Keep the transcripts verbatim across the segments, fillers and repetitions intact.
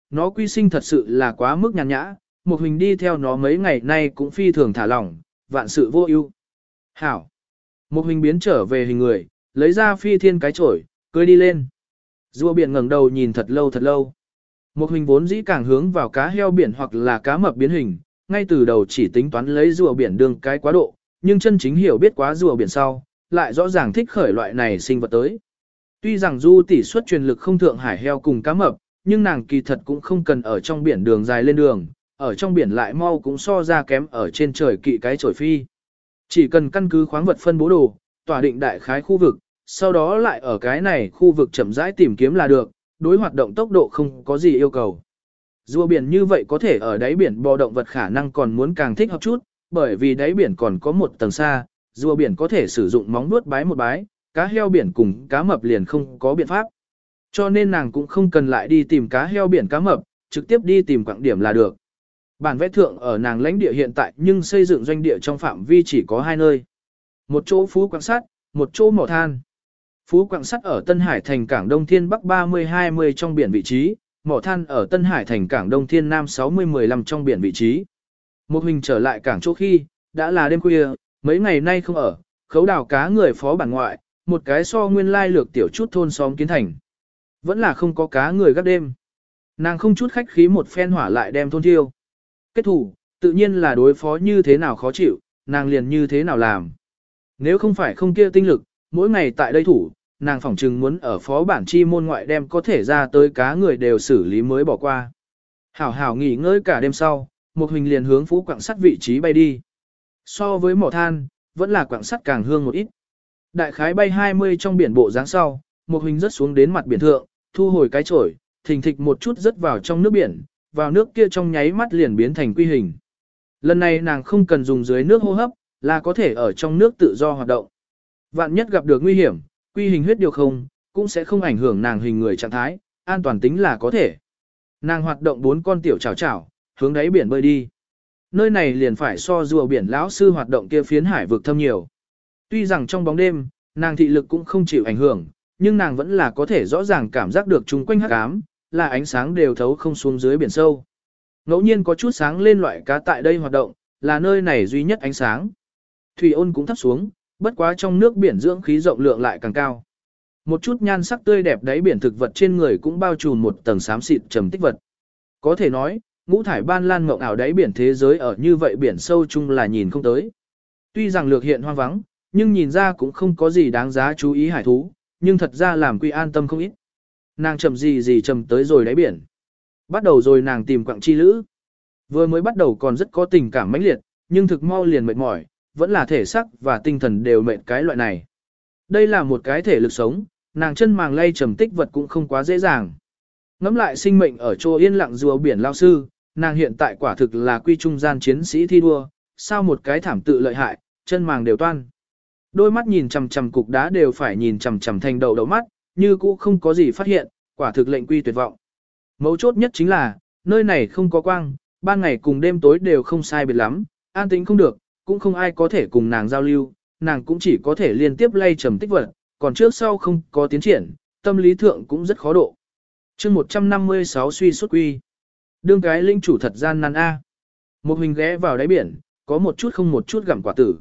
nó quy sinh thật sự là quá mức nhàn nhã, một hình đi theo nó mấy ngày nay cũng phi thường thả lỏng, vạn sự vô ưu. Hảo. Một hình biến trở về hình người, lấy ra phi thiên cái chổi, cưới đi lên. Rùa biển ngẩng đầu nhìn thật lâu thật lâu. Một hình vốn dĩ càng hướng vào cá heo biển hoặc là cá mập biến hình, ngay từ đầu chỉ tính toán lấy rùa biển đương cái quá độ, nhưng chân chính hiểu biết quá rùa biển sau, lại rõ ràng thích khởi loại này sinh vật tới. Tuy rằng du tỷ suất truyền lực không thượng hải heo cùng cá mập, nhưng nàng kỳ thật cũng không cần ở trong biển đường dài lên đường, ở trong biển lại mau cũng so ra kém ở trên trời kỵ cái chổi phi. Chỉ cần căn cứ khoáng vật phân bố đồ, tỏa định đại khái khu vực, sau đó lại ở cái này khu vực chậm rãi tìm kiếm là được, đối hoạt động tốc độ không có gì yêu cầu. Rùa biển như vậy có thể ở đáy biển bò động vật khả năng còn muốn càng thích hợp chút, bởi vì đáy biển còn có một tầng xa, rùa biển có thể sử dụng móng vuốt bái một bái, cá heo biển cùng cá mập liền không có biện pháp. Cho nên nàng cũng không cần lại đi tìm cá heo biển cá mập, trực tiếp đi tìm quặng điểm là được. Bản vẽ thượng ở nàng lãnh địa hiện tại nhưng xây dựng doanh địa trong phạm vi chỉ có hai nơi. Một chỗ phú quặng sắt, một chỗ mỏ than. Phú quặng sắt ở Tân Hải thành cảng Đông Thiên Bắc ba mươi hai mươi trong biển vị trí, mỏ than ở Tân Hải thành cảng Đông Thiên Nam sáu mươi mười lăm trong biển vị trí. Một hình trở lại cảng chỗ khi, đã là đêm khuya, mấy ngày nay không ở, khấu đào cá người phó bản ngoại, một cái so nguyên lai lược tiểu chút thôn xóm kiến thành. Vẫn là không có cá người gác đêm. Nàng không chút khách khí một phen hỏa lại đem thôn thiêu. Kết thủ, tự nhiên là đối phó như thế nào khó chịu, nàng liền như thế nào làm. Nếu không phải không kia tinh lực, mỗi ngày tại đây thủ, nàng phỏng chừng muốn ở phó bản chi môn ngoại đem có thể ra tới cá người đều xử lý mới bỏ qua. Hảo hảo nghỉ ngơi cả đêm sau, một hình liền hướng phú quặng sắt vị trí bay đi. So với mỏ than, vẫn là quặng sắt càng hương một ít. Đại khái bay hai mươi trong biển bộ dáng sau, một hình rớt xuống đến mặt biển thượng, thu hồi cái chổi, thình thịch một chút rớt vào trong nước biển, vào nước kia trong nháy mắt liền biến thành quy hình. Lần này nàng không cần dùng dưới nước hô hấp, là có thể ở trong nước tự do hoạt động. Vạn nhất gặp được nguy hiểm, quy hình huyết điều không, cũng sẽ không ảnh hưởng nàng hình người trạng thái, an toàn tính là có thể. Nàng hoạt động bốn con tiểu chảo chảo, hướng đáy biển bơi đi. Nơi này liền phải so rùa biển lão sư hoạt động kia phiến hải vực thâm nhiều. Tuy rằng trong bóng đêm, nàng thị lực cũng không chịu ảnh hưởng, nhưng nàng vẫn là có thể rõ ràng cảm giác được chung quanh hắc ám, là ánh sáng đều thấu không xuống dưới biển sâu. Ngẫu nhiên có chút sáng lên loại cá tại đây hoạt động, là nơi này duy nhất ánh sáng. Thủy ôn cũng thấp xuống, bất quá trong nước biển dưỡng khí rộng lượng lại càng cao. Một chút nhan sắc tươi đẹp đáy biển thực vật trên người cũng bao trùm một tầng xám xịt trầm tích vật. Có thể nói, ngũ thải ban lan ngộng ảo đáy biển thế giới ở như vậy biển sâu chung là nhìn không tới. Tuy rằng lược hiện hoang vắng, nhưng nhìn ra cũng không có gì đáng giá chú ý hải thú, nhưng thật ra làm Quy an tâm không ít. Nàng chậm gì gì chậm tới rồi đáy biển. Bắt đầu rồi nàng tìm quặng chi lữ. Vừa mới bắt đầu còn rất có tình cảm mãnh liệt, nhưng thực mau liền mệt mỏi, vẫn là thể xác và tinh thần đều mệt cái loại này. Đây là một cái thể lực sống, nàng chân màng lay trầm tích vật cũng không quá dễ dàng. Ngắm lại sinh mệnh ở chỗ yên lặng rùa biển lao sư, nàng hiện tại quả thực là quy trung gian chiến sĩ thi đua, sao một cái thảm tự lợi hại, chân màng đều toan. Đôi mắt nhìn chằm chằm cục đá đều phải nhìn chằm chằm thành đầu đầu mắt, như cũ không có gì phát hiện, quả thực lệnh quy tuyệt vọng. Mấu chốt nhất chính là, nơi này không có quang, ban ngày cùng đêm tối đều không sai biệt lắm, an tĩnh không được, cũng không ai có thể cùng nàng giao lưu, nàng cũng chỉ có thể liên tiếp lay trầm tích vật, còn trước sau không có tiến triển, tâm lý thượng cũng rất khó độ. chương một trăm năm mươi sáu suy xuất quy. Đương cái linh chủ thật gian nan A. Một hình ghé vào đáy biển, có một chút không một chút gặm quả tử.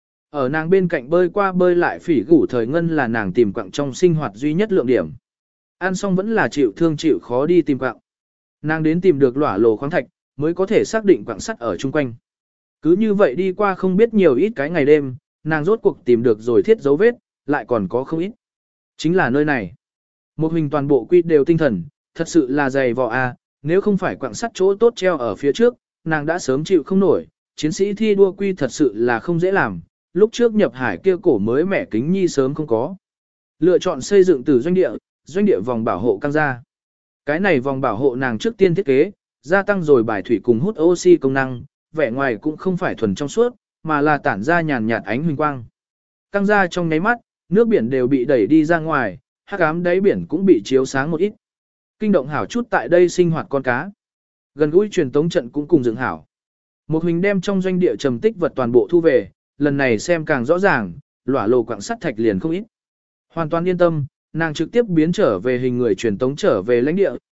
Ở nàng bên cạnh bơi qua bơi lại phỉ gủ thời ngân là nàng tìm quặng trong sinh hoạt duy nhất lượng điểm. Ăn xong vẫn là chịu thương chịu khó đi tìm quặng. Nàng đến tìm được lỏa lồ khoáng thạch, mới có thể xác định quặng sắt ở chung quanh. Cứ như vậy đi qua không biết nhiều ít cái ngày đêm, nàng rốt cuộc tìm được rồi thiết dấu vết, lại còn có không ít. Chính là nơi này. Một hình toàn bộ quy đều tinh thần, thật sự là dày vò a, nếu không phải quặng sắt chỗ tốt treo ở phía trước, nàng đã sớm chịu không nổi, chiến sĩ thi đua quy thật sự là không dễ làm, lúc trước nhập hải kia cổ mới mẻ kính nhi sớm không có. Lựa chọn xây dựng từ doanh địa, doanh địa vòng bảo hộ căng ra. Cái này vòng bảo hộ nàng trước tiên thiết kế, gia tăng rồi bài thủy cùng hút oxy công năng, vẻ ngoài cũng không phải thuần trong suốt, mà là tản ra nhàn nhạt ánh huỳnh quang. Căng ra trong nháy mắt, nước biển đều bị đẩy đi ra ngoài, hắc ám đáy biển cũng bị chiếu sáng một ít. Kinh động hảo chút tại đây sinh hoạt con cá. Gần gũi truyền tống trận cũng cùng dựng hảo. Một hình đem trong doanh địa trầm tích vật toàn bộ thu về, lần này xem càng rõ ràng, lỏa lồ quặng sắt thạch liền không ít. Hoàn toàn yên tâm, nàng trực tiếp biến trở về hình người truyền tống trở về lãnh địa,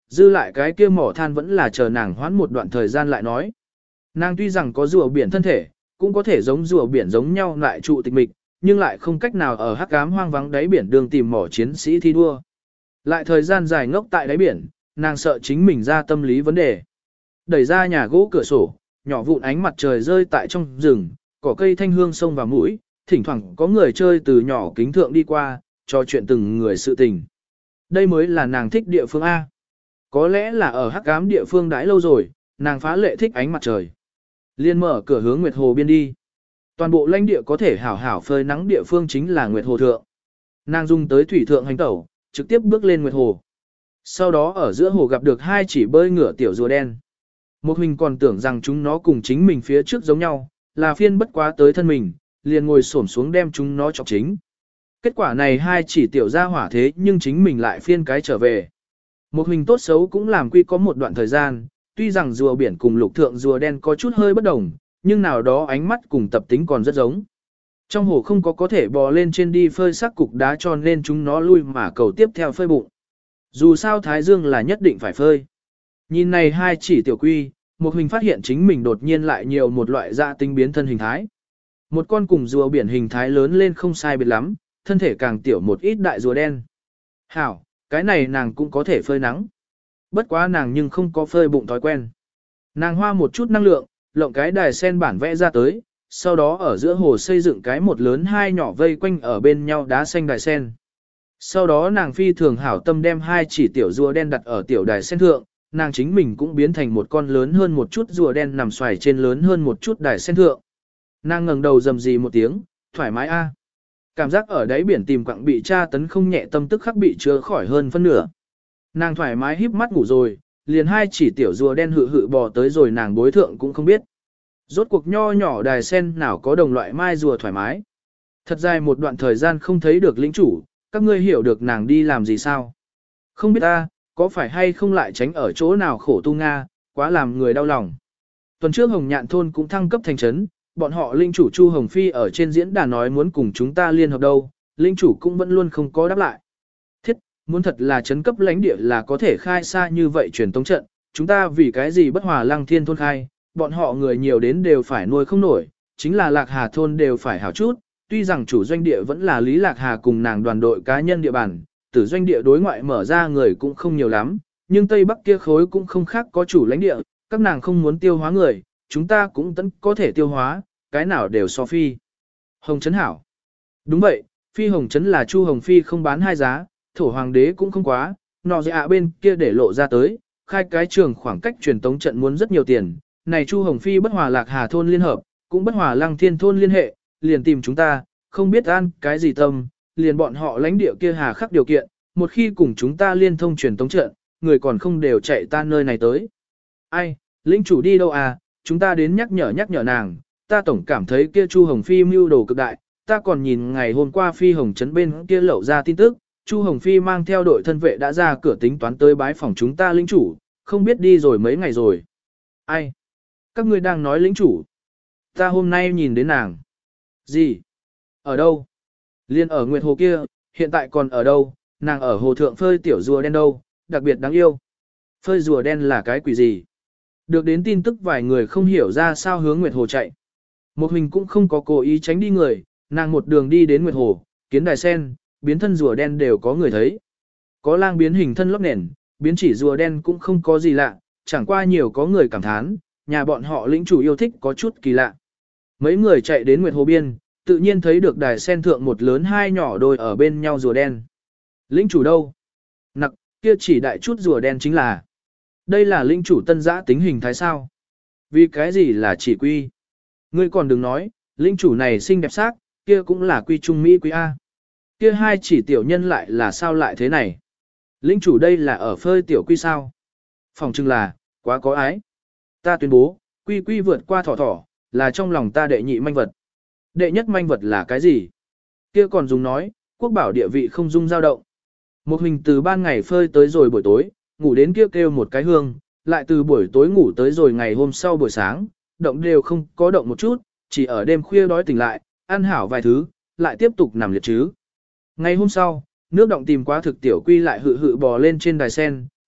dư lại cái kia mỏ than vẫn là chờ nàng hoãn một đoạn thời gian lại nói. Nàng tuy rằng có rùa biển thân thể, cũng có thể giống rùa biển giống nhau lại trụ tịch mịch, nhưng lại không cách nào ở hắc ám hoang vắng đáy biển đường tìm mỏ chiến sĩ thi đua. Lại thời gian dài ngốc tại đáy biển, nàng sợ chính mình ra tâm lý vấn đề. Đẩy ra nhà gỗ cửa sổ, nhỏ vụn ánh mặt trời rơi tại trong rừng, cỏ cây thanh hương sông vào mũi, thỉnh thoảng có người chơi từ nhỏ kính thượng đi qua, trò chuyện từng người sự tình. Đây mới là nàng thích địa phương A. Có lẽ là ở hắc ám địa phương đãi lâu rồi, nàng phá lệ thích ánh mặt trời. Liên mở cửa hướng Nguyệt Hồ biên đi. Toàn bộ lãnh địa có thể hảo hảo phơi nắng địa phương chính là Nguyệt Hồ thượng. Nàng dùng tới thủy thượng hành tẩu, trực tiếp bước lên Nguyệt Hồ. Sau đó ở giữa hồ gặp được hai chỉ bơi ngửa tiểu rùa đen. Một mình còn tưởng rằng chúng nó cùng chính mình phía trước giống nhau, là phiên bất quá tới thân mình, liền ngồi xổm xuống đem chúng nó chọc chính. Kết quả này hai chỉ tiểu ra hỏa thế nhưng chính mình lại phiên cái trở về. Một mình tốt xấu cũng làm quy có một đoạn thời gian, tuy rằng rùa biển cùng lục thượng rùa đen có chút hơi bất đồng, nhưng nào đó ánh mắt cùng tập tính còn rất giống. Trong hồ không có có thể bò lên trên đi phơi sắc cục đá cho nên chúng nó lui mà cầu tiếp theo phơi bụng. Dù sao Thái Dương là nhất định phải phơi. Nhìn này hai chỉ tiểu quy, một hình phát hiện chính mình đột nhiên lại nhiều một loại dạ tinh biến thân hình thái. Một con cùng rùa biển hình thái lớn lên không sai biệt lắm, thân thể càng tiểu một ít đại rùa đen. Hảo, cái này nàng cũng có thể phơi nắng. Bất quá nàng nhưng không có phơi bụng thói quen. Nàng hoa một chút năng lượng, lộng cái đài sen bản vẽ ra tới, sau đó ở giữa hồ xây dựng cái một lớn hai nhỏ vây quanh ở bên nhau đá xanh đài sen. Sau đó nàng phi thường hảo tâm đem hai chỉ tiểu rùa đen đặt ở tiểu đài sen thượng, nàng chính mình cũng biến thành một con lớn hơn một chút rùa đen nằm xoài trên lớn hơn một chút đài sen thượng. Nàng ngẩng đầu rầm rì một tiếng, thoải mái a. Cảm giác ở đáy biển tìm quặng bị tra tấn không nhẹ tâm tức khắc bị chữa khỏi hơn phân nửa. Nàng thoải mái híp mắt ngủ rồi, liền hai chỉ tiểu rùa đen hự hự bò tới rồi nàng bối thượng cũng không biết. Rốt cuộc nho nhỏ đài sen nào có đồng loại mai rùa thoải mái. Thật dài một đoạn thời gian không thấy được lĩnh chủ, các ngươi hiểu được nàng đi làm gì sao? Không biết ta, có phải hay không lại tránh ở chỗ nào khổ tu Nga, quá làm người đau lòng. Tuần trước Hồng Nhạn thôn cũng thăng cấp thành trấn, bọn họ linh chủ Chu Hồng Phi ở trên diễn đàn nói muốn cùng chúng ta liên hợp đâu, linh chủ cũng vẫn luôn không có đáp lại. Thiết, muốn thật là trấn cấp lãnh địa là có thể khai xa như vậy truyền tống trận, chúng ta vì cái gì bất hòa Lăng Thiên thôn khai, bọn họ người nhiều đến đều phải nuôi không nổi, chính là Lạc Hà thôn đều phải hảo chút, tuy rằng chủ doanh địa vẫn là Lý Lạc Hà cùng nàng đoàn đội cá nhân địa bàn, tử doanh địa đối ngoại mở ra người cũng không nhiều lắm, nhưng Tây Bắc kia khối cũng không khác có chủ lãnh địa, các nàng không muốn tiêu hóa người, chúng ta cũng tận có thể tiêu hóa, cái nào đều so phi. Hồng Trấn hảo. Đúng vậy, phi Hồng Trấn là Chu Hồng Phi không bán hai giá, thổ hoàng đế cũng không quá, nọ dạ bên kia để lộ ra tới, khai cái trường khoảng cách truyền tống trận muốn rất nhiều tiền, này Chu Hồng Phi bất hòa Lạc Hà thôn liên hợp, cũng bất hòa Lăng Thiên thôn liên hệ, liền tìm chúng ta, không biết an cái gì tâm, liền bọn họ lãnh địa kia hà khắc điều kiện, một khi cùng chúng ta liên thông truyền tống trận, người còn không đều chạy ta nơi này tới. Ai, lĩnh chủ đi đâu à, chúng ta đến nhắc nhở nhắc nhở nàng, ta tổng cảm thấy kia Chu Hồng Phi mưu đồ cực đại, ta còn nhìn ngày hôm qua Phi Hồng Trấn bên kia lậu ra tin tức, Chu Hồng Phi mang theo đội thân vệ đã ra cửa tính toán tới bái phòng chúng ta lĩnh chủ, không biết đi rồi mấy ngày rồi. Ai? Các ngươi đang nói lĩnh chủ. Ta hôm nay nhìn đến nàng. Gì? Ở đâu? Liên ở Nguyệt Hồ kia, hiện tại còn ở đâu? Nàng ở hồ thượng phơi tiểu rùa đen đâu, đặc biệt đáng yêu. Phơi rùa đen là cái quỷ gì? Được đến tin tức vài người không hiểu ra sao hướng Nguyệt Hồ chạy. Một hình cũng không có cố ý tránh đi người, nàng một đường đi đến Nguyệt Hồ, kiến đài sen, biến thân rùa đen đều có người thấy. Có lang biến hình thân lóc nền, biến chỉ rùa đen cũng không có gì lạ, chẳng qua nhiều có người cảm thán, nhà bọn họ lĩnh chủ yêu thích có chút kỳ lạ. Mấy người chạy đến Nguyệt Hồ biên, tự nhiên thấy được đài sen thượng một lớn hai nhỏ đôi ở bên nhau rùa đen. Lĩnh chủ đâu? Nặc, kia chỉ đại chút rùa đen chính là. Đây là lĩnh chủ tân giã tính hình thái sao? Vì cái gì là chỉ quy? Ngươi còn đừng nói, lĩnh chủ này xinh đẹp sắc, kia cũng là quy trung Mỹ quý A. Kia hai chỉ tiểu nhân lại là sao lại thế này? Lĩnh chủ đây là ở phơi tiểu quy sao? Phòng chừng là, quá có ái. Ta tuyên bố, quy quy vượt qua thỏ thỏ, là trong lòng ta đệ nhị manh vật. Đệ nhất manh vật là cái gì? Kia còn dùng nói, quốc bảo địa vị không dung dao động. Một hình từ ban ngày phơi tới rồi buổi tối, ngủ đến kia kêu, kêu một cái hương, lại từ buổi tối ngủ tới rồi ngày hôm sau buổi sáng, động đều không có động một chút, chỉ ở đêm khuya đói tỉnh lại, ăn hảo vài thứ, lại tiếp tục nằm liệt chứ. Ngày hôm sau, nước động tìm quá thực tiểu quy lại hự hự bò lên trên đài sen,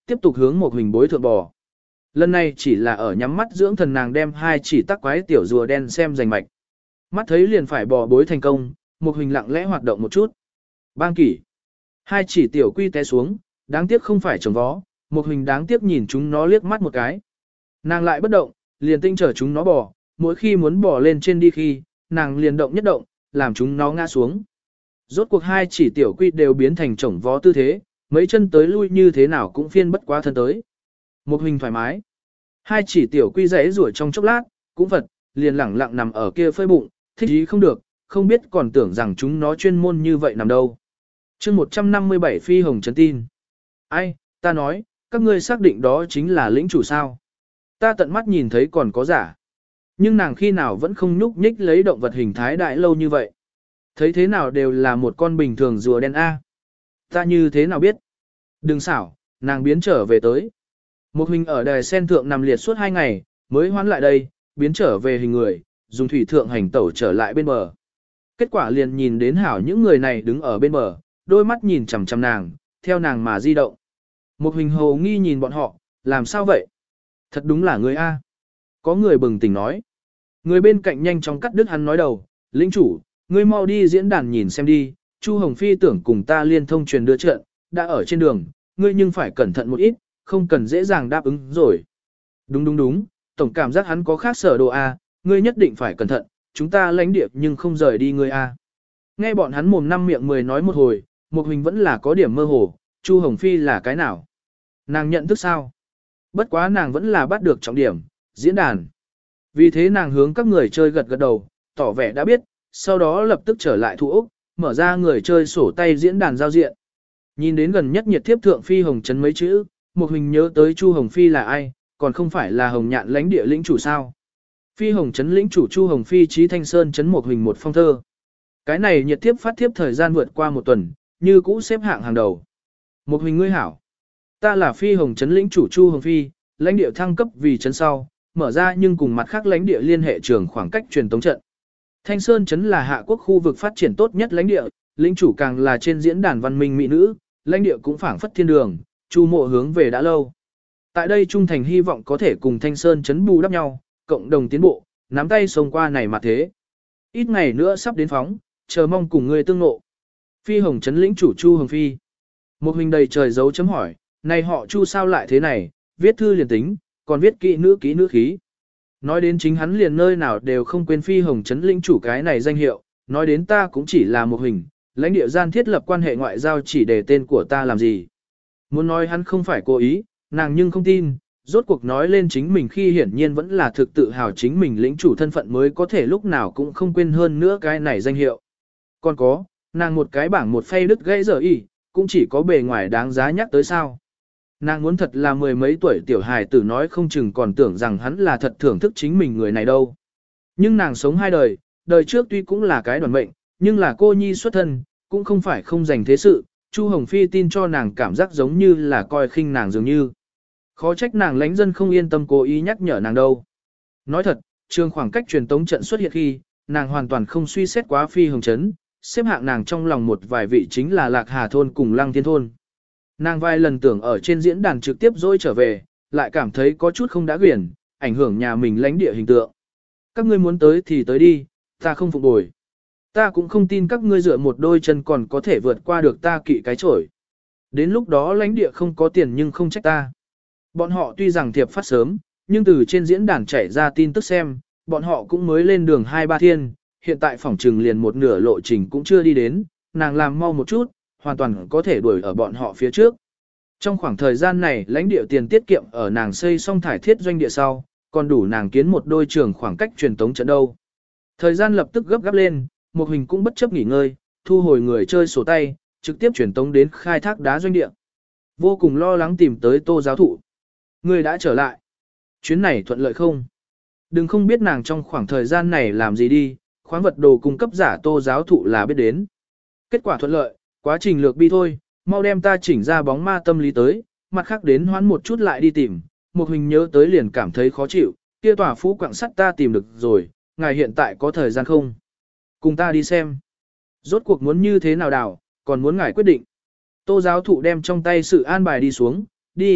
tiếp tục hướng một hình bối thượng bò. Lần này chỉ là ở nhắm mắt dưỡng thần nàng đem hai chỉ tắc quái tiểu rùa đen xem rành mạch. Mắt thấy liền phải bò bối thành công, một hình lặng lẽ hoạt động một chút. Bang kỷ. Hai chỉ tiểu quy té xuống, đáng tiếc không phải trồng vó, một hình đáng tiếc nhìn chúng nó liếc mắt một cái. Nàng lại bất động, liền tinh chờ chúng nó bò, mỗi khi muốn bò lên trên đi khi, nàng liền động nhất động, làm chúng nó ngã xuống. Rốt cuộc hai chỉ tiểu quy đều biến thành trồng vó tư thế, mấy chân tới lui như thế nào cũng phiên bất quá thân tới. Một hình thoải mái. Hai chỉ tiểu quy rẽ rủa trong chốc lát, cũng vật, liền lẳng lặng nằm ở kia phơi bụng, thích ý không được, không biết còn tưởng rằng chúng nó chuyên môn như vậy nằm đâu. chương một trăm năm mươi bảy Phi Hồng Trấn tin. Ai, ta nói, các ngươi xác định đó chính là lĩnh chủ sao. Ta tận mắt nhìn thấy còn có giả. Nhưng nàng khi nào vẫn không nhúc nhích lấy động vật hình thái đại lâu như vậy. Thấy thế nào đều là một con bình thường rùa đen A. Ta như thế nào biết? Đừng xảo, nàng biến trở về tới. Một hình ở đài sen thượng nằm liệt suốt hai ngày, mới hoán lại đây, biến trở về hình người, dùng thủy thượng hành tẩu trở lại bên bờ. Kết quả liền nhìn đến hảo những người này đứng ở bên bờ, đôi mắt nhìn chằm chằm nàng, theo nàng mà di động. Một hình hồ nghi nhìn bọn họ, làm sao vậy? Thật đúng là người A. Có người bừng tỉnh nói. Người bên cạnh nhanh chóng cắt đứt hắn nói đầu, lĩnh chủ, ngươi mau đi diễn đàn nhìn xem đi, Chu Hồng Phi tưởng cùng ta liên thông truyền đưa trận, đã ở trên đường, ngươi nhưng phải cẩn thận một ít, không cần dễ dàng đáp ứng rồi. Đúng đúng đúng, tổng cảm giác hắn có khác sở đồ A, ngươi nhất định phải cẩn thận, chúng ta lãnh địa nhưng không rời đi ngươi A. Nghe bọn hắn mồm năm miệng mười nói một hồi, một hình vẫn là có điểm mơ hồ, Chu Hồng Phi là cái nào? Nàng nhận thức sao? Bất quá nàng vẫn là bắt được trọng điểm, diễn đàn. Vì thế nàng hướng các người chơi gật gật đầu, tỏ vẻ đã biết, sau đó lập tức trở lại thu Úc, mở ra người chơi sổ tay diễn đàn giao diện. Nhìn đến gần nhất nhiệt thiếp thượng Phi Hồng Trấn mấy chữ, một hình nhớ tới Chu Hồng Phi là ai, còn không phải là Hồng Nhạn lãnh địa lĩnh chủ sao. Phi Hồng Trấn lĩnh chủ Chu Hồng Phi Chí Thanh Sơn Trấn một hình một phong thơ. Cái này nhiệt thiếp phát thiếp thời gian vượt qua một tuần, như cũ xếp hạng hàng đầu. Một hình ngươi hảo. Ta là Phi Hồng Trấn lĩnh chủ Chu Hồng Phi, lãnh địa thăng cấp vì trấn sau, mở ra nhưng cùng mặt khác lãnh địa liên hệ trường khoảng cách truyền tống trận. Thanh Sơn Trấn là hạ quốc khu vực phát triển tốt nhất lãnh địa, lĩnh chủ càng là trên diễn đàn văn minh mỹ nữ, lãnh địa cũng phảng phất thiên đường, Chu Mộ hướng về đã lâu. Tại đây trung thành hy vọng có thể cùng Thanh Sơn Trấn bù đắp nhau, cộng đồng tiến bộ, nắm tay xông qua này mà thế. Ít ngày nữa sắp đến phóng, chờ mong cùng người tương ngộ. Phi Hồng Trấn lĩnh chủ Chu Hồng Phi. Một hình đầy trời dấu chấm hỏi, này họ Chu sao lại thế này, viết thư liền tính, còn viết kỹ nữ ký nữ khí. Nói đến chính hắn liền nơi nào đều không quên Phi Hồng Trấn lĩnh chủ cái này danh hiệu, nói đến ta cũng chỉ là một hình, lãnh địa gian thiết lập quan hệ ngoại giao chỉ để tên của ta làm gì. Muốn nói hắn không phải cố ý, nàng nhưng không tin, rốt cuộc nói lên chính mình khi hiển nhiên vẫn là thực tự hào chính mình lĩnh chủ thân phận mới có thể lúc nào cũng không quên hơn nữa cái này danh hiệu. Còn có, nàng một cái bảng một phay đứt gãy giờ y, cũng chỉ có bề ngoài đáng giá nhắc tới sao. Nàng muốn thật là mười mấy tuổi tiểu hài tử nói không chừng còn tưởng rằng hắn là thật thưởng thức chính mình người này đâu. Nhưng nàng sống hai đời, đời trước tuy cũng là cái đoàn mệnh, nhưng là cô nhi xuất thân, cũng không phải không dành thế sự, Chu Hồng Phi tin cho nàng cảm giác giống như là coi khinh nàng dường như. Khó trách nàng lãnh dân không yên tâm cố ý nhắc nhở nàng đâu. Nói thật, trường khoảng cách truyền tống trận xuất hiện khi, nàng hoàn toàn không suy xét quá Phi Hồng Trấn, xếp hạng nàng trong lòng một vài vị chính là Lạc Hà Thôn cùng Lăng Thiên Thôn. Nàng vài lần tưởng ở trên diễn đàn trực tiếp dỗi trở về, lại cảm thấy có chút không đã quyển, ảnh hưởng nhà mình lãnh địa hình tượng. Các ngươi muốn tới thì tới đi, ta không phục bồi. Ta cũng không tin các ngươi dựa một đôi chân còn có thể vượt qua được ta kỵ cái chổi. Đến lúc đó lãnh địa không có tiền nhưng không trách ta. Bọn họ tuy rằng thiệp phát sớm, nhưng từ trên diễn đàn chảy ra tin tức xem, bọn họ cũng mới lên đường hai ba thiên, hiện tại phỏng trừng liền một nửa lộ trình cũng chưa đi đến, nàng làm mau một chút, hoàn toàn có thể đuổi ở bọn họ phía trước. Trong khoảng thời gian này lãnh địa tiền tiết kiệm ở nàng xây xong thải thiết doanh địa sau, còn đủ nàng kiến một đôi trường khoảng cách truyền tống trận đâu. Thời gian lập tức gấp gáp lên, một hình cũng bất chấp nghỉ ngơi, thu hồi người chơi sổ tay, trực tiếp truyền tống đến khai thác đá doanh địa. Vô cùng lo lắng tìm tới Tô giáo thụ. Người đã trở lại. Chuyến này thuận lợi không? Đừng không biết nàng trong khoảng thời gian này làm gì đi, khoáng vật đồ cung cấp giả Tô giáo thụ là biết đến. Kết quả thuận lợi, quá trình lược bi thôi, mau đem ta chỉnh ra bóng ma tâm lý tới, mặt khác đến hoán một chút lại đi tìm, một hình nhớ tới liền cảm thấy khó chịu, kia tòa phú quạng sắt ta tìm được rồi, ngài hiện tại có thời gian không? Cùng ta đi xem. Rốt cuộc muốn như thế nào đảo, còn muốn ngài quyết định. Tô giáo thụ đem trong tay sự an bài đi xuống, đi,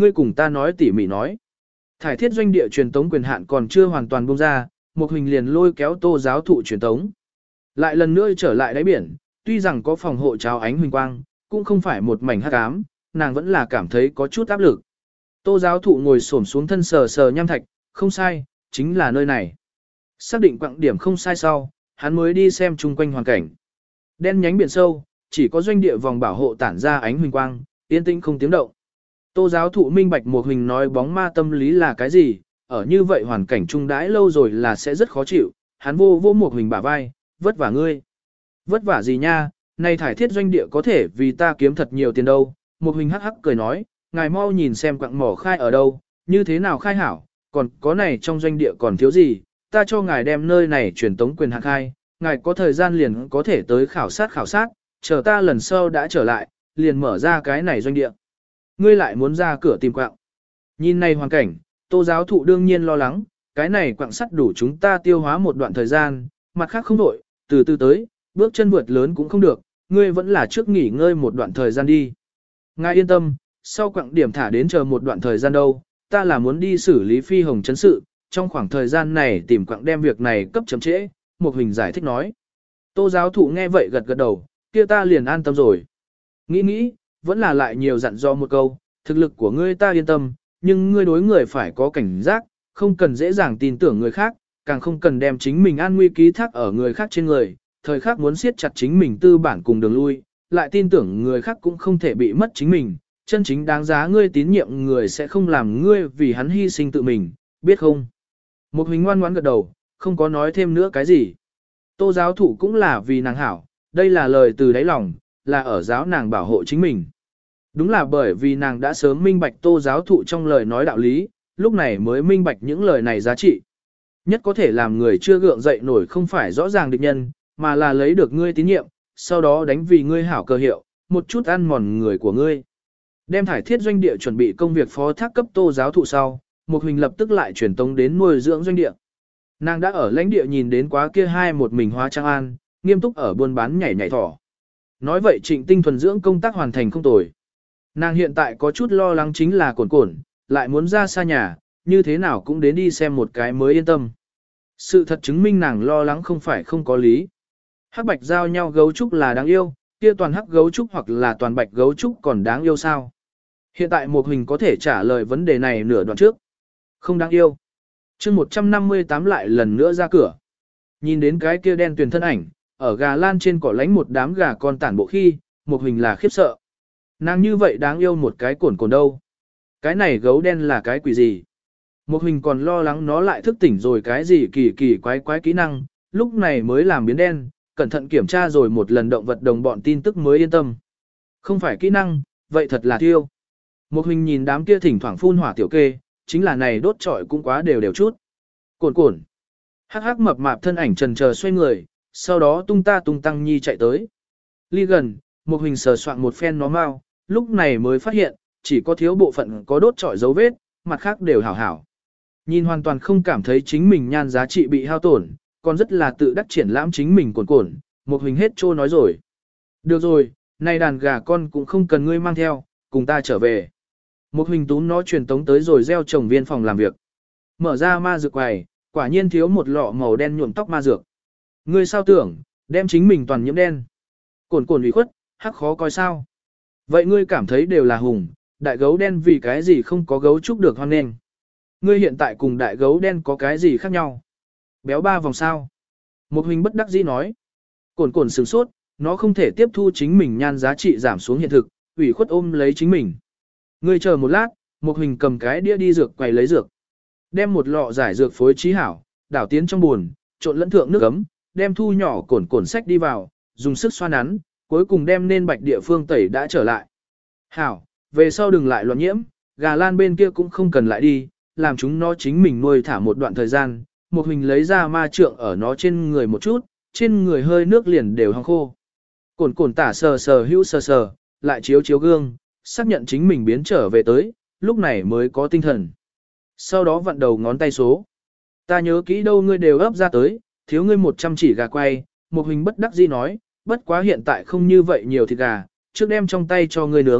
ngươi cùng ta nói tỉ mỉ nói. Thải thiết doanh địa truyền tống quyền hạn còn chưa hoàn toàn buông ra, một hình liền lôi kéo Tô giáo thụ truyền tống. Lại lần nữa trở lại đáy biển, tuy rằng có phòng hộ cháo ánh huỳnh quang, cũng không phải một mảnh hắc ám, nàng vẫn là cảm thấy có chút áp lực. Tô giáo thụ ngồi xổm xuống thân sờ sờ nham thạch, không sai, chính là nơi này. Xác định quặng điểm không sai sau, hắn mới đi xem chung quanh hoàn cảnh. Đen nhánh biển sâu, chỉ có doanh địa vòng bảo hộ tản ra ánh huỳnh quang, yên tĩnh không tiếng động. Tô giáo thụ minh bạch một hình nói bóng ma tâm lý là cái gì, ở như vậy hoàn cảnh trung đãi lâu rồi là sẽ rất khó chịu, hắn vô vô một hình bả vai, vất vả ngươi. Vất vả gì nha, này thải thiết doanh địa có thể vì ta kiếm thật nhiều tiền đâu. Một hình hắc hắc cười nói, ngài mau nhìn xem quặng mỏ khai ở đâu, như thế nào khai hảo, còn có này trong doanh địa còn thiếu gì, ta cho ngài đem nơi này truyền tống quyền hạn khai, ngài có thời gian liền có thể tới khảo sát khảo sát, chờ ta lần sau đã trở lại, liền mở ra cái này doanh địa. Ngươi lại muốn ra cửa tìm quặng. Nhìn này hoàn cảnh, Tô giáo thụ đương nhiên lo lắng, cái này quặng sắt đủ chúng ta tiêu hóa một đoạn thời gian, mặt khác không đổi, từ từ tới, bước chân vượt lớn cũng không được, ngươi vẫn là trước nghỉ ngơi một đoạn thời gian đi. Ngài yên tâm, sau quặng điểm thả đến chờ một đoạn thời gian đâu, ta là muốn đi xử lý phi hồng chấn sự, trong khoảng thời gian này tìm quặng đem việc này cấp chấm trễ, một hình giải thích nói. Tô giáo thụ nghe vậy gật gật đầu, kia ta liền an tâm rồi. Nghĩ nghĩ, vẫn là lại nhiều dặn dò một câu, thực lực của ngươi ta yên tâm, nhưng ngươi đối người phải có cảnh giác, không cần dễ dàng tin tưởng người khác, càng không cần đem chính mình an nguy ký thác ở người khác trên người, thời khắc muốn siết chặt chính mình tư bản cùng đường lui, lại tin tưởng người khác cũng không thể bị mất chính mình, chân chính đáng giá ngươi tín nhiệm người sẽ không làm ngươi vì hắn hy sinh tự mình, biết không? Một hình ngoan ngoãn gật đầu, không có nói thêm nữa cái gì. Tô giáo thụ cũng là vì nàng hảo, đây là lời từ đáy lòng, là ở giáo nàng bảo hộ chính mình. Đúng là bởi vì nàng đã sớm minh bạch Tô giáo thụ trong lời nói đạo lý, lúc này mới minh bạch những lời này giá trị. Nhất có thể làm người chưa gượng dậy nổi không phải rõ ràng địch nhân, mà là lấy được ngươi tín nhiệm, sau đó đánh vì ngươi hảo cơ hiệu, một chút ăn mòn người của ngươi. Đem thải thiết doanh địa chuẩn bị công việc phó thác cấp Tô giáo thụ sau, một hình lập tức lại chuyển tống đến nuôi dưỡng doanh địa. Nàng đã ở lãnh địa nhìn đến quá kia hai một mình hóa trang an, nghiêm túc ở buôn bán nhảy nhảy thỏ. Nói vậy Trịnh Tinh thuần dưỡng công tác hoàn thành không tồi. Nàng hiện tại có chút lo lắng chính là cồn cồn, lại muốn ra xa nhà, như thế nào cũng đến đi xem một cái mới yên tâm. Sự thật chứng minh nàng lo lắng không phải không có lý. Hắc bạch giao nhau gấu trúc là đáng yêu, kia toàn hắc gấu trúc hoặc là toàn bạch gấu trúc còn đáng yêu sao? Hiện tại một hình có thể trả lời vấn đề này nửa đoạn trước. Không đáng yêu. chương một trăm năm mươi tám lại lần nữa ra cửa. Nhìn đến cái kia đen tuyền thân ảnh, ở gà lan trên cỏ lánh một đám gà con tản bộ khi, một hình là khiếp sợ. Nàng như vậy đáng yêu một cái cồn cồn đâu. Cái này gấu đen là cái quỷ gì? Một hình còn lo lắng nó lại thức tỉnh rồi cái gì kỳ kỳ quái quái kỹ năng, lúc này mới làm biến đen, cẩn thận kiểm tra rồi một lần động vật đồng bọn tin tức mới yên tâm. Không phải kỹ năng, vậy thật là thiêu. Một hình nhìn đám kia thỉnh thoảng phun hỏa tiểu kê, chính là này đốt trọi cũng quá đều đều chút. Cồn cồn. Hắc hắc mập mạp thân ảnh trần chờ xoay người, sau đó tung ta tung tăng nhi chạy tới. Ly gần, một hình sờ soạn một phen nó mau, lúc này mới phát hiện, chỉ có thiếu bộ phận có đốt trọi dấu vết, mặt khác đều hảo hảo. Nhìn hoàn toàn không cảm thấy chính mình nhan giá trị bị hao tổn, còn rất là tự đắc triển lãm chính mình cồn cồn, một hình hết trô nói rồi. Được rồi, này đàn gà con cũng không cần ngươi mang theo, cùng ta trở về. Một hình túm nó truyền tống tới rồi gieo trồng viên phòng làm việc. Mở ra ma dược quầy, quả nhiên thiếu một lọ màu đen nhuộm tóc ma dược. Ngươi sao tưởng, đem chính mình toàn nhiễm đen. Cồn cồn ủy khuất, hắc khó coi sao. Vậy ngươi cảm thấy đều là hùng, đại gấu đen vì cái gì không có gấu trúc được hoan nghênh. Ngươi hiện tại cùng đại gấu đen có cái gì khác nhau? Béo ba vòng sao? Một hình bất đắc dĩ nói. Cồn cồn sửng sốt, nó không thể tiếp thu chính mình nhan giá trị giảm xuống hiện thực, ủy khuất ôm lấy chính mình. Ngươi chờ một lát, một hình cầm cái đĩa đi dược quầy lấy dược. Đem một lọ giải dược phối trí hảo, đảo tiến trong buồn, trộn lẫn thượng nước ấm, đem thu nhỏ cồn cồn sách đi vào, dùng sức xoa nắn, cuối cùng đem nên bạch địa phương tẩy đã trở lại. Hảo, về sau đừng lại loạn nhiễm, gà lan bên kia cũng không cần lại đi, làm chúng nó chính mình nuôi thả một đoạn thời gian. Một hình lấy ra ma trượng ở nó trên người một chút, trên người hơi nước liền đều hong khô. Cồn cồn tả sờ sờ hữu sờ sờ, lại chiếu chiếu gương, xác nhận chính mình biến trở về tới, lúc này mới có tinh thần. Sau đó vặn đầu ngón tay số. Ta nhớ kỹ đâu ngươi đều ấp ra tới, thiếu ngươi một trăm chỉ gà quay, một hình bất đắc dĩ nói, bất quá hiện tại không như vậy nhiều thịt gà, trước đem trong tay cho ngươi nướng,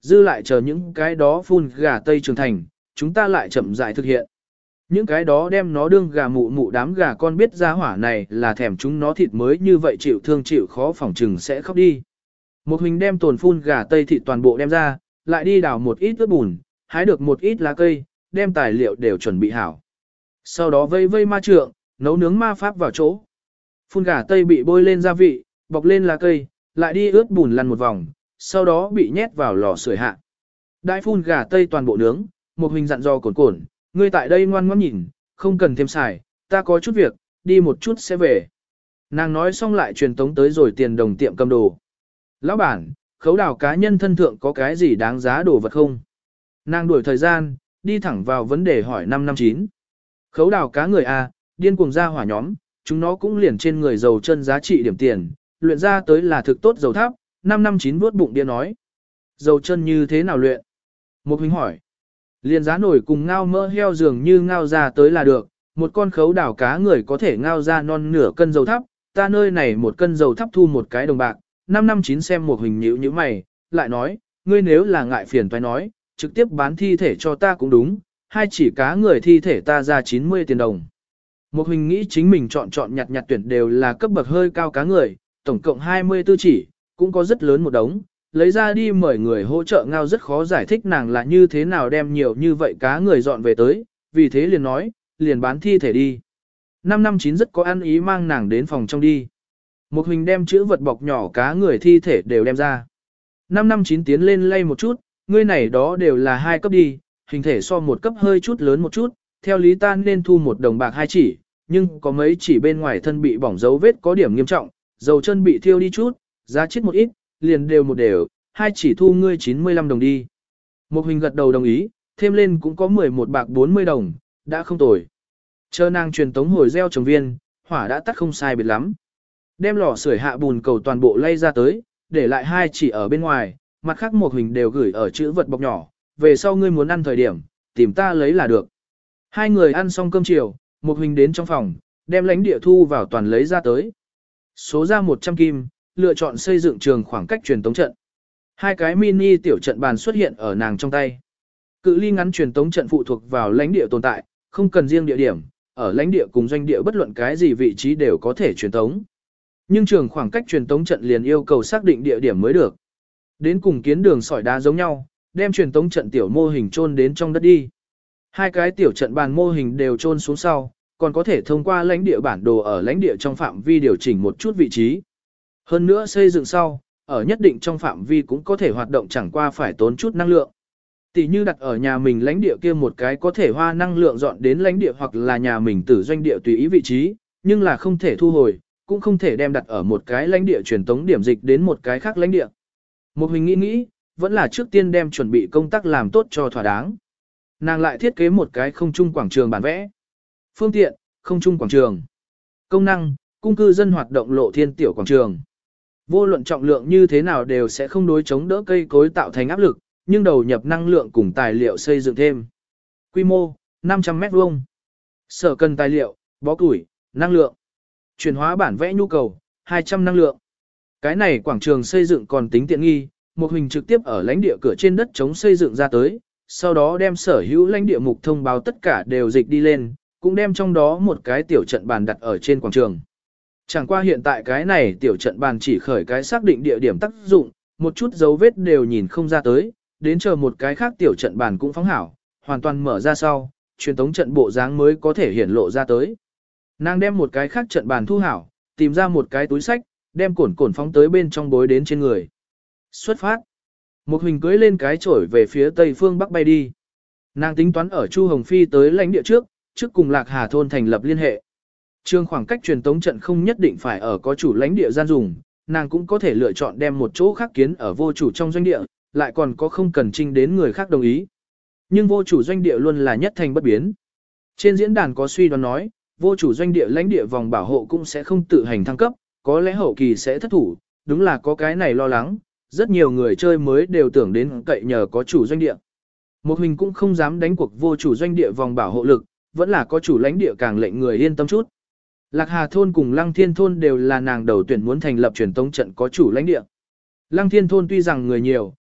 dư lại chờ những cái đó phun gà Tây trưởng thành, chúng ta lại chậm rãi thực hiện. Những cái đó đem nó đương gà mụ mụ đám gà con biết ra hỏa này là thèm chúng nó thịt mới như vậy chịu thương chịu khó phỏng trừng sẽ khóc đi. Một hình đem tồn phun gà Tây thịt toàn bộ đem ra, lại đi đào một ít ướt bùn, hái được một ít lá cây, đem tài liệu đều chuẩn bị hảo. Sau đó vây vây ma trượng, nấu nướng ma pháp vào chỗ. Phun gà Tây bị bôi lên gia vị, bọc lên lá cây, lại đi ướt bùn lăn một vòng, sau đó bị nhét vào lò sưởi hạ. Đại phun gà Tây toàn bộ nướng, một hình dặn dò cồn cồn, ngươi tại đây ngoan ngoãn nhìn, không cần thêm xài, ta có chút việc, đi một chút sẽ về. Nàng nói xong lại truyền tống tới rồi tiền đồng tiệm cầm đồ. Lão bản, khấu đào cá nhân thân thượng có cái gì đáng giá đồ vật không? Nàng đuổi thời gian, đi thẳng vào vấn đề hỏi năm năm chín. Khấu đào cá người A, điên cuồng ra hỏa nhóm, chúng nó cũng liền trên người dầu chân giá trị điểm tiền, luyện ra tới là thực tốt dầu tháp, năm năm chín vuốt bụng điên nói. Dầu chân như thế nào luyện? Một huynh hỏi. Liền giá nổi cùng ngao mỡ heo dường như ngao ra tới là được, một con khấu đào cá người có thể ngao ra non nửa cân dầu thắp, ta nơi này một cân dầu thắp thu một cái đồng bạc, năm năm chín xem một hình nhíu như mày, lại nói, ngươi nếu là ngại phiền phải nói, trực tiếp bán thi thể cho ta cũng đúng, hay chỉ cá người thi thể ta ra chín mươi tiền đồng. Một hình nghĩ chính mình chọn chọn nhặt nhặt tuyển đều là cấp bậc hơi cao cá người, tổng cộng hai mươi tư chỉ, cũng có rất lớn một đống, lấy ra đi mời người hỗ trợ ngao rất khó giải thích nàng là như thế nào đem nhiều như vậy cá người dọn về tới, vì thế liền nói, liền bán thi thể đi. năm năm chín rất có ăn ý mang nàng đến phòng trong đi. Một hình đem chữ vật bọc nhỏ cá người thi thể đều đem ra. năm năm chín tiến lên lay một chút, ngươi này đó đều là hai cấp đi, hình thể so một cấp hơi chút lớn một chút, theo lý tan nên thu một đồng bạc hai chỉ, nhưng có mấy chỉ bên ngoài thân bị bỏng dấu vết có điểm nghiêm trọng, dầu chân bị thiêu đi chút, giá chết một ít, liền đều một đều, hai chỉ thu ngươi chín mươi lăm đồng đi. Một hình gật đầu đồng ý, thêm lên cũng có mười một bạc bốn mươi đồng, đã không tồi. Chờ nàng truyền tống hồi gieo trồng viên, hỏa đã tắt không sai biệt lắm. Đem lò sưởi hạ bùn cầu toàn bộ lay ra tới, để lại hai chỉ ở bên ngoài, mặt khác một hình đều gửi ở chữ vật bọc nhỏ, về sau ngươi muốn ăn thời điểm, tìm ta lấy là được. Hai người ăn xong cơm chiều, một hình đến trong phòng, đem lãnh địa thu vào toàn lấy ra tới. Số ra một trăm kim, lựa chọn xây dựng trường khoảng cách truyền tống trận. Hai cái mini tiểu trận bàn xuất hiện ở nàng trong tay. Cự ly ngắn truyền tống trận phụ thuộc vào lãnh địa tồn tại, không cần riêng địa điểm, ở lãnh địa cùng doanh địa bất luận cái gì vị trí đều có thể truyền tống. Nhưng trường khoảng cách truyền tống trận liền yêu cầu xác định địa điểm mới được. Đến cùng kiến đường sỏi đá giống nhau, đem truyền tống trận tiểu mô hình chôn đến trong đất đi. Hai cái tiểu trận bàn mô hình đều chôn xuống sau, còn có thể thông qua lãnh địa bản đồ ở lãnh địa trong phạm vi điều chỉnh một chút vị trí. Hơn nữa xây dựng sau, ở nhất định trong phạm vi cũng có thể hoạt động chẳng qua phải tốn chút năng lượng. Tỷ như đặt ở nhà mình lãnh địa kia một cái có thể hoa năng lượng dọn đến lãnh địa hoặc là nhà mình tử doanh địa tùy ý vị trí, nhưng là không thể thu hồi, cũng không thể đem đặt ở một cái lãnh địa truyền tống điểm dịch đến một cái khác lãnh địa. Một hình nghĩ nghĩ, vẫn là trước tiên đem chuẩn bị công tác làm tốt cho thỏa đáng. Nàng lại thiết kế một cái không trung quảng trường bản vẽ. Phương tiện, không trung quảng trường. Công năng, cung cư dân hoạt động lộ thiên tiểu quảng trường. Vô luận trọng lượng như thế nào đều sẽ không đối chống đỡ cây cối tạo thành áp lực, nhưng đầu nhập năng lượng cùng tài liệu xây dựng thêm. Quy mô, năm trăm mét vuông. Sở cần tài liệu, bó củi, năng lượng. Chuyển hóa bản vẽ nhu cầu, hai trăm năng lượng. Cái này quảng trường xây dựng còn tính tiện nghi, một hình trực tiếp ở lãnh địa cửa trên đất chống xây dựng ra tới, sau đó đem sở hữu lãnh địa mục thông báo tất cả đều dịch đi lên, cũng đem trong đó một cái tiểu trận bàn đặt ở trên quảng trường. Chẳng qua hiện tại cái này tiểu trận bàn chỉ khởi cái xác định địa điểm tác dụng, một chút dấu vết đều nhìn không ra tới, đến chờ một cái khác tiểu trận bàn cũng phóng hảo, hoàn toàn mở ra sau, truyền tống trận bộ dáng mới có thể hiển lộ ra tới. Nàng đem một cái khác trận bàn thu hảo, tìm ra một cái túi sách, đem cổn cổn phóng tới bên trong bối đến trên người. Xuất phát. Một hình cưới lên cái chổi về phía tây phương bắc bay đi. Nàng tính toán ở Chu Hồng Phi tới lãnh địa trước, trước cùng Lạc Hà thôn thành lập liên hệ. Trường khoảng cách truyền tống trận không nhất định phải ở có chủ lãnh địa gian dùng, nàng cũng có thể lựa chọn đem một chỗ khác kiến ở vô chủ trong doanh địa, lại còn có không cần trinh đến người khác đồng ý. Nhưng vô chủ doanh địa luôn là nhất thành bất biến. Trên diễn đàn có suy đoán nói, vô chủ doanh địa lãnh địa vòng bảo hộ cũng sẽ không tự hành thăng cấp, có lẽ hậu kỳ sẽ thất thủ, đúng là có cái này lo lắng, rất nhiều người chơi mới đều tưởng đến cậy nhờ có chủ doanh địa. Một hình cũng không dám đánh cuộc vô chủ doanh địa vòng bảo hộ lực, vẫn là có chủ lãnh địa càng lệnh người yên tâm chút. Lạc Hà thôn cùng Lăng Thiên thôn đều là nàng đầu tuyển muốn thành lập truyền tống trận có chủ lãnh địa. Lăng Thiên thôn tuy rằng người nhiều,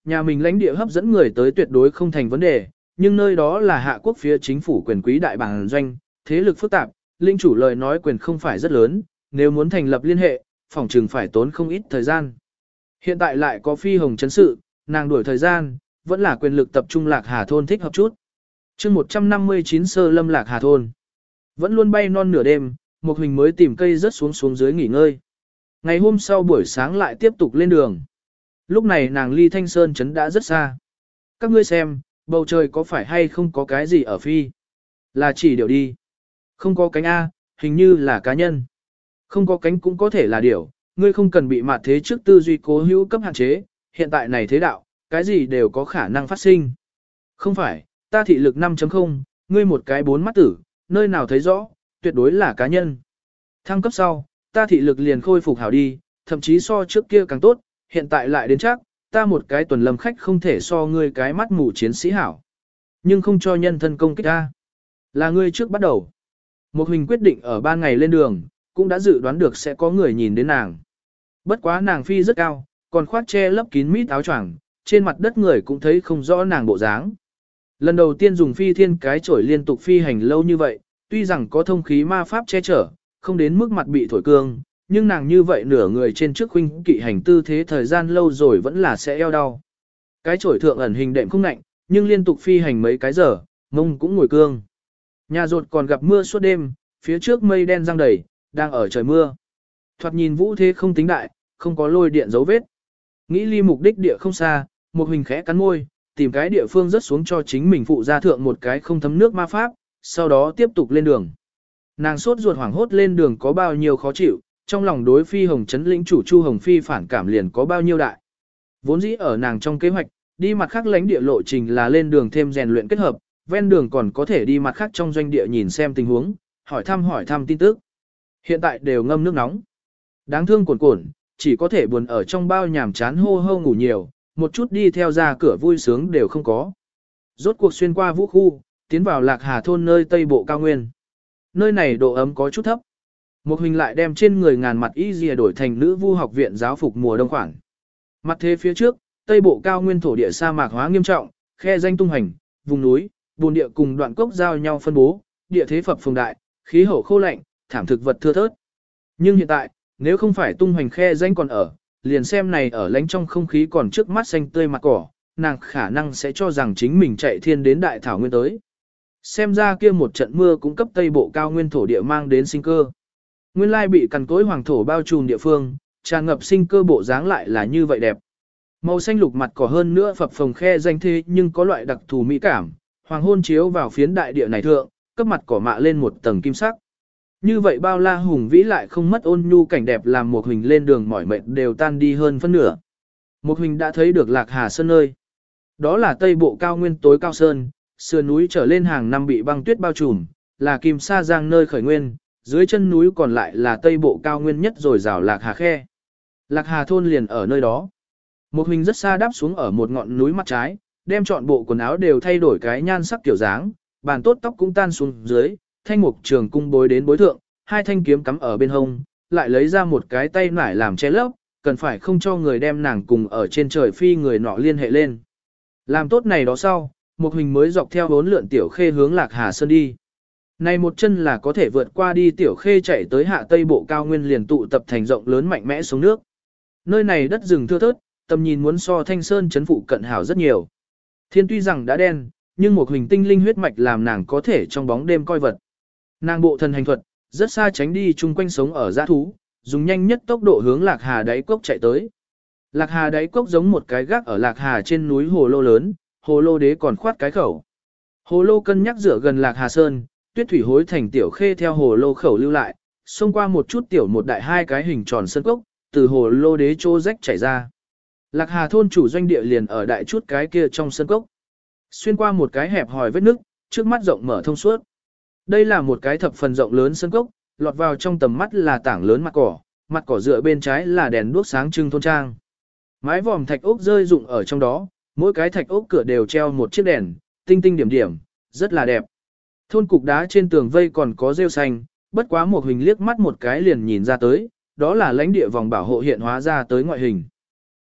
nhà mình lãnh địa hấp dẫn người tới tuyệt đối không thành vấn đề, nhưng nơi đó là hạ quốc phía chính phủ quyền quý đại bản doanh, thế lực phức tạp, linh chủ lời nói quyền không phải rất lớn, nếu muốn thành lập liên hệ, phòng trừng phải tốn không ít thời gian. Hiện tại lại có phi hồng chấn sự, nàng đuổi thời gian, vẫn là quyền lực tập trung Lạc Hà thôn thích hợp chút. chương một trăm năm mươi chín sơ lâm Lạc Hà thôn. Vẫn luôn bay non nửa đêm, một hình mới tìm cây rớt xuống xuống dưới nghỉ ngơi. Ngày hôm sau buổi sáng lại tiếp tục lên đường. Lúc này nàng ly Thanh Sơn trấn đã rất xa. Các ngươi xem, bầu trời có phải hay không có cái gì ở phi? Là chỉ điểu đi. Không có cánh A, hình như là cá nhân. Không có cánh cũng có thể là điểu, ngươi không cần bị mạt thế trước tư duy cố hữu cấp hạn chế, hiện tại này thế đạo, cái gì đều có khả năng phát sinh. Không phải, ta thị lực năm chấm không, ngươi một cái bốn mắt tử, nơi nào thấy rõ, tuyệt đối là cá nhân. Thăng cấp sau, ta thị lực liền khôi phục hảo đi, thậm chí so trước kia càng tốt, hiện tại lại đến chắc, ta một cái tuần lâm khách không thể so ngươi cái mắt mù chiến sĩ hảo. Nhưng không cho nhân thân công kích ta. Là ngươi trước bắt đầu. Một hình quyết định ở ban ngày lên đường, cũng đã dự đoán được sẽ có người nhìn đến nàng. Bất quá nàng phi rất cao, còn khoác che lấp kín mít áo choàng, trên mặt đất người cũng thấy không rõ nàng bộ dáng. Lần đầu tiên dùng phi thiên cái chổi liên tục phi hành lâu như vậy, tuy rằng có thông khí ma pháp che chở, không đến mức mặt bị thổi cương, nhưng nàng như vậy nửa người trên trước huynh kỵ hành tư thế thời gian lâu rồi vẫn là sẽ eo đau. Cái chổi thượng ẩn hình đệm không nạnh, nhưng liên tục phi hành mấy cái giờ, mông cũng ngồi cương. Nhà rột còn gặp mưa suốt đêm, phía trước mây đen giăng đầy, đang ở trời mưa. Thoạt nhìn vũ thế không tính đại, không có lôi điện dấu vết. Nghĩ ly mục đích địa không xa, một hình khẽ cắn môi, tìm cái địa phương rớt xuống cho chính mình phụ ra thượng một cái không thấm nước ma pháp, sau đó tiếp tục lên đường. Nàng sốt ruột hoảng hốt lên đường có bao nhiêu khó chịu, trong lòng đối phi hồng chấn lĩnh chủ Chu Hồng Phi phản cảm liền có bao nhiêu đại. Vốn dĩ ở nàng trong kế hoạch, đi mặt khác lãnh địa lộ trình là lên đường thêm rèn luyện kết hợp, ven đường còn có thể đi mặt khác trong doanh địa nhìn xem tình huống, hỏi thăm hỏi thăm tin tức. Hiện tại đều ngâm nước nóng. Đáng thương cồn cồn, chỉ có thể buồn ở trong bao nhàm chán hô hô ngủ nhiều, một chút đi theo ra cửa vui sướng đều không có. Rốt cuộc xuyên qua vũ khu, tiến vào Lạc Hà thôn nơi tây bộ cao nguyên. Nơi này độ ấm có chút thấp. Một hình lại đem trên người ngàn mặt y dìa đổi thành nữ vu học viện giáo phục mùa đông khoảng. Mặt thế phía trước, tây bộ cao nguyên thổ địa sa mạc hóa nghiêm trọng, khe danh tung hành, vùng núi, bùn địa cùng đoạn cốc giao nhau phân bố, địa thế phập phồng đại, khí hậu khô lạnh, thảm thực vật thưa thớt. Nhưng hiện tại, nếu không phải tung hoành khe danh còn ở, liền xem này ở lánh trong không khí còn trước mắt xanh tươi mặt cỏ, nàng khả năng sẽ cho rằng chính mình chạy thiên đến đại thảo nguyên tới. Xem ra kia một trận mưa cũng cấp tây bộ cao nguyên thổ địa mang đến sinh cơ. Nguyên lai bị cằn cối hoàng thổ bao trùm địa phương, tràn ngập sinh cơ bộ dáng lại là như vậy đẹp. Màu xanh lục mặt cỏ hơn nữa phập phồng khe danh thế nhưng có loại đặc thù mỹ cảm, hoàng hôn chiếu vào phiến đại địa này thượng, cấp mặt cỏ mạ lên một tầng kim sắc. Như vậy bao la hùng vĩ lại không mất ôn nhu cảnh đẹp làm một hình lên đường mỏi mệt đều tan đi hơn phân nửa. Một hình đã thấy được Lạc Hà Sơn nơi. Đó là tây bộ cao nguyên tối cao sơn, sườn núi trở lên hàng năm bị băng tuyết bao trùm, là Kim Sa Giang nơi khởi nguyên, dưới chân núi còn lại là tây bộ cao nguyên nhất rồi rào Lạc Hà khe. Lạc Hà thôn liền ở nơi đó. Một hình rất xa đáp xuống ở một ngọn núi mặt trái, đem chọn bộ quần áo đều thay đổi cái nhan sắc kiểu dáng, bàn tốt tóc cũng tan xuống dưới, thanh mục trường cung bối đến bối thượng, hai thanh kiếm cắm ở bên hông, lại lấy ra một cái tay nải làm che lấp, cần phải không cho người đem nàng cùng ở trên trời phi người nọ liên hệ lên. Làm tốt này đó sau, một hình mới dọc theo bốn lượn tiểu khê hướng Lạc Hà Sơn đi. Này một chân là có thể vượt qua đi tiểu khê chạy tới hạ tây bộ cao nguyên liền tụ tập thành rộng lớn mạnh mẽ xuống nước. Nơi này đất rừng thưa thớt, tầm nhìn muốn so Thanh Sơn chấn phụ cận hảo rất nhiều. Thiên tuy rằng đã đen, nhưng một hình tinh linh huyết mạch làm nàng có thể trong bóng đêm coi vật. Nàng bộ thần hành thuật, rất xa tránh đi chung quanh sống ở dã thú, dùng nhanh nhất tốc độ hướng Lạc Hà đáy cốc chạy tới. Lạc Hà đáy cốc giống một cái gác ở Lạc Hà trên núi hồ lô lớn, hồ lô đế còn khoát cái khẩu. Hồ lô cân nhắc dựa gần Lạc Hà Sơn, tuyết thủy hối thành tiểu khê theo hồ lô khẩu lưu lại, xông qua một chút tiểu một đại hai cái hình tròn sơn cốc, từ hồ lô đế chỗ rách chảy ra. Lạc Hà thôn chủ doanh địa liền ở đại chút cái kia trong sơn cốc. Xuyên qua một cái hẹp hòi vết nước, trước mắt rộng mở thông suốt. Đây là một cái thập phần rộng lớn sơn cốc, lọt vào trong tầm mắt là tảng lớn mặt cỏ, mặt cỏ dựa bên trái là đèn đuốc sáng trưng thôn trang. Mái vòm thạch ốc rơi rụng ở trong đó, mỗi cái thạch ốc cửa đều treo một chiếc đèn, tinh tinh điểm điểm, rất là đẹp. Thôn cục đá trên tường vây còn có rêu xanh, bất quá một hình liếc mắt một cái liền nhìn ra tới, đó là lãnh địa vòng bảo hộ hiện hóa ra tới ngoại hình.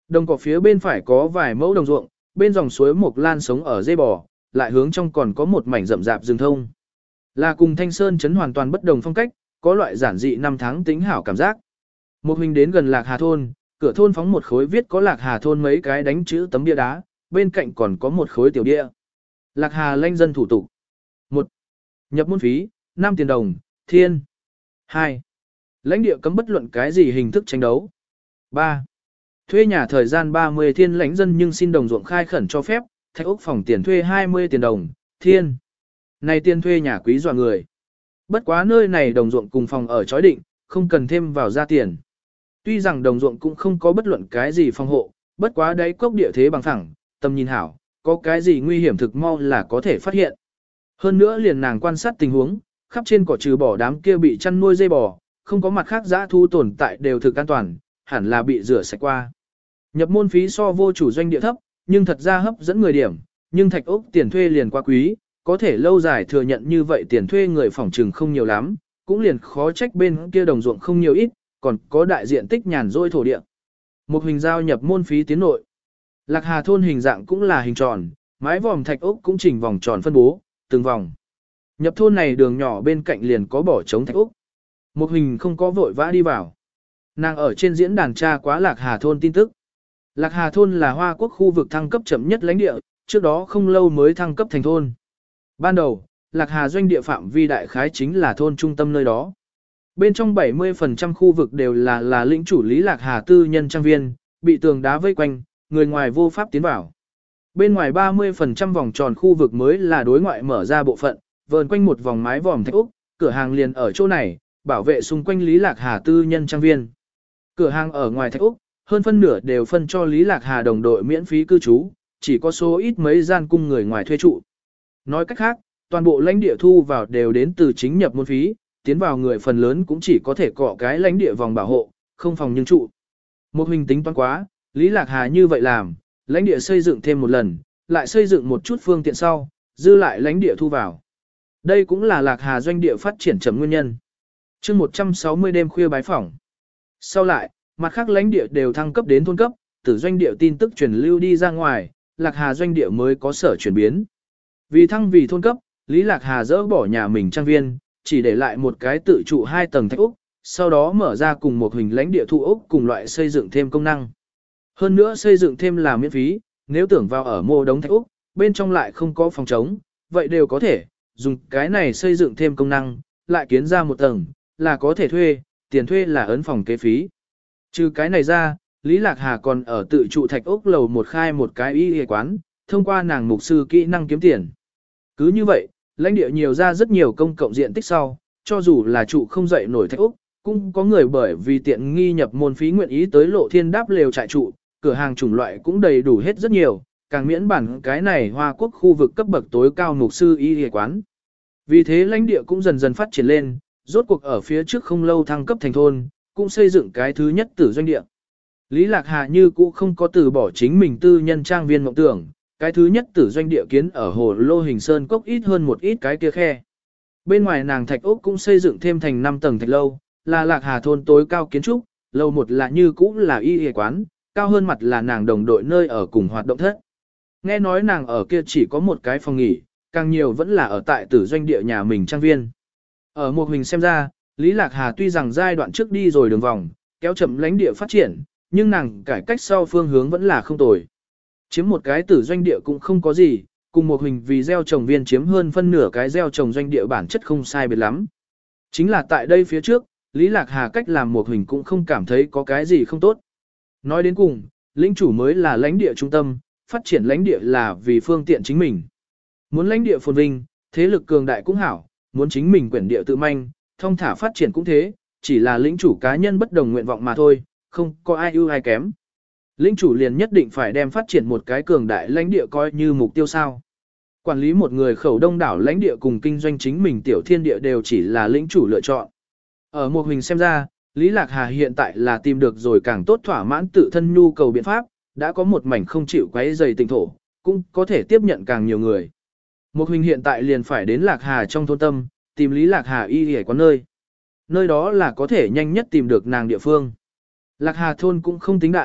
Đồng cỏ phía bên phải có vài mẫu đồng ruộng, bên dòng suối Mộc Lan sống ở dây bò, lại hướng trong còn có một mảnh rậm rạp rừng thông. Là cùng Thanh Sơn trấn hoàn toàn bất đồng phong cách, có loại giản dị năm tháng tính hảo cảm giác. Một mình đến gần Lạc Hà thôn, cửa thôn phóng một khối viết có Lạc Hà thôn mấy cái đánh chữ tấm bia đá, bên cạnh còn có một khối tiểu bia. Lạc Hà lãnh dân thủ tục. một. Nhập môn phí, năm tiền đồng, thiên. hai. Lãnh địa cấm bất luận cái gì hình thức tranh đấu. ba. Thuê nhà thời gian ba mươi thiên lãnh dân nhưng xin đồng ruộng khai khẩn cho phép, thạch ốc phòng tiền thuê hai mươi tiền đồng, thiên. Này tiền thuê nhà quý dọa người. Bất quá nơi này đồng ruộng cùng phòng ở chói định, không cần thêm vào ra tiền. Tuy rằng đồng ruộng cũng không có bất luận cái gì phòng hộ, bất quá đáy cốc địa thế bằng phẳng, tầm nhìn hảo, có cái gì nguy hiểm thực mau là có thể phát hiện. Hơn nữa liền nàng quan sát tình huống, khắp trên cỏ trừ bỏ đám kia bị chăn nuôi dây bò, không có mặt khác dã thu tồn tại đều thực an toàn, hẳn là bị rửa sạch qua. Nhập môn phí so vô chủ doanh địa thấp, nhưng thật ra hấp dẫn người điểm, nhưng thạch ốc tiền thuê liền quá quý, có thể lâu dài thừa nhận như vậy tiền thuê người phòng trừng không nhiều lắm, cũng liền khó trách bên kia đồng ruộng không nhiều ít, còn có đại diện tích nhàn rỗi thổ địa. Một hình giao nhập môn phí tiến nội. Lạc Hà thôn hình dạng cũng là hình tròn, mái vòm thạch ốc cũng chỉnh vòng tròn phân bố, từng vòng. Nhập thôn này đường nhỏ bên cạnh liền có bỏ trống thạch ốc. Một hình không có vội vã đi vào. Nàng ở trên diễn đàn tra quá Lạc Hà thôn tin tức. Lạc Hà thôn là Hoa Quốc khu vực thăng cấp chậm nhất lãnh địa, trước đó không lâu mới thăng cấp thành thôn. Ban đầu, Lạc Hà doanh địa phạm vi đại khái chính là thôn trung tâm nơi đó. Bên trong bảy mươi phần trăm khu vực đều là là lĩnh chủ lý Lạc Hà tư nhân trang viên, bị tường đá vây quanh, người ngoài vô pháp tiến vào. Bên ngoài ba mươi phần trăm vòng tròn khu vực mới là đối ngoại mở ra bộ phận, vờn quanh một vòng mái vòm thạch úc, cửa hàng liền ở chỗ này, bảo vệ xung quanh lý Lạc Hà tư nhân trang viên. Cửa hàng ở ngoài thạch úc, hơn phân nửa đều phân cho lý Lạc Hà đồng đội miễn phí cư trú, chỉ có số ít mấy gian cung người ngoài thuê trụ. Nói cách khác, toàn bộ lãnh địa thu vào đều đến từ chính nhập môn phí, tiến vào người phần lớn cũng chỉ có thể cọ cái lãnh địa vòng bảo hộ, không phòng nhưng trụ. Một hình tính toán quá, Lý Lạc Hà như vậy làm, lãnh địa xây dựng thêm một lần, lại xây dựng một chút phương tiện sau, dư lại lãnh địa thu vào. Đây cũng là Lạc Hà doanh địa phát triển chậm nguyên nhân. Chương một trăm sáu mươi đêm khuya bái phỏng. Sau lại, mặt khác lãnh địa đều thăng cấp đến thôn cấp, từ doanh địa tin tức truyền lưu đi ra ngoài, Lạc Hà doanh địa mới có sở chuyển biến. Vì thăng vì thôn cấp, Lý Lạc Hà dỡ bỏ nhà mình trang viên, chỉ để lại một cái tự trụ hai tầng thạch úc, sau đó mở ra cùng một hình lãnh địa thu úc cùng loại xây dựng thêm công năng. Hơn nữa xây dựng thêm là miễn phí, nếu tưởng vào ở mô đống thạch úc, bên trong lại không có phòng trống, vậy đều có thể, dùng cái này xây dựng thêm công năng, lại kiến ra một tầng, là có thể thuê, tiền thuê là ấn phòng kế phí. Trừ cái này ra, Lý Lạc Hà còn ở tự trụ thạch úc lầu một khai một cái y y quán, thông qua nàng mục sư kỹ năng kiếm tiền. Cứ như vậy, lãnh địa nhiều ra rất nhiều công cộng diện tích sau, cho dù là trụ không dậy nổi thạch úc, cũng có người bởi vì tiện nghi nhập môn phí nguyện ý tới lộ thiên đáp lều trại trụ, cửa hàng chủng loại cũng đầy đủ hết rất nhiều, càng miễn bản cái này Hoa Quốc khu vực cấp bậc tối cao mục sư y y quán. Vì thế lãnh địa cũng dần dần phát triển lên, rốt cuộc ở phía trước không lâu thăng cấp thành thôn, cũng xây dựng cái thứ nhất tử doanh địa. Lý Lạc Hà như cũ không có từ bỏ chính mình tư nhân trang viên mộng tưởng, cái thứ nhất tử doanh địa kiến ở hồ lô hình sơn cốc ít hơn một ít cái kia khe. Bên ngoài nàng thạch ốc cũng xây dựng thêm thành năm tầng thạch lâu, là Lạc Hà thôn tối cao kiến trúc, lầu một là như cũ là y y quán, cao hơn mặt là nàng đồng đội nơi ở cùng hoạt động thất. Nghe nói nàng ở kia chỉ có một cái phòng nghỉ, càng nhiều vẫn là ở tại tử doanh địa nhà mình trang viên. Ở một mình xem ra, Lý Lạc Hà tuy rằng giai đoạn trước đi rồi đường vòng, kéo chậm lãnh địa phát triển, nhưng nàng cải cách sau phương hướng vẫn là không tồi. Chiếm một cái tử doanh địa cũng không có gì, cùng một hình vì gieo trồng viên chiếm hơn phân nửa cái gieo trồng doanh địa bản chất không sai biệt lắm. Chính là tại đây phía trước, Lý Lạc Hà cách làm một hình cũng không cảm thấy có cái gì không tốt. Nói đến cùng, lĩnh chủ mới là lãnh địa trung tâm, phát triển lãnh địa là vì phương tiện chính mình. Muốn lãnh địa phồn vinh, thế lực cường đại cũng hảo, muốn chính mình quyển địa tự manh, thông thả phát triển cũng thế, chỉ là lĩnh chủ cá nhân bất đồng nguyện vọng mà thôi, không có ai ưu ai kém. Lĩnh chủ liền nhất định phải đem phát triển một cái cường đại lãnh địa coi như mục tiêu sao. Quản lý một người khẩu đông đảo lãnh địa cùng kinh doanh chính mình tiểu thiên địa đều chỉ là lĩnh chủ lựa chọn. Ở một hình xem ra, Lý Lạc Hà hiện tại là tìm được rồi càng tốt thỏa mãn tự thân nhu cầu biện pháp, đã có một mảnh không chịu quấy dày tình thổ, cũng có thể tiếp nhận càng nhiều người. Một hình hiện tại liền phải đến Lạc Hà trong thôn tâm, tìm Lý Lạc Hà y hề quán nơi. Nơi đó là có thể nhanh nhất tìm được nàng địa phương. Lạc Hà thôn cũng không tính đại,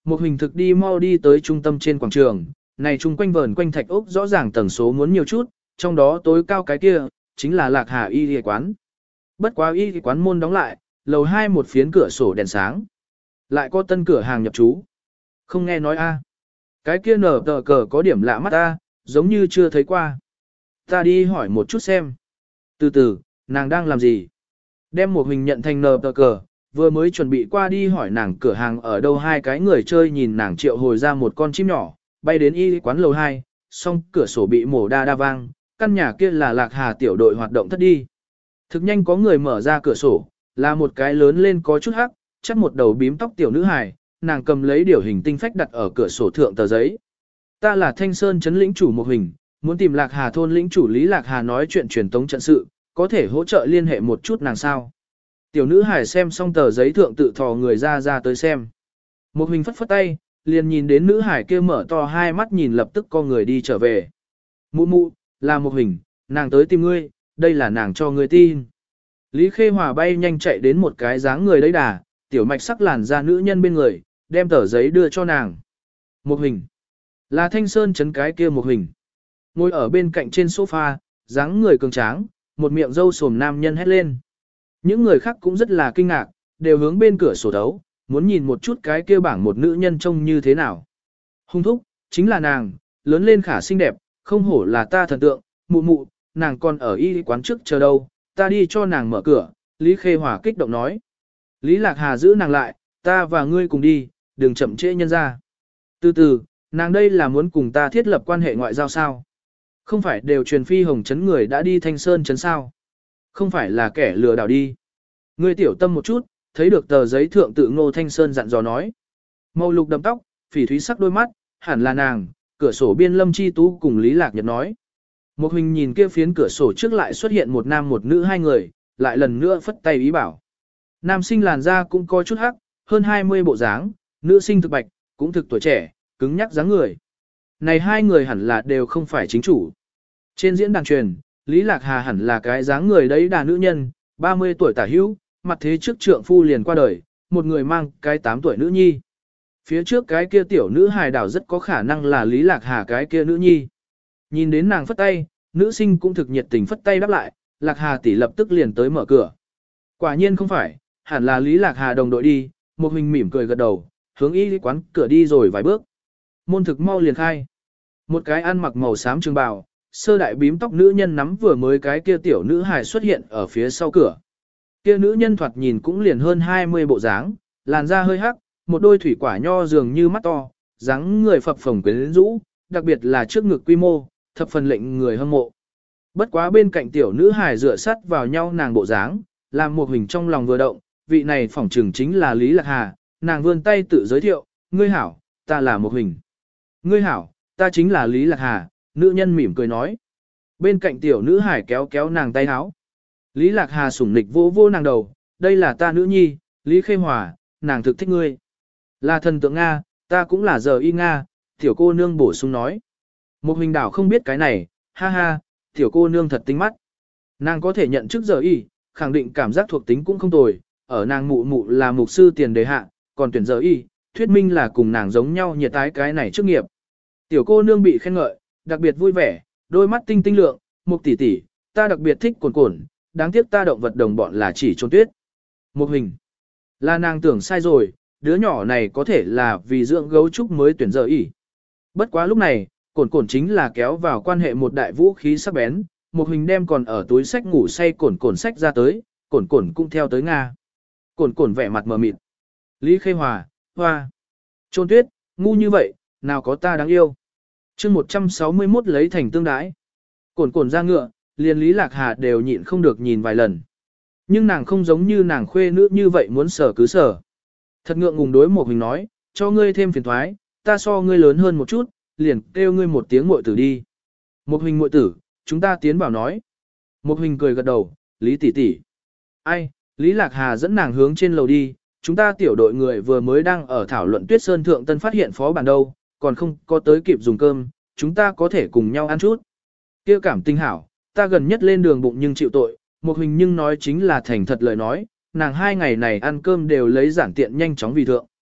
Một hình thực đi mau đi tới trung tâm trên quảng trường, này chung quanh vờn quanh thạch ốc rõ ràng tầng số muốn nhiều chút, trong đó tối cao cái kia, chính là Lạc Hà y y quán. Bất quá y y quán môn đóng lại, lầu hai một phiến cửa sổ đèn sáng. Lại có tân cửa hàng nhập trú. Không nghe nói a. Cái kia nở tờ cờ có điểm lạ mắt ta, giống như chưa thấy qua. Ta đi hỏi một chút xem. Từ từ, nàng đang làm gì? Đem một hình nhận thành nở tờ cờ, vừa mới chuẩn bị qua đi hỏi nàng cửa hàng ở đâu, hai cái người chơi nhìn nàng triệu hồi ra một con chim nhỏ, bay đến y quán lầu hai, xong cửa sổ bị mổ đa đa vang, căn nhà kia là Lạc Hà tiểu đội hoạt động thất đi. Thực nhanh có người mở ra cửa sổ, là một cái lớn lên có chút hắc, chắc một đầu bím tóc tiểu nữ hài, nàng cầm lấy điều hình tinh phách đặt ở cửa sổ thượng tờ giấy. Ta là Thanh Sơn trấn lĩnh chủ một hình, muốn tìm Lạc Hà thôn lĩnh chủ Lý Lạc Hà nói chuyện truyền tống trận sự, có thể hỗ trợ liên hệ một chút nàng sao. Tiểu nữ hài xem xong tờ giấy thượng tự thò người ra ra tới xem. Một hình phất phất tay, liền nhìn đến nữ hải kia mở to hai mắt nhìn lập tức co người đi trở về. Mụ mụ, là một hình, nàng tới tìm ngươi, đây là nàng cho ngươi tin. Lý Khê Hòa bay nhanh chạy đến một cái dáng người đấy đà, tiểu mạch sắc làn ra nữ nhân bên người, đem tờ giấy đưa cho nàng. Một hình, là Thanh Sơn trấn cái kia một hình. Ngồi ở bên cạnh trên sofa, dáng người cường tráng, một miệng râu sồm nam nhân hét lên. Những người khác cũng rất là kinh ngạc, đều hướng bên cửa sổ thấu, muốn nhìn một chút cái kia bảng một nữ nhân trông như thế nào. Hung thúc, chính là nàng, lớn lên khả xinh đẹp, không hổ là ta thần tượng, mụ mụ, nàng còn ở y quán trước chờ đâu, ta đi cho nàng mở cửa, Lý Khê Hòa kích động nói. Lý Lạc Hà giữ nàng lại, ta và ngươi cùng đi, đừng chậm trễ nhân ra. Từ từ, nàng đây là muốn cùng ta thiết lập quan hệ ngoại giao sao? Không phải đều truyền phi hồng chấn người đã đi Thanh Sơn chấn sao? Không phải là kẻ lừa đảo đi. Ngươi tiểu tâm một chút, thấy được tờ giấy thượng tự Ngô Thanh Sơn dặn dò nói. Màu lục đậm tóc, phỉ thúy sắc đôi mắt, hẳn là nàng, cửa sổ biên Lâm Chi Tú cùng Lý Lạc Nhật nói. Một hình nhìn kia phiến cửa sổ trước lại xuất hiện một nam một nữ hai người, lại lần nữa phất tay ý bảo. Nam sinh làn da cũng có chút hắc, hơn hai mươi bộ dáng, nữ sinh thực bạch, cũng thực tuổi trẻ, cứng nhắc dáng người. Này hai người hẳn là đều không phải chính chủ. Trên diễn đàn truyền, Lý Lạc Hà hẳn là cái dáng người đấy đà nữ nhân, ba mươi tuổi tả hữu, mặt thế trước trượng phu liền qua đời, một người mang cái tám tuổi nữ nhi. Phía trước cái kia tiểu nữ hài đảo rất có khả năng là Lý Lạc Hà cái kia nữ nhi. Nhìn đến nàng phất tay, nữ sinh cũng thực nhiệt tình phất tay đáp lại, Lạc Hà tỷ lập tức liền tới mở cửa. Quả nhiên không phải, hẳn là Lý Lạc Hà đồng đội đi, một hình mỉm cười gật đầu, hướng y quán cửa đi rồi vài bước. Môn thực mau liền khai. Một cái ăn mặc màu xám trường bào, sơ đại bím tóc nữ nhân nắm vừa mới cái kia tiểu nữ hài xuất hiện ở phía sau cửa. Kia nữ nhân thoạt nhìn cũng liền hơn hai mươi bộ dáng, làn da hơi hắc, một đôi thủy quả nho dường như mắt to, dáng người phập phồng quyến rũ, đặc biệt là trước ngực quy mô, thập phần lệnh người hâm mộ. Bất quá bên cạnh tiểu nữ hài dựa sát vào nhau nàng bộ dáng, làm một hình trong lòng vừa động, vị này phỏng trừng chính là Lý Lạc Hà, nàng vươn tay tự giới thiệu, ngươi hảo, ta là một hình. Ngươi hảo, ta chính là Lý Lạc Hà, nữ nhân mỉm cười nói. Bên cạnh tiểu nữ hải kéo kéo nàng tay áo. Lý Lạc Hà sủng nịch vô vô nàng đầu, đây là ta nữ nhi, Lý Khê Hòa, nàng thực thích ngươi. Là thần tượng Nga, ta cũng là giờ y Nga, tiểu cô nương bổ sung nói. Một hình đảo không biết cái này, ha ha, tiểu cô nương thật tinh mắt. Nàng có thể nhận chức giờ y, khẳng định cảm giác thuộc tính cũng không tồi, ở nàng mụ mụ là mục sư tiền đề hạ, còn tuyển giờ y, thuyết minh là cùng nàng giống nhau nhiệt tái cái này chức nghiệp. Tiểu cô nương bị khen ngợi, đặc biệt vui vẻ, đôi mắt tinh tinh lượng, một tỷ tỷ, ta đặc biệt thích cồn cồn, đáng tiếc ta động vật đồng bọn là chỉ trốn tuyết. Một hình, là nàng tưởng sai rồi, đứa nhỏ này có thể là vì dưỡng gấu trúc mới tuyển giờ y. Bất quá lúc này, cồn cồn chính là kéo vào quan hệ một đại vũ khí sắc bén, một hình đem còn ở túi sách ngủ say cồn cồn sách ra tới, cồn cồn cũng theo tới Nga. Cồn cồn vẻ mặt mờ mịt. Lý Khê Hòa, hoa, trôn tuyết, ngu như vậy, nào có ta đáng yêu. chương một trăm sáu mươi mốt lấy thành tương đái. Cồn cồn ra ngựa, liền Lý Lạc Hà đều nhịn không được nhìn vài lần. Nhưng nàng không giống như nàng khuê nữ như vậy muốn sở cứ sở. Thật ngượng ngùng đối một hình nói, cho ngươi thêm phiền thoái, ta so ngươi lớn hơn một chút, liền kêu ngươi một tiếng muội tử đi. Một hình muội tử, chúng ta tiến vào nói. Một hình cười gật đầu, Lý tỷ tỷ. Ai, Lý Lạc Hà dẫn nàng hướng trên lầu đi, chúng ta tiểu đội người vừa mới đang ở thảo luận Tuyết Sơn Thượng Tân phát hiện phó bản đâu, còn không có tới kịp dùng cơm, chúng ta có thể cùng nhau ăn chút. Kia cảm tinh hảo, ta gần nhất lên đường bụng nhưng chịu tội, một hình nhưng nói chính là thành thật lời nói, nàng hai ngày này ăn cơm đều lấy giản tiện nhanh chóng vì thượng.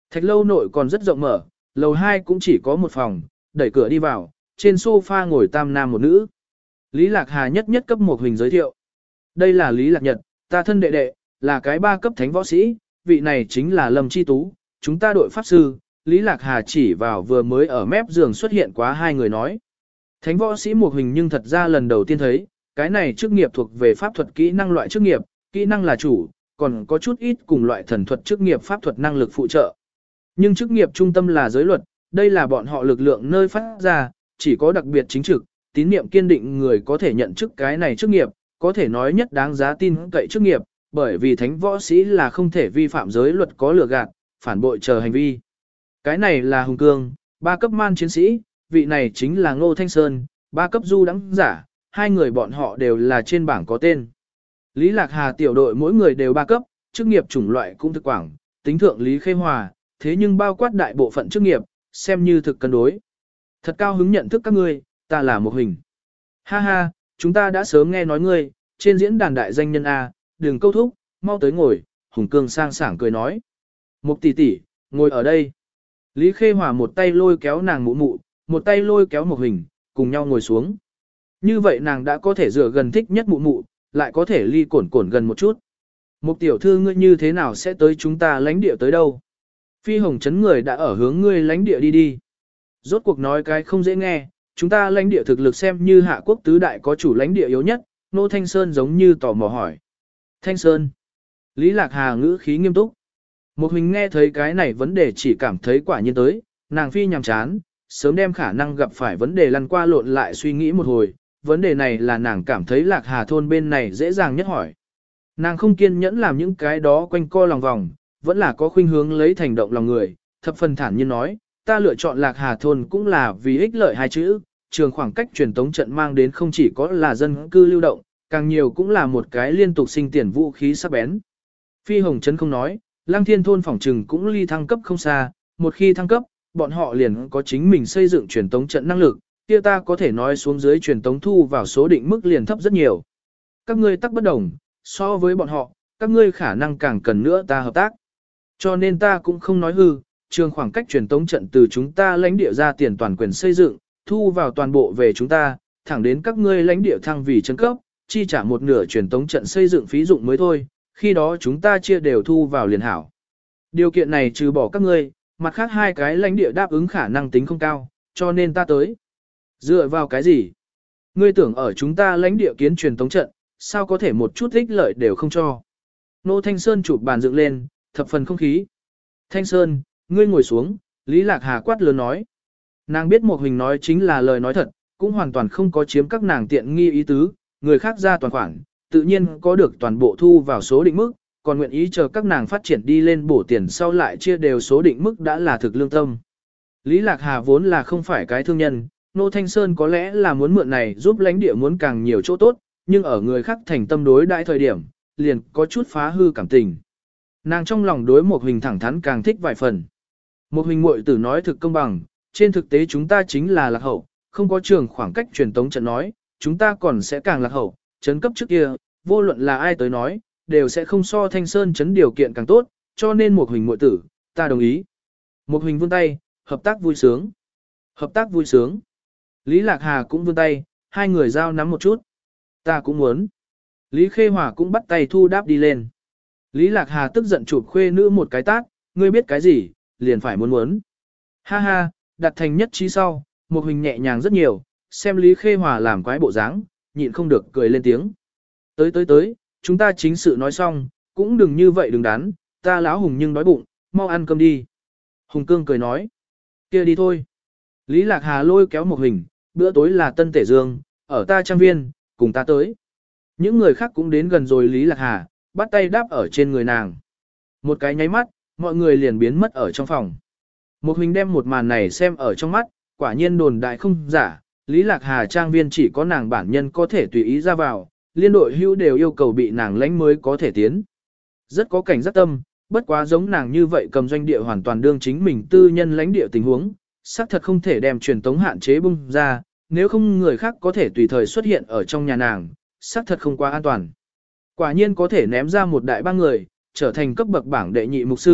Thạch lâu nội còn rất rộng mở, lầu hai cũng chỉ có một phòng, đẩy cửa đi vào, trên sofa ngồi tam nam một nữ. Lý Lạc Hà nhất nhất cấp một hình giới thiệu. Đây là Lý Lạc Nhật, ta thân đệ đệ, là cái ba cấp thánh võ sĩ, vị này chính là Lâm Chi Tú, chúng ta đội pháp sư. Lý Lạc Hà chỉ vào vừa mới ở mép giường xuất hiện quá hai người nói. Thánh võ sĩ một hình nhưng thật ra lần đầu tiên thấy, cái này chức nghiệp thuộc về pháp thuật kỹ năng loại chức nghiệp, kỹ năng là chủ, còn có chút ít cùng loại thần thuật chức nghiệp pháp thuật năng lực phụ trợ. Nhưng chức nghiệp trung tâm là giới luật, đây là bọn họ lực lượng nơi phát ra, chỉ có đặc biệt chính trực, tín niệm kiên định người có thể nhận chức cái này chức nghiệp, có thể nói nhất đáng giá tin cậy chức nghiệp, bởi vì thánh võ sĩ là không thể vi phạm giới luật có lừa gạt, phản bội chờ hành vi. Cái này là Hùng Cương, ba cấp man chiến sĩ, vị này chính là Ngô Thanh Sơn, ba cấp du đẳng giả, hai người bọn họ đều là trên bảng có tên. Lý Lạc Hà tiểu đội mỗi người đều ba cấp, chức nghiệp chủng loại cũng thực quảng, tính thượng Lý Khê Hòa, thế nhưng bao quát đại bộ phận chức nghiệp, xem như thực cân đối. Thật cao hứng nhận thức các ngươi, ta là một hình. Ha ha, chúng ta đã sớm nghe nói ngươi, trên diễn đàn đại danh nhân A, đừng câu thúc, mau tới ngồi, Hùng Cương sang sảng cười nói. Một tỷ tỷ, ngồi ở đây. Lý Khê Hòa một tay lôi kéo nàng mụ mụ, một tay lôi kéo một hình, cùng nhau ngồi xuống. Như vậy nàng đã có thể dựa gần thích nhất mụ mụ, lại có thể ly cổn cổn gần một chút. Một tiểu thư ngươi như thế nào sẽ tới chúng ta lãnh địa tới đâu? Phi Hồng Trấn người đã ở hướng ngươi lãnh địa đi đi. Rốt cuộc nói cái không dễ nghe, chúng ta lãnh địa thực lực xem như hạ quốc tứ đại có chủ lãnh địa yếu nhất, Nô Thanh Sơn giống như tò mò hỏi. Thanh Sơn. Lý Lạc Hà ngữ khí nghiêm túc. Một hình nghe thấy cái này vấn đề chỉ cảm thấy quả nhiên tới, nàng phi nhằm chán, sớm đem khả năng gặp phải vấn đề lăn qua lộn lại suy nghĩ một hồi, vấn đề này là nàng cảm thấy Lạc Hà thôn bên này dễ dàng nhất hỏi. Nàng không kiên nhẫn làm những cái đó quanh co lòng vòng, vẫn là có khuynh hướng lấy thành động lòng người, thập phần thản nhiên nói, ta lựa chọn Lạc Hà thôn cũng là vì ích lợi hai chữ, trường khoảng cách truyền tống trận mang đến không chỉ có là dân cư lưu động, càng nhiều cũng là một cái liên tục sinh tiền vũ khí sắc bén. Phi Hồng Trấn không nói, Lăng Thiên thôn phỏng trừng cũng ly thăng cấp không xa, một khi thăng cấp, bọn họ liền có chính mình xây dựng truyền tống trận năng lực, kia ta có thể nói xuống dưới truyền tống thu vào số định mức liền thấp rất nhiều. Các ngươi tắc bất đồng, so với bọn họ, các ngươi khả năng càng cần nữa ta hợp tác. Cho nên ta cũng không nói hư, trường khoảng cách truyền tống trận từ chúng ta lãnh địa ra tiền toàn quyền xây dựng, thu vào toàn bộ về chúng ta, thẳng đến các ngươi lãnh địa thăng vì chân cấp, chi trả một nửa truyền tống trận xây dựng phí dụng mới thôi, khi đó chúng ta chia đều thu vào liền hảo. Điều kiện này trừ bỏ các ngươi, mặt khác hai cái lãnh địa đáp ứng khả năng tính không cao, cho nên ta tới. Dựa vào cái gì? Ngươi tưởng ở chúng ta lãnh địa kiến truyền tống trận, sao có thể một chút ích lợi đều không cho? Nô Thanh Sơn chụp bàn dựng lên, thập phần không khí. Thanh Sơn, ngươi ngồi xuống, Lý Lạc Hà quát lớn nói. Nàng biết một hình nói chính là lời nói thật, cũng hoàn toàn không có chiếm các nàng tiện nghi ý tứ, người khác ra toàn khoản, tự nhiên có được toàn bộ thu vào số định mức, còn nguyện ý chờ các nàng phát triển đi lên bổ tiền sau lại chia đều số định mức đã là thực lương tâm. Lý Lạc Hà vốn là không phải cái thương nhân, Nô Thanh Sơn có lẽ là muốn mượn này giúp lãnh địa muốn càng nhiều chỗ tốt, nhưng ở người khác thành tâm đối đại thời điểm, liền có chút phá hư cảm tình. Nàng trong lòng đối một hình thẳng thắn càng thích vài phần. Một hình muội tử nói thực công bằng, trên thực tế chúng ta chính là lạc hậu, không có trường khoảng cách truyền tống trận nói, chúng ta còn sẽ càng lạc hậu, chấn cấp trước kia, vô luận là ai tới nói, đều sẽ không so Thanh Sơn chấn điều kiện càng tốt, cho nên một hình muội tử, ta đồng ý. Một hình vươn tay, hợp tác vui sướng. Hợp tác vui sướng. Lý Lạc Hà cũng vươn tay, hai người giao nắm một chút. Ta cũng muốn. Lý Khê Hòa cũng bắt tay thu đáp đi lên. Lý Lạc Hà tức giận chụp khuê nữ một cái tát, ngươi biết cái gì, liền phải muốn muốn. Ha ha, đặt thành nhất trí sau, một hình nhẹ nhàng rất nhiều, xem Lý Khê Hòa làm quái bộ dáng, nhịn không được cười lên tiếng. Tới tới tới, chúng ta chính sự nói xong, cũng đừng như vậy đừng đắn, ta lão Hùng nhưng đói bụng, mau ăn cơm đi. Hùng Cương cười nói, kia đi thôi. Lý Lạc Hà lôi kéo một hình, bữa tối là Tân Tể Dương, ở ta trang viên, cùng ta tới. Những người khác cũng đến gần rồi Lý Lạc Hà, bắt tay đáp ở trên người nàng. Một cái nháy mắt, mọi người liền biến mất ở trong phòng. Một hình đem một màn này xem ở trong mắt, quả nhiên đồn đại không giả, Lý Lạc Hà trang viên chỉ có nàng bản nhân có thể tùy ý ra vào, liên đội hữu đều yêu cầu bị nàng lãnh mới có thể tiến. Rất có cảnh giác tâm, bất quá giống nàng như vậy cầm doanh địa hoàn toàn đương chính mình tư nhân lãnh địa tình huống, xác thật không thể đem truyền tống hạn chế bung ra, nếu không người khác có thể tùy thời xuất hiện ở trong nhà nàng, xác thật không quá an toàn. Quả nhiên có thể ném ra một đại ba người, trở thành cấp bậc bảng đệ nhị mục sư,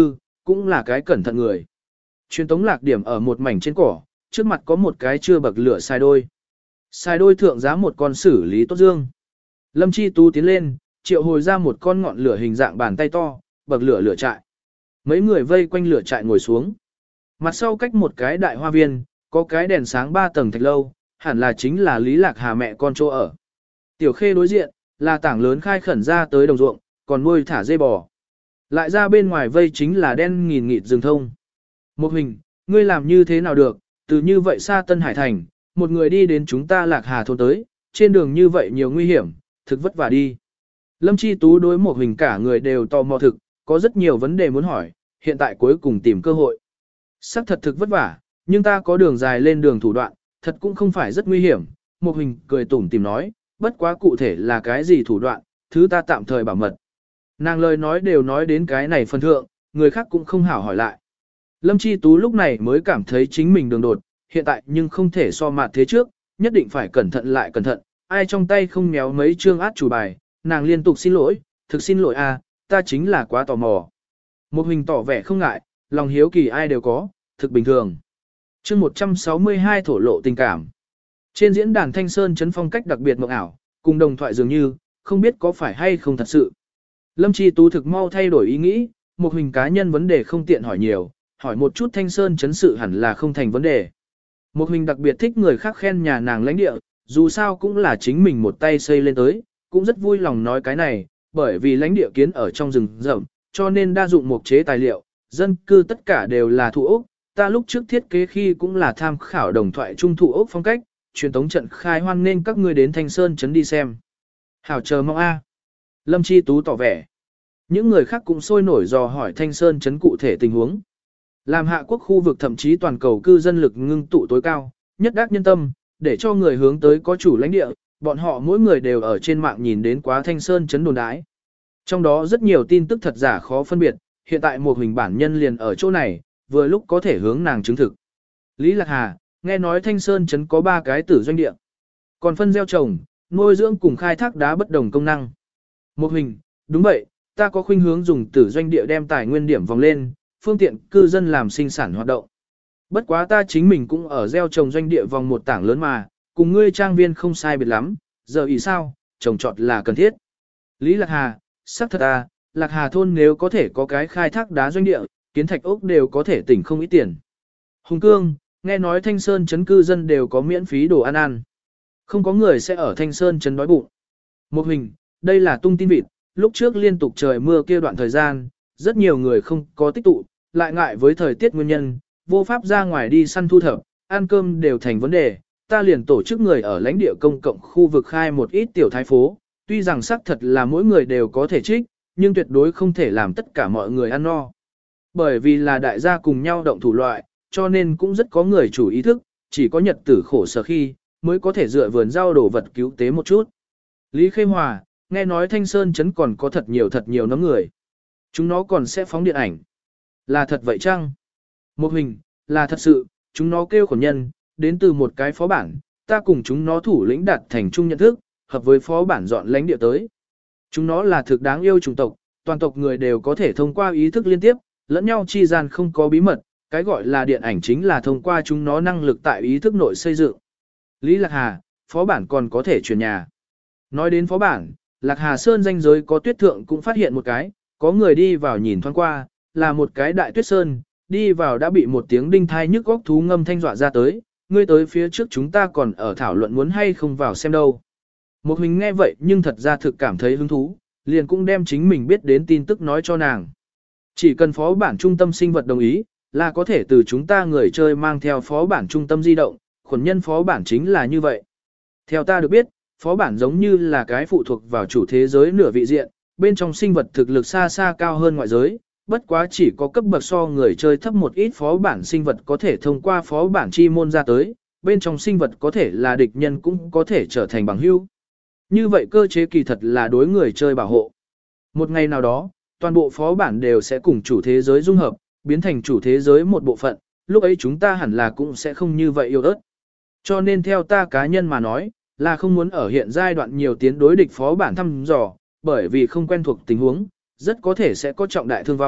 cũng là cái cẩn thận người. Truyền tống lạc điểm ở một mảnh trên cỏ, trước mặt có một cái chưa bậc lửa xài đôi. Xài đôi thượng giá một con xử lý tốt dương. Lâm Chi Tú tiến lên, triệu hồi ra một con ngọn lửa hình dạng bàn tay to, bậc lửa lửa trại. Mấy người vây quanh lửa trại ngồi xuống. Mặt sau cách một cái đại hoa viên, có cái đèn sáng ba tầng thạch lâu, hẳn là chính là Lý Lạc Hà mẹ con chỗ ở. Tiểu Khê đối diện, là tảng lớn khai khẩn ra tới đồng ruộng, còn nuôi thả dê bò. Lại ra bên ngoài vây chính là đen nghìn nghịt rừng thông. Một hình, ngươi làm như thế nào được, từ như vậy xa Tân Hải Thành, một người đi đến chúng ta Lạc Hà thôn tới, trên đường như vậy nhiều nguy hiểm, thực vất vả đi. Lâm Chi Tú đối một hình cả người đều tò mò thực, có rất nhiều vấn đề muốn hỏi, hiện tại cuối cùng tìm cơ hội. Sắc thật thực vất vả, nhưng ta có đường dài lên đường thủ đoạn, thật cũng không phải rất nguy hiểm. Một hình cười tủm tìm nói, bất quá cụ thể là cái gì thủ đoạn, thứ ta tạm thời bảo mật. Nàng lời nói đều nói đến cái này phân thượng, người khác cũng không hảo hỏi lại. Lâm Chi Tú lúc này mới cảm thấy chính mình đường đột, hiện tại nhưng không thể so mạt thế trước, nhất định phải cẩn thận lại cẩn thận, ai trong tay không méo mấy chương át chủ bài, nàng liên tục xin lỗi, thực xin lỗi a, ta chính là quá tò mò. Một hình tỏ vẻ không ngại, lòng hiếu kỳ ai đều có, thực bình thường. Chương một trăm sáu mươi hai thổ lộ tình cảm. Trên diễn đàn Thanh Sơn chấn phong cách đặc biệt mộng ảo, cùng đồng thoại dường như, không biết có phải hay không thật sự. Lâm Chi Tú thực mau thay đổi ý nghĩ, một hình cá nhân vấn đề không tiện hỏi nhiều, hỏi một chút Thanh Sơn chấn sự hẳn là không thành vấn đề. Một hình đặc biệt thích người khác khen nhà nàng lãnh địa, dù sao cũng là chính mình một tay xây lên tới, cũng rất vui lòng nói cái này, bởi vì lãnh địa kiến ở trong rừng rậm, cho nên đa dụng mục chế tài liệu, dân cư tất cả đều là thụ ốc, ta lúc trước thiết kế khi cũng là tham khảo đồng thoại trung thụ ốc phong cách, truyền tống trận khai hoan nên các ngươi đến Thanh Sơn chấn đi xem. Hảo chờ mong a. Lâm Chi Tú tỏ vẻ. Những người khác cũng sôi nổi dò hỏi Thanh Sơn chấn cụ thể tình huống. Làm hạ quốc khu vực thậm chí toàn cầu cư dân lực ngưng tụ tối cao, nhất đắc nhân tâm, để cho người hướng tới có chủ lãnh địa, bọn họ mỗi người đều ở trên mạng nhìn đến quá Thanh Sơn chấn đồn đái. Trong đó rất nhiều tin tức thật giả khó phân biệt, hiện tại một hình bản nhân liền ở chỗ này, vừa lúc có thể hướng nàng chứng thực. Lý Lạc Hà, nghe nói Thanh Sơn chấn có ba cái tử doanh địa, còn phân gieo trồng, nuôi dưỡng cùng khai thác đá bất đồng công năng. Một hình, đúng vậy, ta có khuynh hướng dùng tử doanh địa đem tài nguyên điểm vòng lên, phương tiện cư dân làm sinh sản hoạt động. Bất quá ta chính mình cũng ở gieo trồng doanh địa vòng một tảng lớn mà, cùng ngươi trang viên không sai biệt lắm, giờ ý sao, trồng trọt là cần thiết. Lý Lạc Hà, xác thật à, Lạc Hà thôn nếu có thể có cái khai thác đá doanh địa, kiến thạch ốc đều có thể tỉnh không ít tiền. Hùng Cương, nghe nói Thanh Sơn chấn cư dân đều có miễn phí đồ ăn ăn. Không có người sẽ ở Thanh Sơn chấn đói bụng. Một hình, đây là tung tin vịt, lúc trước liên tục trời mưa kia đoạn thời gian, rất nhiều người không có tích tụ, lại ngại với thời tiết nguyên nhân, vô pháp ra ngoài đi săn thu thập, ăn cơm đều thành vấn đề. Ta liền tổ chức người ở lãnh địa công cộng khu vực khai một ít tiểu thái phố, tuy rằng xác thật là mỗi người đều có thể trích, nhưng tuyệt đối không thể làm tất cả mọi người ăn no. Bởi vì là đại gia cùng nhau động thủ loại, cho nên cũng rất có người chủ ý thức, chỉ có nhật tử khổ sở khi, mới có thể dựa vườn rau đổ vật cứu tế một chút. Lý Khê Hòa, nghe nói Thanh Sơn chấn còn có thật nhiều thật nhiều nấm người. Chúng nó còn sẽ phóng điện ảnh. Là thật vậy chăng? Một hình, là thật sự, chúng nó kêu khổn nhân, đến từ một cái phó bản, ta cùng chúng nó thủ lĩnh đạt thành chung nhận thức, hợp với phó bản dọn lãnh địa tới. Chúng nó là thực đáng yêu chủng tộc, toàn tộc người đều có thể thông qua ý thức liên tiếp, lẫn nhau chi gian không có bí mật, cái gọi là điện ảnh chính là thông qua chúng nó năng lực tại ý thức nội xây dựng. Lý Lạc Hà, phó bản còn có thể chuyển nhà. Nói đến phó bản, Lạc Hà Sơn danh giới có tuyết thượng cũng phát hiện một cái, có người đi vào nhìn thoáng qua, là một cái đại tuyết sơn, đi vào đã bị một tiếng đinh thai nhức góc thú ngâm thanh dọa ra tới, ngươi tới phía trước chúng ta còn ở thảo luận muốn hay không vào xem đâu. Một hình nghe vậy nhưng thật ra thực cảm thấy hứng thú, liền cũng đem chính mình biết đến tin tức nói cho nàng. Chỉ cần phó bản trung tâm sinh vật đồng ý, là có thể từ chúng ta người chơi mang theo phó bản trung tâm di động, khuẩn nhân phó bản chính là như vậy. Theo ta được biết, phó bản giống như là cái phụ thuộc vào chủ thế giới nửa vị diện, bên trong sinh vật thực lực xa xa cao hơn ngoại giới, bất quá chỉ có cấp bậc so người chơi thấp một ít phó bản sinh vật có thể thông qua phó bản chi môn ra tới, bên trong sinh vật có thể là địch nhân cũng có thể trở thành bằng hữu. Như vậy cơ chế kỳ thật là đối người chơi bảo hộ. Một ngày nào đó, toàn bộ phó bản đều sẽ cùng chủ thế giới dung hợp, biến thành chủ thế giới một bộ phận, lúc ấy chúng ta hẳn là cũng sẽ không như vậy yêu ớt. Cho nên theo ta cá nhân mà nói, là không muốn ở hiện giai đoạn nhiều tiến đối địch phó bản thăm dò, bởi vì không quen thuộc tình huống, rất có thể sẽ có trọng đại thương vong,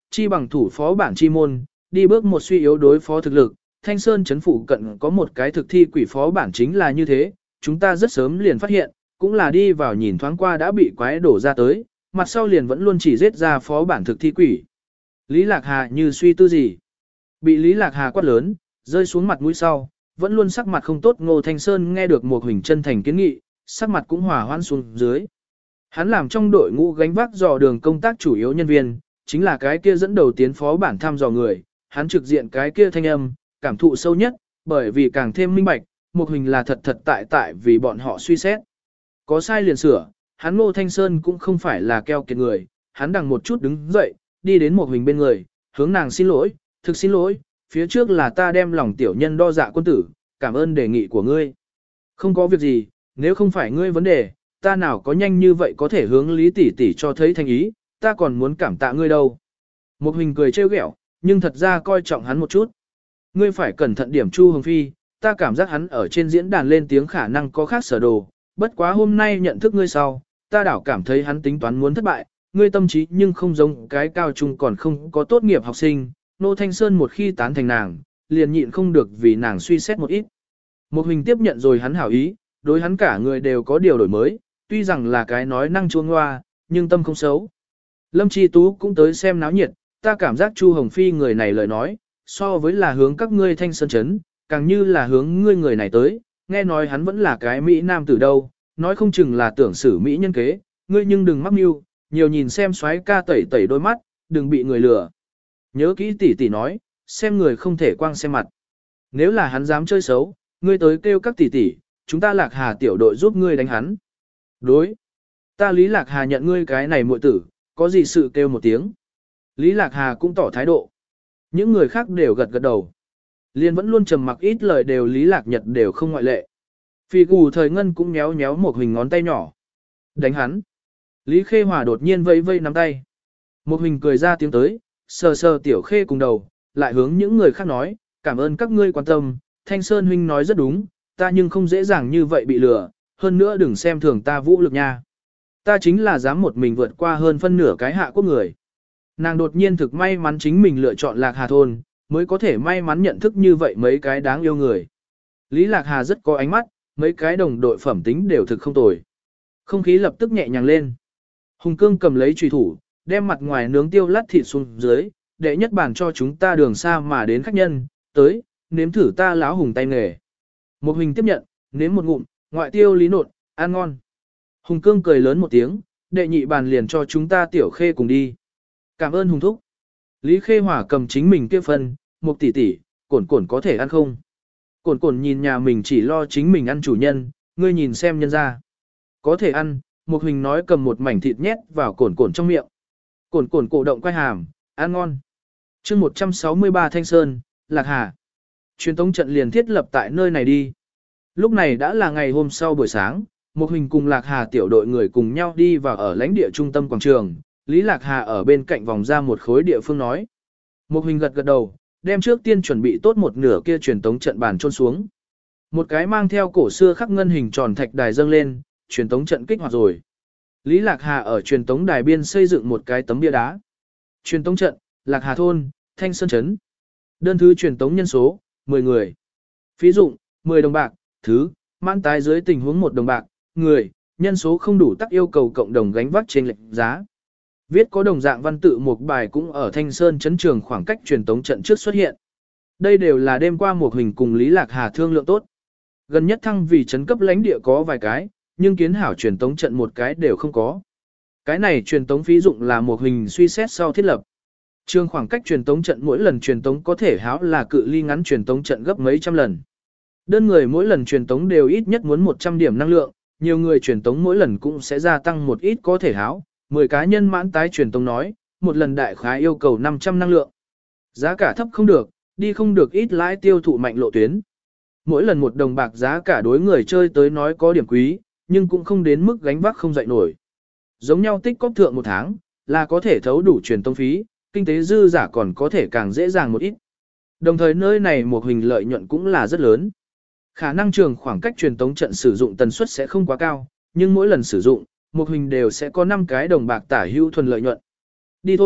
chi bằng thủ phó bản chi môn, đi bước một suy yếu đối phó thực lực, Thanh Sơn chấn phủ cận có một cái thực thi quỷ phó bản chính là như thế, chúng ta rất sớm liền phát hiện, cũng là đi vào nhìn thoáng qua đã bị quái đổ ra tới, mặt sau liền vẫn luôn chỉ giết ra phó bản thực thi quỷ. Lý Lạc Hà như suy tư gì? Bị Lý Lạc Hà quát lớn, rơi xuống mặt mũi sau, vẫn luôn sắc mặt không tốt Ngô Thanh Sơn nghe được một huỳnh chân thành kiến nghị, sắc mặt cũng hòa hoãn xuống dưới. Hắn làm trong đội ngũ gánh vác dò đường công tác chủ yếu nhân viên, chính là cái kia dẫn đầu tiến phó bản thăm dò người, hắn trực diện cái kia thanh âm, cảm thụ sâu nhất, bởi vì càng thêm minh bạch, một huỳnh là thật thật tại tại vì bọn họ suy xét. Có sai liền sửa, hắn Ngô Thanh Sơn cũng không phải là keo kiệt người, hắn đằng một chút đứng dậy, đi đến một huỳnh bên người, hướng nàng xin lỗi, thực xin lỗi, phía trước là ta đem lòng tiểu nhân đo dạ quân tử, cảm ơn đề nghị của ngươi. Không có việc gì, nếu không phải ngươi vấn đề, ta nào có nhanh như vậy có thể hướng Lý tỷ tỷ cho thấy thành ý, ta còn muốn cảm tạ ngươi đâu. Một huỳnh cười trêu ghẹo, nhưng thật ra coi trọng hắn một chút. Ngươi phải cẩn thận điểm Chu Hồng Phi, ta cảm giác hắn ở trên diễn đàn lên tiếng khả năng có khác sở đồ, bất quá hôm nay nhận thức ngươi sau, ta đảo cảm thấy hắn tính toán muốn thất bại, ngươi tâm trí nhưng không giống cái cao trung còn không có tốt nghiệp học sinh, Nô Thanh Sơn một khi tán thành nàng, liền nhịn không được vì nàng suy xét một ít. Một huỳnh tiếp nhận rồi hắn hảo ý, đối hắn cả người đều có điều đổi mới, tuy rằng là cái nói năng chuông hoa, nhưng tâm không xấu. Lâm Chi Tú cũng tới xem náo nhiệt, ta cảm giác Chu Hồng Phi người này lời nói, so với là hướng các ngươi Thanh Sơn chấn, càng như là hướng ngươi người này tới, nghe nói hắn vẫn là cái Mỹ Nam từ đâu, nói không chừng là tưởng xử Mỹ nhân kế, ngươi nhưng đừng mắc mưu, nhiều nhìn xem xoáy ca tẩy tẩy đôi mắt, đừng bị người lừa. Nhớ kỹ tỷ tỷ nói, xem người không thể quang xem mặt. Nếu là hắn dám chơi xấu, ngươi tới kêu các tỷ tỷ, chúng ta Lạc Hà tiểu đội giúp ngươi đánh hắn. Đối. Ta Lý Lạc Hà nhận ngươi cái này muội tử, có gì sự kêu một tiếng. Lý Lạc Hà cũng tỏ thái độ. Những người khác đều gật gật đầu. Liên vẫn luôn trầm mặc ít lời đều Lý Lạc Nhật đều không ngoại lệ. Phi Cù Thời Ngân cũng nhéo nhéo một hình ngón tay nhỏ. Đánh hắn. Lý Khê Hòa đột nhiên vây vây nắm tay. Một hình cười ra tiếng tới, sờ sờ tiểu Khê cùng đầu, lại hướng những người khác nói, cảm ơn các ngươi quan tâm, Thanh Sơn huynh nói rất đúng, ta nhưng không dễ dàng như vậy bị lừa, hơn nữa đừng xem thường ta vũ lực nha. Ta chính là dám một mình vượt qua hơn phân nửa cái hạ quốc người. Nàng đột nhiên thực may mắn chính mình lựa chọn Lạc Hà thôn, mới có thể may mắn nhận thức như vậy mấy cái đáng yêu người. Lý Lạc Hà rất có ánh mắt, mấy cái đồng đội phẩm tính đều thực không tồi. Không khí lập tức nhẹ nhàng lên. Hùng Cương cầm lấy chùy thủ, đem mặt ngoài nướng tiêu lát thịt xuống dưới, để nhất bản cho chúng ta đường xa mà đến khách nhân, tới, nếm thử ta láo hùng tay nghề. Một hình tiếp nhận, nếm một ngụm, ngoại tiêu lý nột, ăn ngon. Hùng Cương cười lớn một tiếng, đệ nhị bàn liền cho chúng ta tiểu Khê cùng đi. Cảm ơn Hùng Thúc. Lý Khê Hỏa cầm chính mình kia phân, một tỷ tỷ, cổn cổn có thể ăn không? Cổn cổn nhìn nhà mình chỉ lo chính mình ăn chủ nhân, ngươi nhìn xem nhân ra. Có thể ăn, một hình nói cầm một mảnh thịt nhét vào cổn cổn trong miệng. Cổn cổn cổ động quay hàm, ăn ngon. chương một trăm sáu mươi ba Thanh Sơn, Lạc Hà. Truyền tống trận liền thiết lập tại nơi này đi. Lúc này đã là ngày hôm sau buổi sáng, một hình cùng Lạc Hà tiểu đội người cùng nhau đi vào ở lãnh địa trung tâm quảng trường. Lý Lạc Hà ở bên cạnh vòng ra một khối địa phương nói. Một hình gật gật đầu, đem trước tiên chuẩn bị tốt một nửa kia truyền tống trận bàn trôn xuống. Một cái mang theo cổ xưa khắc ngân hình tròn thạch đài dâng lên, truyền tống trận kích hoạt rồi. Lý Lạc Hà ở truyền tống đài biên xây dựng một cái tấm bia đá. Truyền tống trận, Lạc Hà thôn, Thanh Sơn trấn. Đơn thứ truyền tống nhân số, mười người. Phí dụng, mười đồng bạc, thứ, mãn tái dưới tình huống một đồng bạc, người, nhân số không đủ tắc yêu cầu cộng đồng gánh vác trên lệnh giá. Viết có đồng dạng văn tự một bài cũng ở Thanh Sơn trấn trường khoảng cách truyền tống trận trước xuất hiện. Đây đều là đêm qua một hình cùng Lý Lạc Hà thương lượng tốt. Gần nhất thăng vì trấn cấp lãnh địa có vài cái, nhưng kiến hảo truyền tống trận một cái đều không có. Cái này truyền tống phí dụng là một hình suy xét sau thiết lập. Trường khoảng cách truyền tống trận mỗi lần truyền tống có thể háo là cự ly ngắn truyền tống trận gấp mấy trăm lần. Đơn người mỗi lần truyền tống đều ít nhất muốn một trăm điểm năng lượng, nhiều người truyền tống mỗi lần cũng sẽ gia tăng một ít có thể háo. mười cá nhân mãn tái truyền tống nói, một lần đại khái yêu cầu năm trăm năng lượng. Giá cả thấp không được, đi không được ít lãi tiêu thụ mạnh lộ tuyến. Mỗi lần một đồng bạc giá cả đối người chơi tới nói có điểm quý, nhưng cũng không đến mức gánh vác không dậy nổi. Giống nhau tích cóp thượng một tháng, là có thể thấu đủ truyền tống phí, kinh tế dư giả còn có thể càng dễ dàng một ít. Đồng thời nơi này một hình lợi nhuận cũng là rất lớn. Khả năng trường khoảng cách truyền tống trận sử dụng tần suất sẽ không quá cao, nhưng mỗi lần sử dụng, một hình đều sẽ có năm cái đồng bạc tả hữu thuần lợi nhuận. Đi thôi,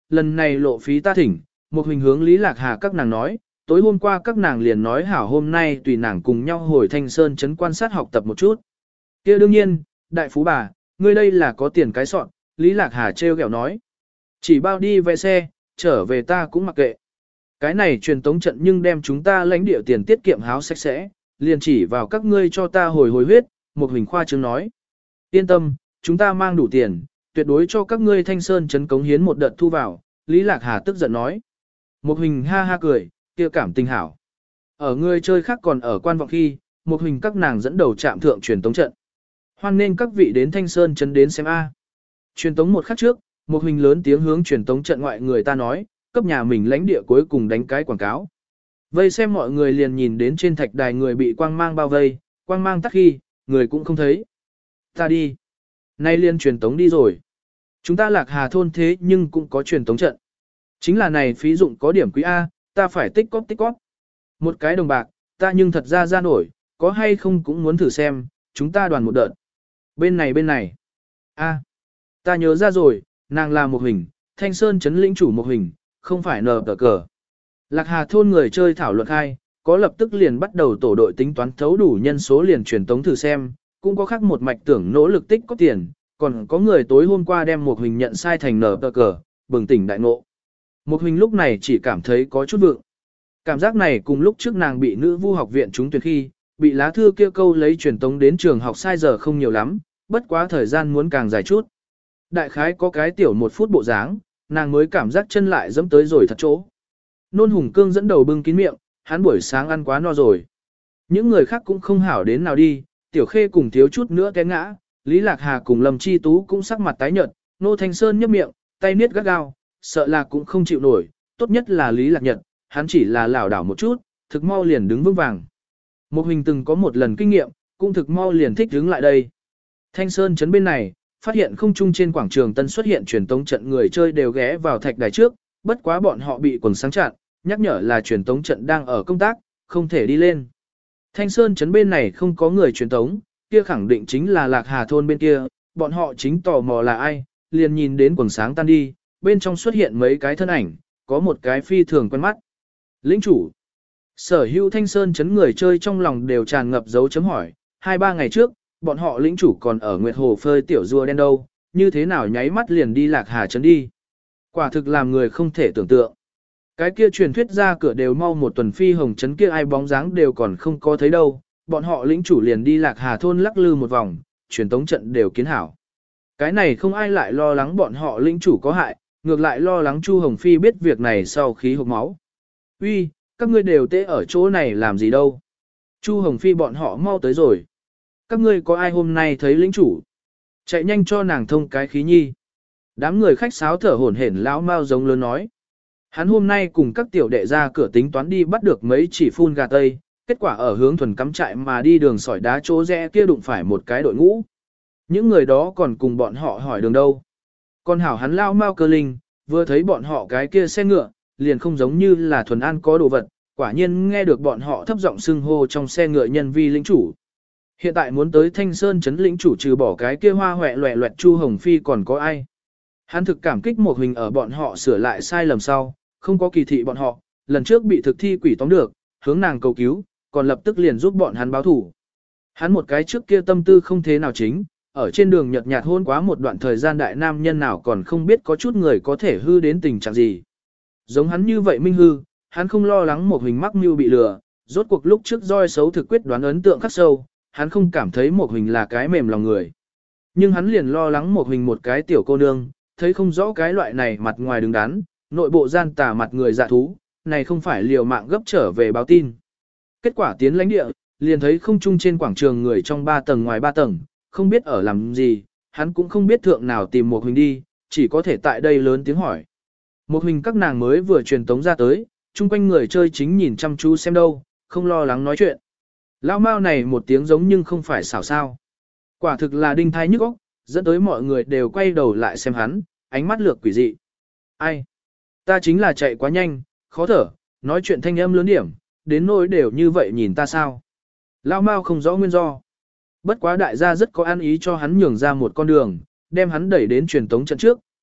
lần này lộ phí ta thỉnh, một hình hướng Lý Lạc Hà các nàng nói, tối hôm qua các nàng liền nói hảo hôm nay tùy nàng cùng nhau hồi Thanh Sơn trấn quan sát học tập một chút. Kia đương nhiên, đại phú bà, ngươi đây là có tiền cái soạn, Lý Lạc Hà trêu ghẹo nói. Chỉ bao đi vé xe, trở về ta cũng mặc kệ. Cái này truyền tống trận nhưng đem chúng ta lãnh địa tiền tiết kiệm háo sạch sẽ, liền chỉ vào các ngươi cho ta hồi hồi huyết, một hình khoa trương nói. Yên tâm, chúng ta mang đủ tiền, tuyệt đối cho các ngươi Thanh Sơn trấn cống hiến một đợt thu vào, Lý Lạc Hà tức giận nói. Một hình ha ha cười, kia cảm tình hảo. Ở người chơi khác còn ở quan vọng khi, một hình các nàng dẫn đầu trạm thượng truyền tống trận. Hoan nên các vị đến Thanh Sơn trấn đến xem A. Truyền tống một khắc trước, một hình lớn tiếng hướng truyền tống trận ngoại người ta nói, cấp nhà mình lãnh địa cuối cùng đánh cái quảng cáo. Vây xem mọi người liền nhìn đến trên thạch đài người bị quang mang bao vây, quang mang tắt khi, người cũng không thấy. Ta đi. Nay liên truyền tống đi rồi. Chúng ta Lạc Hà thôn thế nhưng cũng có truyền tống trận. Chính là này phí dụng có điểm quý A, ta phải tích cóp tích cóp. Một cái đồng bạc, ta nhưng thật ra ra nổi, có hay không cũng muốn thử xem, chúng ta đoàn một đợt. Bên này bên này. A, ta nhớ ra rồi, nàng là một hình, Thanh Sơn trấn lĩnh chủ một hình, không phải nờ tờ cờ. Lạc Hà thôn người chơi thảo luận khai, có lập tức liền bắt đầu tổ đội tính toán thấu đủ nhân số liền truyền tống thử xem, cũng có khác một mạch tưởng nỗ lực tích có tiền, còn có người tối hôm qua đem một hình nhận sai thành nờ tờ cờ, bừng tỉnh đại ngộ. Một hình lúc này chỉ cảm thấy có chút vượng. Cảm giác này cùng lúc trước nàng bị nữ vu học viện trúng tuyển khi, bị lá thư kia câu lấy truyền tống đến trường học sai giờ không nhiều lắm, bất quá thời gian muốn càng dài chút. Đại khái có cái tiểu một phút bộ dáng, nàng mới cảm giác chân lại dẫm tới rồi thật chỗ. Nôn Hùng Cương dẫn đầu bưng kín miệng, hắn buổi sáng ăn quá no rồi. Những người khác cũng không hảo đến nào đi, Tiểu Khê cùng thiếu chút nữa té ngã, Lý Lạc Hà cùng Lâm Chi Tú cũng sắc mặt tái nhợt, Nô Thanh Sơn nhấp miệng, tay niết gắt gao, sợ là cũng không chịu nổi, tốt nhất là Lý Lạc Nhật, hắn chỉ là lảo đảo một chút, thực mau liền đứng vững vàng. Một hình từng có một lần kinh nghiệm, cũng thực mau liền thích đứng lại đây. Thanh Sơn trấn bên này, phát hiện không trung trên quảng trường tân xuất hiện truyền tống trận người chơi đều ghé vào thạch đài trước, bất quá bọn họ bị quần sáng chặn, nhắc nhở là truyền tống trận đang ở công tác, không thể đi lên. Thanh Sơn trấn bên này không có người truyền tống, kia khẳng định chính là Lạc Hà thôn bên kia, bọn họ chính tò mò là ai, liền nhìn đến quần sáng tan đi, bên trong xuất hiện mấy cái thân ảnh, có một cái phi thường quen mắt. Lĩnh chủ. Sở hữu Thanh Sơn trấn người chơi trong lòng đều tràn ngập dấu chấm hỏi, hai ba ngày trước, bọn họ lĩnh chủ còn ở Nguyệt Hồ phơi tiểu rùa đen đâu, như thế nào nháy mắt liền đi Lạc Hà trấn đi. Quả thực làm người không thể tưởng tượng. Cái kia truyền thuyết ra cửa đều mau một tuần phi hồng trấn kia ai bóng dáng đều còn không có thấy đâu, bọn họ lĩnh chủ liền đi Lạc Hà thôn lắc lư một vòng, truyền tống trận đều kiến hảo. Cái này không ai lại lo lắng bọn họ lĩnh chủ có hại, ngược lại lo lắng Chu Hồng Phi biết việc này sau khí hộc máu. Uy, các ngươi đều tê ở chỗ này làm gì đâu? Chu Hồng Phi bọn họ mau tới rồi. Các ngươi có ai hôm nay thấy lĩnh chủ? Chạy nhanh cho nàng thông cái khí nhi. Đám người khách sáo thở hổn hển lão mao giống lớn nói. Hắn hôm nay cùng các tiểu đệ ra cửa tính toán đi bắt được mấy chỉ phun gà tây, kết quả ở hướng thuần cắm trại mà đi đường sỏi đá chỗ rẽ kia đụng phải một cái đội ngũ. Những người đó còn cùng bọn họ hỏi đường đâu. Còn hảo hắn lao mau cơ linh, vừa thấy bọn họ cái kia xe ngựa, liền không giống như là thuần an có đồ vật, quả nhiên nghe được bọn họ thấp giọng xưng hô trong xe ngựa nhân vi lĩnh chủ. Hiện tại muốn tới Thanh Sơn trấn lĩnh chủ trừ bỏ cái kia hoa hoẹ loẹ loẹt Chu Hồng Phi còn có ai. Hắn thực cảm kích một hình ở bọn họ sửa lại sai lầm sau, không có kỳ thị bọn họ, lần trước bị thực thi quỷ tóm được, hướng nàng cầu cứu, còn lập tức liền giúp bọn hắn báo thủ. Hắn một cái trước kia tâm tư không thế nào chính, ở trên đường nhợt nhạt hôn quá một đoạn thời gian đại nam nhân nào còn không biết có chút người có thể hư đến tình trạng gì. Giống hắn như vậy minh hư, hắn không lo lắng một hình mắc mưu bị lừa, rốt cuộc lúc trước roi xấu thực quyết đoán ấn tượng khắc sâu, hắn không cảm thấy một hình là cái mềm lòng người. Nhưng hắn liền lo lắng một hình một cái tiểu cô nương, thấy không rõ cái loại này mặt ngoài đứng đắn, nội bộ gian tà mặt người dạ thú, này không phải liều mạng gấp trở về báo tin. Kết quả tiến lãnh địa, liền thấy không trung trên quảng trường người trong ba tầng ngoài ba tầng, không biết ở làm gì, hắn cũng không biết thượng nào tìm một hình đi, chỉ có thể tại đây lớn tiếng hỏi. Một hình các nàng mới vừa truyền tống ra tới, chung quanh người chơi chính nhìn chăm chú xem đâu, không lo lắng nói chuyện. Lão Mao này một tiếng giống nhưng không phải xảo sao. Quả thực là đinh thai nhức óc, dẫn tới mọi người đều quay đầu lại xem hắn, ánh mắt lược quỷ dị. Ai? Ta chính là chạy quá nhanh, khó thở, nói chuyện thanh âm lớn điểm, đến nỗi đều như vậy nhìn ta sao. Lão Mao không rõ nguyên do. Bất quá đại gia rất có an ý cho hắn nhường ra một con đường, đem hắn đẩy đến truyền tống trận trước,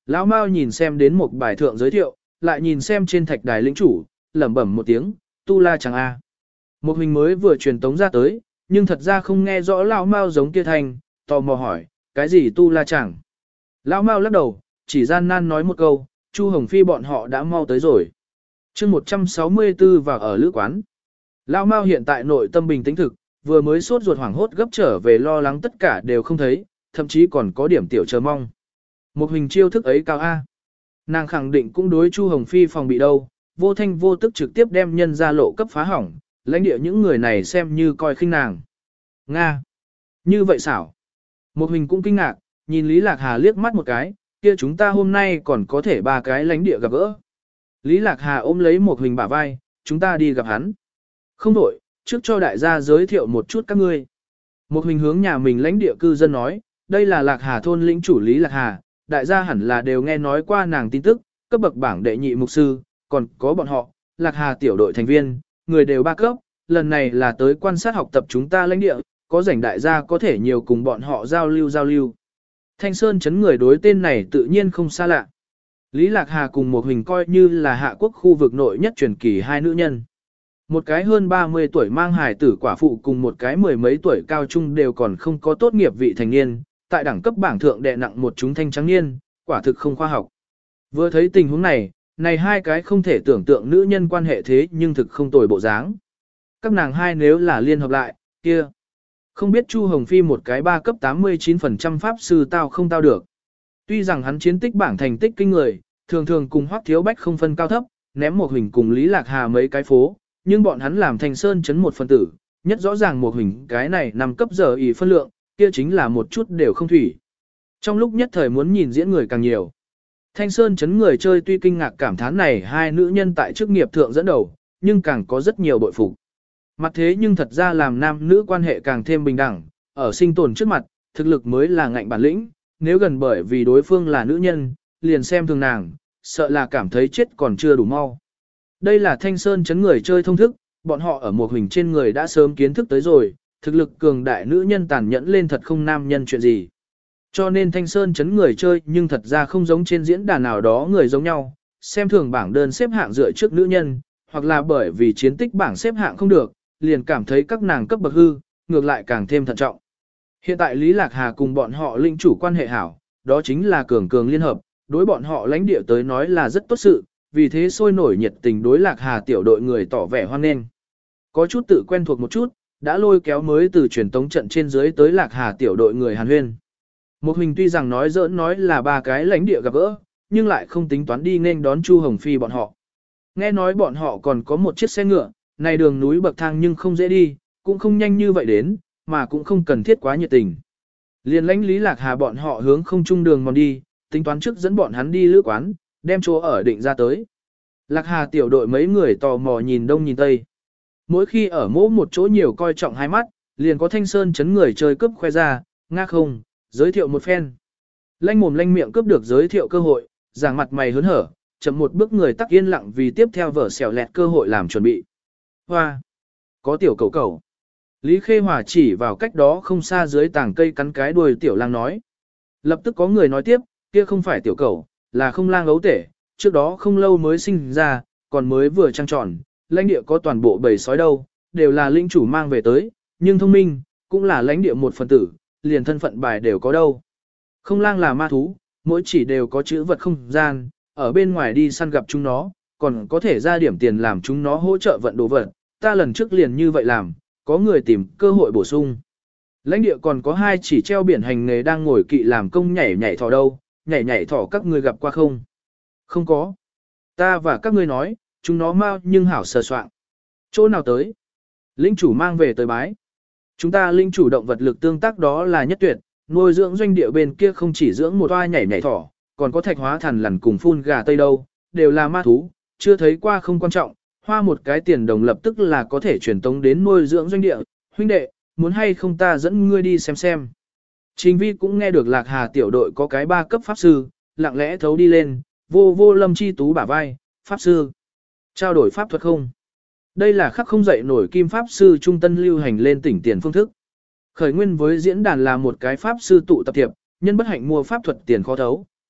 Lão Mao nhìn xem đến một bài thượng giới thiệu, lại nhìn xem trên thạch đài lĩnh chủ, lẩm bẩm một tiếng, tu la chẳng a. Một hình mới vừa truyền tống ra tới, nhưng thật ra không nghe rõ Lão Mao giống kia thành, tò mò hỏi, cái gì tu la chẳng? Lão Mao lắc đầu, chỉ gian nan nói một câu, Chu Hồng Phi bọn họ đã mau tới rồi. chương một trăm sáu mươi tư vào ở lữ quán. Lão Mao hiện tại nội tâm bình tĩnh thực, vừa mới sốt ruột hoảng hốt gấp trở về lo lắng tất cả đều không thấy, thậm chí còn có điểm tiểu chờ mong. Một hình chiêu thức ấy cao A. Nàng khẳng định cũng đối Chu Hồng Phi phòng bị đâu, vô thanh vô tức trực tiếp đem nhân ra lộ cấp phá hỏng, lãnh địa những người này xem như coi khinh nàng. Nga. Như vậy xảo. Một hình cũng kinh ngạc, nhìn Lý Lạc Hà liếc mắt một cái, kia chúng ta hôm nay còn có thể ba cái lãnh địa gặp gỡ. Lý Lạc Hà ôm lấy một hình bả vai, chúng ta đi gặp hắn. Không đổi, trước cho đại gia giới thiệu một chút các ngươi. Một hình hướng nhà mình lãnh địa cư dân nói, đây là Lạc Hà thôn lĩnh chủ Lý Lạc Hà, đại gia hẳn là đều nghe nói qua nàng tin tức, cấp bậc bảng đệ nhị mục sư, còn có bọn họ, Lạc Hà tiểu đội thành viên, người đều ba cấp, lần này là tới quan sát học tập chúng ta lãnh địa, có rảnh đại gia có thể nhiều cùng bọn họ giao lưu giao lưu. Thanh Sơn chấn người đối tên này tự nhiên không xa lạ. Lý Lạc Hà cùng một hình coi như là hạ quốc khu vực nội nhất truyền kỳ hai nữ nhân. Một cái hơn ba mươi tuổi mang hài tử quả phụ cùng một cái mười mấy tuổi cao trung đều còn không có tốt nghiệp vị thành niên, tại đẳng cấp bảng thượng đệ nặng một chúng thanh trắng niên, quả thực không khoa học. Vừa thấy tình huống này, này hai cái không thể tưởng tượng nữ nhân quan hệ thế nhưng thực không tồi bộ dáng. Các nàng hai nếu là liên hợp lại, kia. Không biết Chu Hồng Phi một cái ba cấp tám mươi chín phần trăm pháp sư tao không tao được. Tuy rằng hắn chiến tích bảng thành tích kinh người, thường thường cùng Hoắc Thiếu Bách không phân cao thấp, ném một hình cùng Lý Lạc Hà mấy cái phố, nhưng bọn hắn làm Thanh Sơn chấn một phân tử, nhất rõ ràng một hình cái này nằm cấp giờ ý phân lượng, kia chính là một chút đều không thủy. Trong lúc nhất thời muốn nhìn diễn người càng nhiều. Thanh Sơn chấn người chơi tuy kinh ngạc cảm thán này hai nữ nhân tại chức nghiệp thượng dẫn đầu, nhưng càng có rất nhiều bội phục. Mặt thế nhưng thật ra làm nam nữ quan hệ càng thêm bình đẳng, ở sinh tồn trước mặt, thực lực mới là ngạnh bản lĩnh, nếu gần bởi vì đối phương là nữ nhân, liền xem thường nàng, sợ là cảm thấy chết còn chưa đủ mau. Đây là Thanh Sơn chấn người chơi thông thức, bọn họ ở một hình trên người đã sớm kiến thức tới rồi, thực lực cường đại nữ nhân tàn nhẫn lên thật không nam nhân chuyện gì. Cho nên Thanh Sơn chấn người chơi nhưng thật ra không giống trên diễn đàn nào đó người giống nhau, xem thường bảng đơn xếp hạng dựa trước nữ nhân, hoặc là bởi vì chiến tích bảng xếp hạng không được, liền cảm thấy các nàng cấp bậc hư, ngược lại càng thêm thận trọng. Hiện tại Lý Lạc Hà cùng bọn họ linh chủ quan hệ hảo, đó chính là cường cường liên hợp, đối bọn họ lãnh địa tới nói là rất tốt sự, vì thế sôi nổi nhiệt tình đối Lạc Hà tiểu đội người tỏ vẻ hoan nghênh. Có chút tự quen thuộc một chút, đã lôi kéo mới từ truyền tống trận trên dưới tới Lạc Hà tiểu đội người Hàn Huyên. Một hình tuy rằng nói giỡn nói là ba cái lãnh địa gặp gỡ, nhưng lại không tính toán đi nên đón Chu Hồng Phi bọn họ. Nghe nói bọn họ còn có một chiếc xe ngựa, này đường núi bậc thang nhưng không dễ đi, cũng không nhanh như vậy đến, mà cũng không cần thiết quá nhiệt tình. Liên lãnh Lý Lạc Hà bọn họ hướng không trung đường mòn đi, tính toán trước dẫn bọn hắn đi lữ quán, đem chỗ ở định ra tới. Lạc Hà tiểu đội mấy người tò mò nhìn đông nhìn tây. Mỗi khi ở mỗi một chỗ nhiều coi trọng hai mắt, liền có Thanh Sơn chấn người chơi cướp khoe ra, nga không, giới thiệu một phen. Lanh mồm lanh miệng cướp được giới thiệu cơ hội, giảng mặt mày hớn hở, chậm một bước người tắc yên lặng vì tiếp theo vở xẻo lẹt cơ hội làm chuẩn bị. Hoa! Có tiểu cầu cầu. Lý Khê Hòa chỉ vào cách đó không xa dưới tảng cây cắn cái đuôi tiểu lang nói. Lập tức có người nói tiếp, kia không phải tiểu cầu, là không lang ấu tể, trước đó không lâu mới sinh ra, còn mới vừa trăng tròn, lãnh địa có toàn bộ bầy sói đâu, đều là linh chủ mang về tới, nhưng thông minh, cũng là lãnh địa một phần tử, liền thân phận bài đều có đâu. Không lang là ma thú, mỗi chỉ đều có chữ vật không gian, ở bên ngoài đi săn gặp chúng nó, còn có thể ra điểm tiền làm chúng nó hỗ trợ vận đồ vật, ta lần trước liền như vậy làm, có người tìm cơ hội bổ sung. Lãnh địa còn có hai chỉ treo biển hành nghề đang ngồi kỵ làm công nhảy nhảy thỏ đâu, nhảy nhảy thỏ các ngươi gặp qua không? Không có. Ta và các ngươi nói, chúng nó mau nhưng hảo sờ soạn. Chỗ nào tới? Linh chủ mang về tới bái. Chúng ta linh chủ động vật lực tương tác đó là nhất tuyệt, nuôi dưỡng doanh địa bên kia không chỉ dưỡng một oa nhảy nhảy thỏ, còn có thạch hóa thần lằn cùng phun gà tây đâu, đều là ma thú, chưa thấy qua không quan trọng, hoa một cái tiền đồng lập tức là có thể truyền tống đến nuôi dưỡng doanh địa, huynh đệ, muốn hay không ta dẫn ngươi đi xem xem. Trình Vi cũng nghe được Lạc Hà tiểu đội có cái ba cấp pháp sư, lặng lẽ thấu đi lên, vô vô Lâm Chi Tú bả vai, pháp sư. Trao đổi pháp thuật không? Đây là khắc không dậy nổi kim pháp sư trung tân lưu hành lên tỉnh tiền phương thức. Khởi nguyên với diễn đàn là một cái pháp sư tụ tập thiệp, nhân bất hạnh mua pháp thuật tiền khó thấu,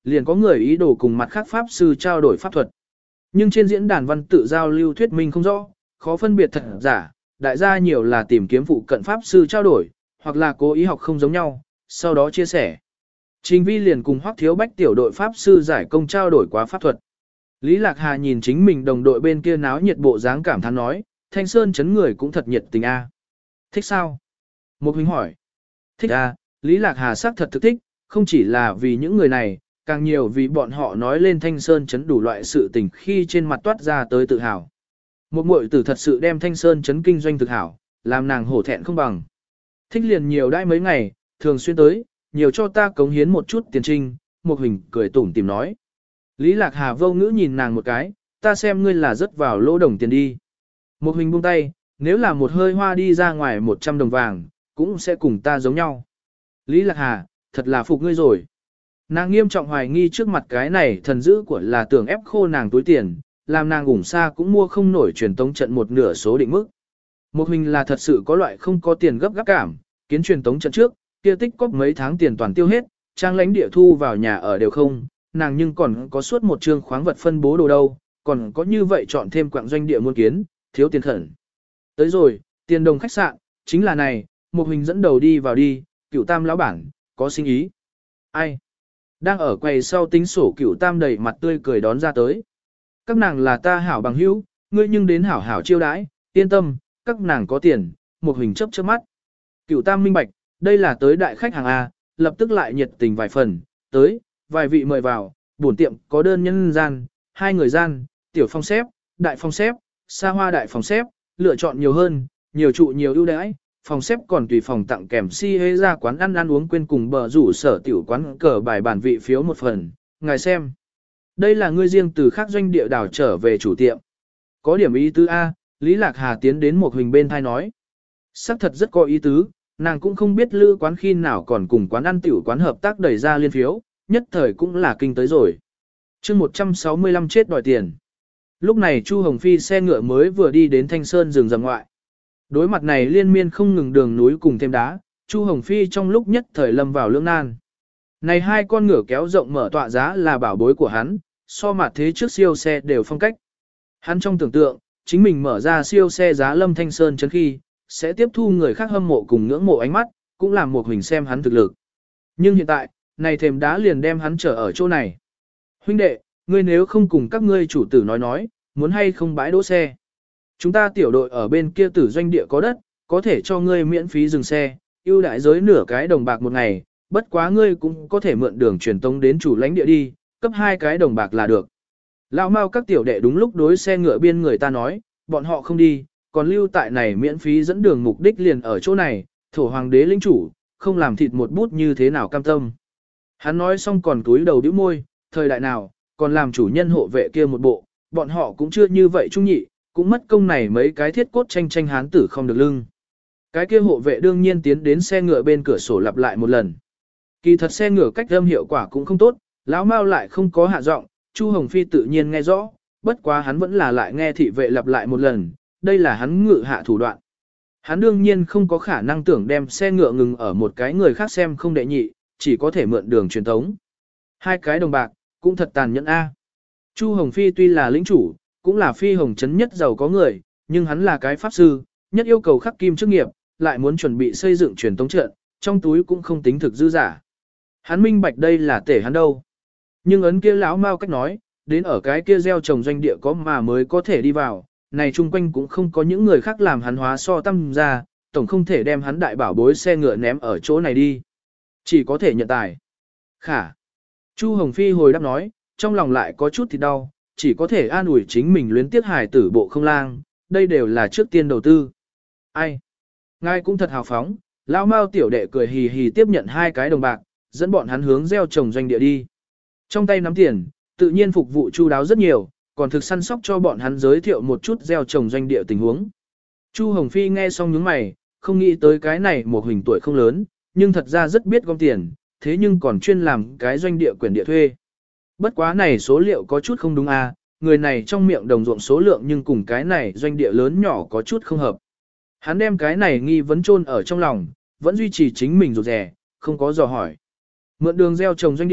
liền có người ý đồ cùng mặt khác pháp sư trao đổi pháp thuật. Nhưng trên diễn đàn văn tự giao lưu thuyết minh không rõ, khó phân biệt thật giả, đại gia nhiều là tìm kiếm phụ cận pháp sư trao đổi, hoặc là cố ý học không giống nhau, sau đó chia sẻ. Trình Vi liền cùng Hoắc Thiếu Bách tiểu đội pháp sư giải công trao đổi quá pháp thuật. Lý Lạc Hà nhìn chính mình đồng đội bên kia náo nhiệt bộ dáng cảm thán nói, Thanh Sơn chấn người cũng thật nhiệt tình a. Thích sao? Một huynh hỏi. Thích a, Lý Lạc Hà xác thật thực thích, không chỉ là vì những người này, càng nhiều vì bọn họ nói lên Thanh Sơn chấn đủ loại sự tình khi trên mặt toát ra tới tự hào. Một muội tử thật sự đem Thanh Sơn chấn kinh doanh thực hảo, làm nàng hổ thẹn không bằng. Thích liền nhiều đãi mấy ngày, thường xuyên tới, nhiều cho ta cống hiến một chút tiền trinh, một hình cười tủm tìm nói. Lý Lạc Hà vô ngữ nhìn nàng một cái, ta xem ngươi là rớt vào lỗ đồng tiền đi. Một hình buông tay, nếu là một hơi hoa đi ra ngoài một trăm đồng vàng, cũng sẽ cùng ta giống nhau. Lý Lạc Hà, thật là phục ngươi rồi. Nàng nghiêm trọng hoài nghi trước mặt cái này thần dữ của là tưởng ép khô nàng túi tiền, làm nàng ủng xa cũng mua không nổi truyền tống trận một nửa số định mức. Một hình là thật sự có loại không có tiền gấp gáp cảm, kiến truyền tống trận trước, kia tích cóp mấy tháng tiền toàn tiêu hết, trang lãnh địa thu vào nhà ở đều không, nàng nhưng còn có suốt một chương khoáng vật phân bố đồ đâu, còn có như vậy chọn thêm quạng doanh địa muôn kiến, thiếu tiền khẩn. Tới rồi, tiền đồng khách sạn, chính là này, một hình dẫn đầu đi vào đi, Cửu Tam lão bản, có sinh ý. Ai? Đang ở quầy sau tính sổ Cửu Tam đầy mặt tươi cười đón ra tới. Các nàng là ta hảo bằng hữu, ngươi nhưng đến hảo hảo chiêu đãi, yên tâm, các nàng có tiền, một hình chấp chớp mắt. Cửu Tam minh bạch, đây là tới đại khách hàng A, lập tức lại nhiệt tình vài phần, tới, vài vị mời vào, bổn tiệm có đơn nhân gian, hai người gian, tiểu phong xếp, đại phong xếp, xa hoa đại phòng xếp, lựa chọn nhiều hơn, nhiều trụ nhiều ưu đãi, phòng xếp còn tùy phòng tặng kèm si hê ra quán ăn ăn uống quên cùng bờ rủ sở tiểu quán cờ bài bản vị phiếu một phần, ngài xem. Đây là ngươi riêng từ khác doanh địa đảo trở về chủ tiệm. Có điểm ý tứ A, Lý Lạc Hà tiến đến một hình bên thai nói. Sắc thật rất có ý tứ, nàng cũng không biết lữ quán khi nào còn cùng quán ăn tiểu quán hợp tác đẩy ra liên phiếu, nhất thời cũng là kinh tới rồi. chương một trăm sáu mươi lăm chết đòi tiền. Lúc này Chu Hồng Phi xe ngựa mới vừa đi đến Thanh Sơn rừng rậm ngoại. Đối mặt này liên miên không ngừng đường núi cùng thêm đá, Chu Hồng Phi trong lúc nhất thời lâm vào lưỡng nan. Này hai con ngựa kéo rộng mở tọa giá là bảo bối của hắn, so mặt thế trước siêu xe đều phong cách. Hắn trong tưởng tượng, chính mình mở ra siêu xe giá lâm Thanh Sơn chấn khi, sẽ tiếp thu người khác hâm mộ cùng ngưỡng mộ ánh mắt, cũng làm một hình xem hắn thực lực. Nhưng hiện tại, này thềm đá liền đem hắn trở ở chỗ này. Huynh đệ, ngươi nếu không cùng các ngươi chủ tử nói nói, muốn hay không bãi đỗ xe. Chúng ta tiểu đội ở bên kia tử doanh địa có đất, có thể cho ngươi miễn phí dừng xe, ưu đãi giới nửa cái đồng bạc một ngày, bất quá ngươi cũng có thể mượn đường truyền tống đến chủ lãnh địa đi, cấp hai cái đồng bạc là được. Lão Mao các tiểu đệ đúng lúc đối xe ngựa biên người ta nói, bọn họ không đi, còn lưu tại này miễn phí dẫn đường mục đích liền ở chỗ này, thổ hoàng đế lĩnh chủ, không làm thịt một bút như thế nào cam tâm. Hắn nói xong còn túi đầu đĩu môi, thời đại nào, còn làm chủ nhân hộ vệ kia một bộ, bọn họ cũng chưa như vậy trung nhị, cũng mất công này mấy cái thiết cốt tranh tranh hán tử không được lưng. Cái kia hộ vệ đương nhiên tiến đến xe ngựa bên cửa sổ lặp lại một lần. Kỳ thật xe ngựa cách âm hiệu quả cũng không tốt, lão Mao lại không có hạ giọng, Chu Hồng Phi tự nhiên nghe rõ, bất quá hắn vẫn là lại nghe thị vệ lặp lại một lần, đây là hắn ngự hạ thủ đoạn. Hắn đương nhiên không có khả năng tưởng đem xe ngựa ngừng ở một cái người khác xem không đệ nhị, chỉ có thể mượn đường truyền thống. Hai cái đồng bạc, cũng thật tàn nhẫn a. Chu Hồng Phi tuy là lĩnh chủ, cũng là phi hồng chấn nhất giàu có người, nhưng hắn là cái pháp sư, nhất yêu cầu khắc kim chức nghiệp, lại muốn chuẩn bị xây dựng truyền tống trận, trong túi cũng không tính thực dư giả. Hắn minh bạch đây là tể hắn đâu. Nhưng ấn kia lão Mao cách nói, đến ở cái kia gieo trồng doanh địa có mà mới có thể đi vào, này chung quanh cũng không có những người khác làm hắn hóa so tâm ra, tổng không thể đem hắn đại bảo bối xe ngựa ném ở chỗ này đi. Chỉ có thể nhận tài. Khả. Chu Hồng Phi hồi đáp nói, trong lòng lại có chút thì đau, chỉ có thể an ủi chính mình luyến tiếc hài tử bộ không lang, đây đều là trước tiên đầu tư. Ai? Ngài cũng thật hào phóng, lão Mao tiểu đệ cười hì hì tiếp nhận hai cái đồng bạc, dẫn bọn hắn hướng gieo trồng doanh địa đi. Trong tay nắm tiền, tự nhiên phục vụ chu đáo rất nhiều, còn thực săn sóc cho bọn hắn giới thiệu một chút gieo trồng doanh địa tình huống. Chu Hồng Phi nghe xong nhướng mày, không nghĩ tới cái này một hình tuổi không lớn, nhưng thật ra rất biết gom tiền, thế nhưng còn chuyên làm cái doanh địa quyền địa thuê. Bất quá này số liệu có chút không đúng à, người này trong miệng đồng ruộng số lượng nhưng cùng cái này doanh địa lớn nhỏ có chút không hợp. Hắn đem cái này nghi vấn chôn ở trong lòng, vẫn duy trì chính mình rụt rè, không có dò hỏi. Mượn đường gieo trồng doanh địa,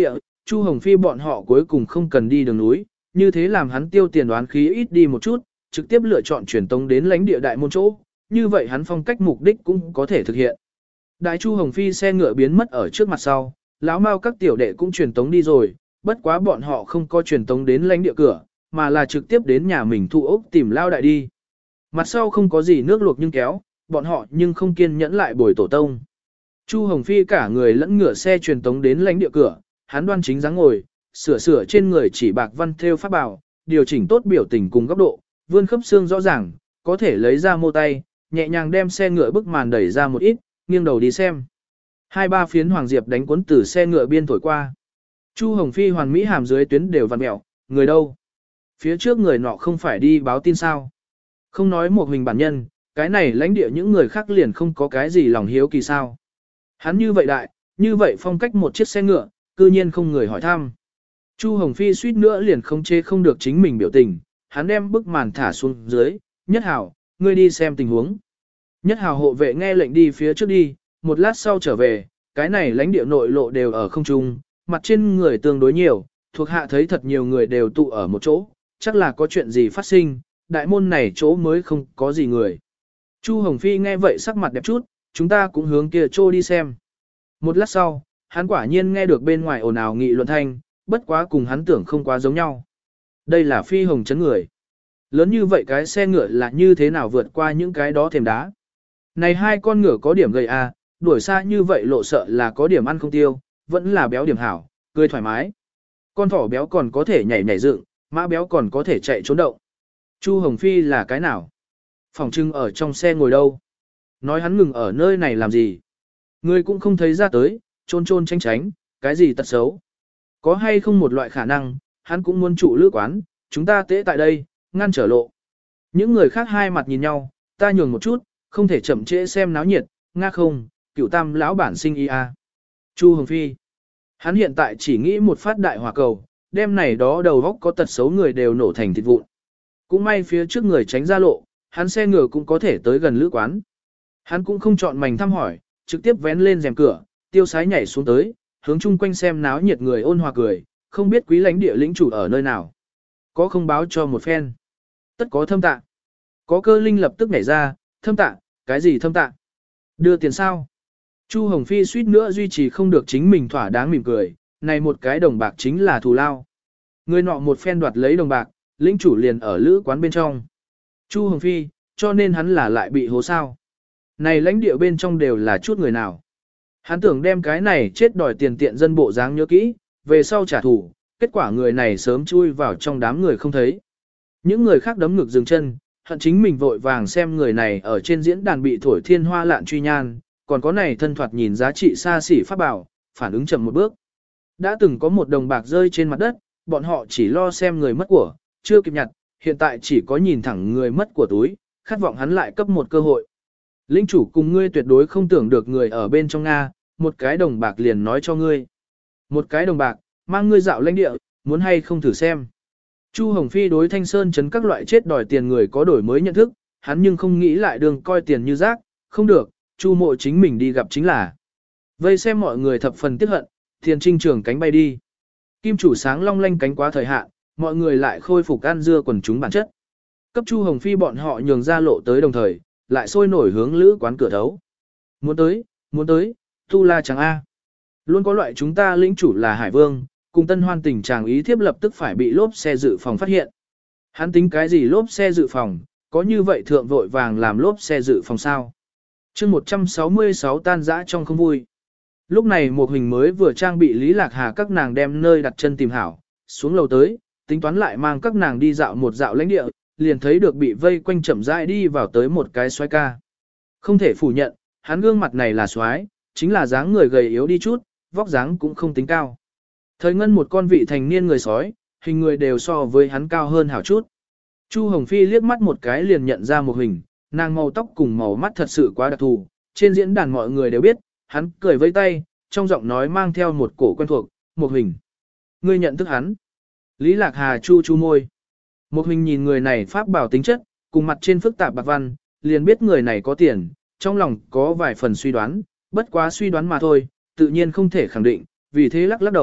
Chu Hồng Phi bọn họ cuối cùng không cần đi đường núi, như thế làm hắn tiêu tiền đoán khí ít đi một chút, trực tiếp lựa chọn truyền tống đến lãnh địa đại môn chỗ, như vậy hắn phong cách mục đích cũng có thể thực hiện. Đại Chu Hồng Phi xe ngựa biến mất ở trước mặt sau, lão Mao các tiểu đệ cũng truyền tống đi rồi, bất quá bọn họ không có truyền tống đến lãnh địa cửa, mà là trực tiếp đến nhà mình thu ốc tìm lao đại đi. Mặt sau không có gì nước luộc nhưng kéo, bọn họ nhưng không kiên nhẫn lại bồi tổ tông. Chu Hồng Phi cả người lẫn ngựa xe truyền tống đến lãnh địa cửa, hắn đoan chính dáng ngồi, sửa sửa trên người chỉ bạc văn thêu pháp bảo, điều chỉnh tốt biểu tình cùng góc độ, vươn khớp xương rõ ràng, có thể lấy ra mô tay, nhẹ nhàng đem xe ngựa bức màn đẩy ra một ít, nghiêng đầu đi xem. Hai ba phiến hoàng diệp đánh cuốn từ xe ngựa biên thổi qua. Chu Hồng Phi hoàn mỹ hàm dưới tuyến đều vặn mẹo, người đâu? Phía trước người nọ không phải đi báo tin sao? Không nói một mình bản nhân, cái này lãnh địa những người khác liền không có cái gì lòng hiếu kỳ sao. Hắn như vậy đại, như vậy phong cách một chiếc xe ngựa, cư nhiên không người hỏi thăm. Chu Hồng Phi suýt nữa liền không chê không được chính mình biểu tình, hắn đem bức màn thả xuống dưới, Nhất Hảo, ngươi đi xem tình huống. Nhất Hảo hộ vệ nghe lệnh đi phía trước đi, một lát sau trở về, cái này lãnh địa nội lộ đều ở không trung, mặt trên người tương đối nhiều, thuộc hạ thấy thật nhiều người đều tụ ở một chỗ, chắc là có chuyện gì phát sinh, đại môn này chỗ mới không có gì người. Chu Hồng Phi nghe vậy sắc mặt đẹp chút, chúng ta cũng hướng kia chỗ đi xem. Một lát sau, hắn quả nhiên nghe được bên ngoài ồn ào nghị luận thanh, bất quá cùng hắn tưởng không quá giống nhau. Đây là Phi Hồng Trấn người. Lớn như vậy cái xe ngựa là như thế nào vượt qua những cái đó thềm đá. Này hai con ngựa có điểm gầy à, đuổi xa như vậy lộ sợ là có điểm ăn không tiêu, vẫn là béo điểm hảo, cười thoải mái. Con thỏ béo còn có thể nhảy nhảy dựng, mã béo còn có thể chạy trốn động. Chu Hồng Phi là cái nào? Phòng trưng ở trong xe ngồi đâu? Nói hắn ngừng ở nơi này làm gì? Người cũng không thấy ra tới, trôn trôn tránh tránh, cái gì tật xấu? Có hay không một loại khả năng, hắn cũng muốn trụ lữ quán, chúng ta tễ tại đây, ngăn trở lộ. Những người khác hai mặt nhìn nhau, ta nhường một chút, không thể chậm trễ xem náo nhiệt, nga không, cửu tam lão bản sinh y a. Chu Hồng Phi. Hắn hiện tại chỉ nghĩ một phát đại hỏa cầu, đêm này đó đầu góc có tật xấu người đều nổ thành thịt vụn. Cũng may phía trước người tránh ra lộ, hắn xe ngựa cũng có thể tới gần lữ quán. Hắn cũng không chọn mảnh thăm hỏi, trực tiếp vén lên rèm cửa, tiêu sái nhảy xuống tới, hướng chung quanh xem náo nhiệt người ôn hòa cười, không biết quý lãnh địa lĩnh chủ ở nơi nào. Có không báo cho một phen. Tất có thâm tạ. Có cơ linh lập tức nhảy ra, thâm tạ, cái gì thâm tạ? Đưa tiền sao? Chu Hồng Phi suýt nữa duy trì không được chính mình thỏa đáng mỉm cười, này một cái đồng bạc chính là thù lao. Người nọ một phen đoạt lấy đồng bạc, lĩnh chủ liền ở lữ quán bên trong. Chu Hồng Phi, cho nên hắn là lại bị hố sao. Này lãnh địa bên trong đều là chút người nào. Hắn tưởng đem cái này chết đòi tiền tiện dân bộ dáng nhớ kỹ, về sau trả thù, kết quả người này sớm chui vào trong đám người không thấy. Những người khác đấm ngực dừng chân, hận chính mình vội vàng xem người này ở trên diễn đàn bị thổi thiên hoa lạn truy nhan, còn có này thân thoạt nhìn giá trị xa xỉ pháp bảo, phản ứng chậm một bước. Đã từng có một đồng bạc rơi trên mặt đất, bọn họ chỉ lo xem người mất của, chưa kịp nhặt, hiện tại chỉ có nhìn thẳng người mất của túi, khát vọng hắn lại cấp một cơ hội. Linh chủ cùng ngươi tuyệt đối không tưởng được người ở bên trong Nga, một cái đồng bạc liền nói cho ngươi. Một cái đồng bạc, mang ngươi dạo lãnh địa, muốn hay không thử xem. Chu Hồng Phi đối Thanh Sơn chấn các loại chết đòi tiền người có đổi mới nhận thức, hắn nhưng không nghĩ lại đường coi tiền như rác, không được, Chu mộ chính mình đi gặp chính là. Vây xem mọi người thập phần tiếc hận, tiền trinh trường cánh bay đi. Kim chủ sáng long lanh cánh quá thời hạn, mọi người lại khôi phục ăn dưa quần chúng bản chất. Cấp Chu Hồng Phi bọn họ nhường ra lộ tới đồng thời, lại sôi nổi hướng lữ quán cửa thấu. Muốn tới, muốn tới, tu la chẳng a. Luôn có loại chúng ta lĩnh chủ là Hải Vương, cùng tân hoan tình chàng ý thiếp lập tức phải bị lốp xe dự phòng phát hiện. Hắn tính cái gì lốp xe dự phòng, có như vậy thượng vội vàng làm lốp xe dự phòng sao. chương một trăm sáu mươi sáu tan dã trong không vui. Lúc này một hình mới vừa trang bị Lý Lạc Hà các nàng đem nơi đặt chân tìm hảo, xuống lầu tới, tính toán lại mang các nàng đi dạo một dạo lãnh địa, liền thấy được bị vây quanh chậm rãi đi vào tới một cái xoái ca. Không thể phủ nhận, hắn gương mặt này là xoái, chính là dáng người gầy yếu đi chút, vóc dáng cũng không tính cao. Thời ngân một con vị thành niên người sói, hình người đều so với hắn cao hơn hảo chút. Chu Hồng Phi liếc mắt một cái liền nhận ra một hình, nàng màu tóc cùng màu mắt thật sự quá đặc thù, trên diễn đàn mọi người đều biết, hắn cười vẫy tay, trong giọng nói mang theo một cổ quen thuộc, một hình. Ngươi nhận thức hắn. Lý Lạc Hà chu chu môi. Một hình nhìn người này pháp bảo tính chất, cùng mặt trên phức tạp bạc văn, liền biết người này có tiền, trong lòng có vài phần suy đoán, bất quá suy đoán mà thôi, tự nhiên không thể khẳng định, vì thế lắc lắc đầu,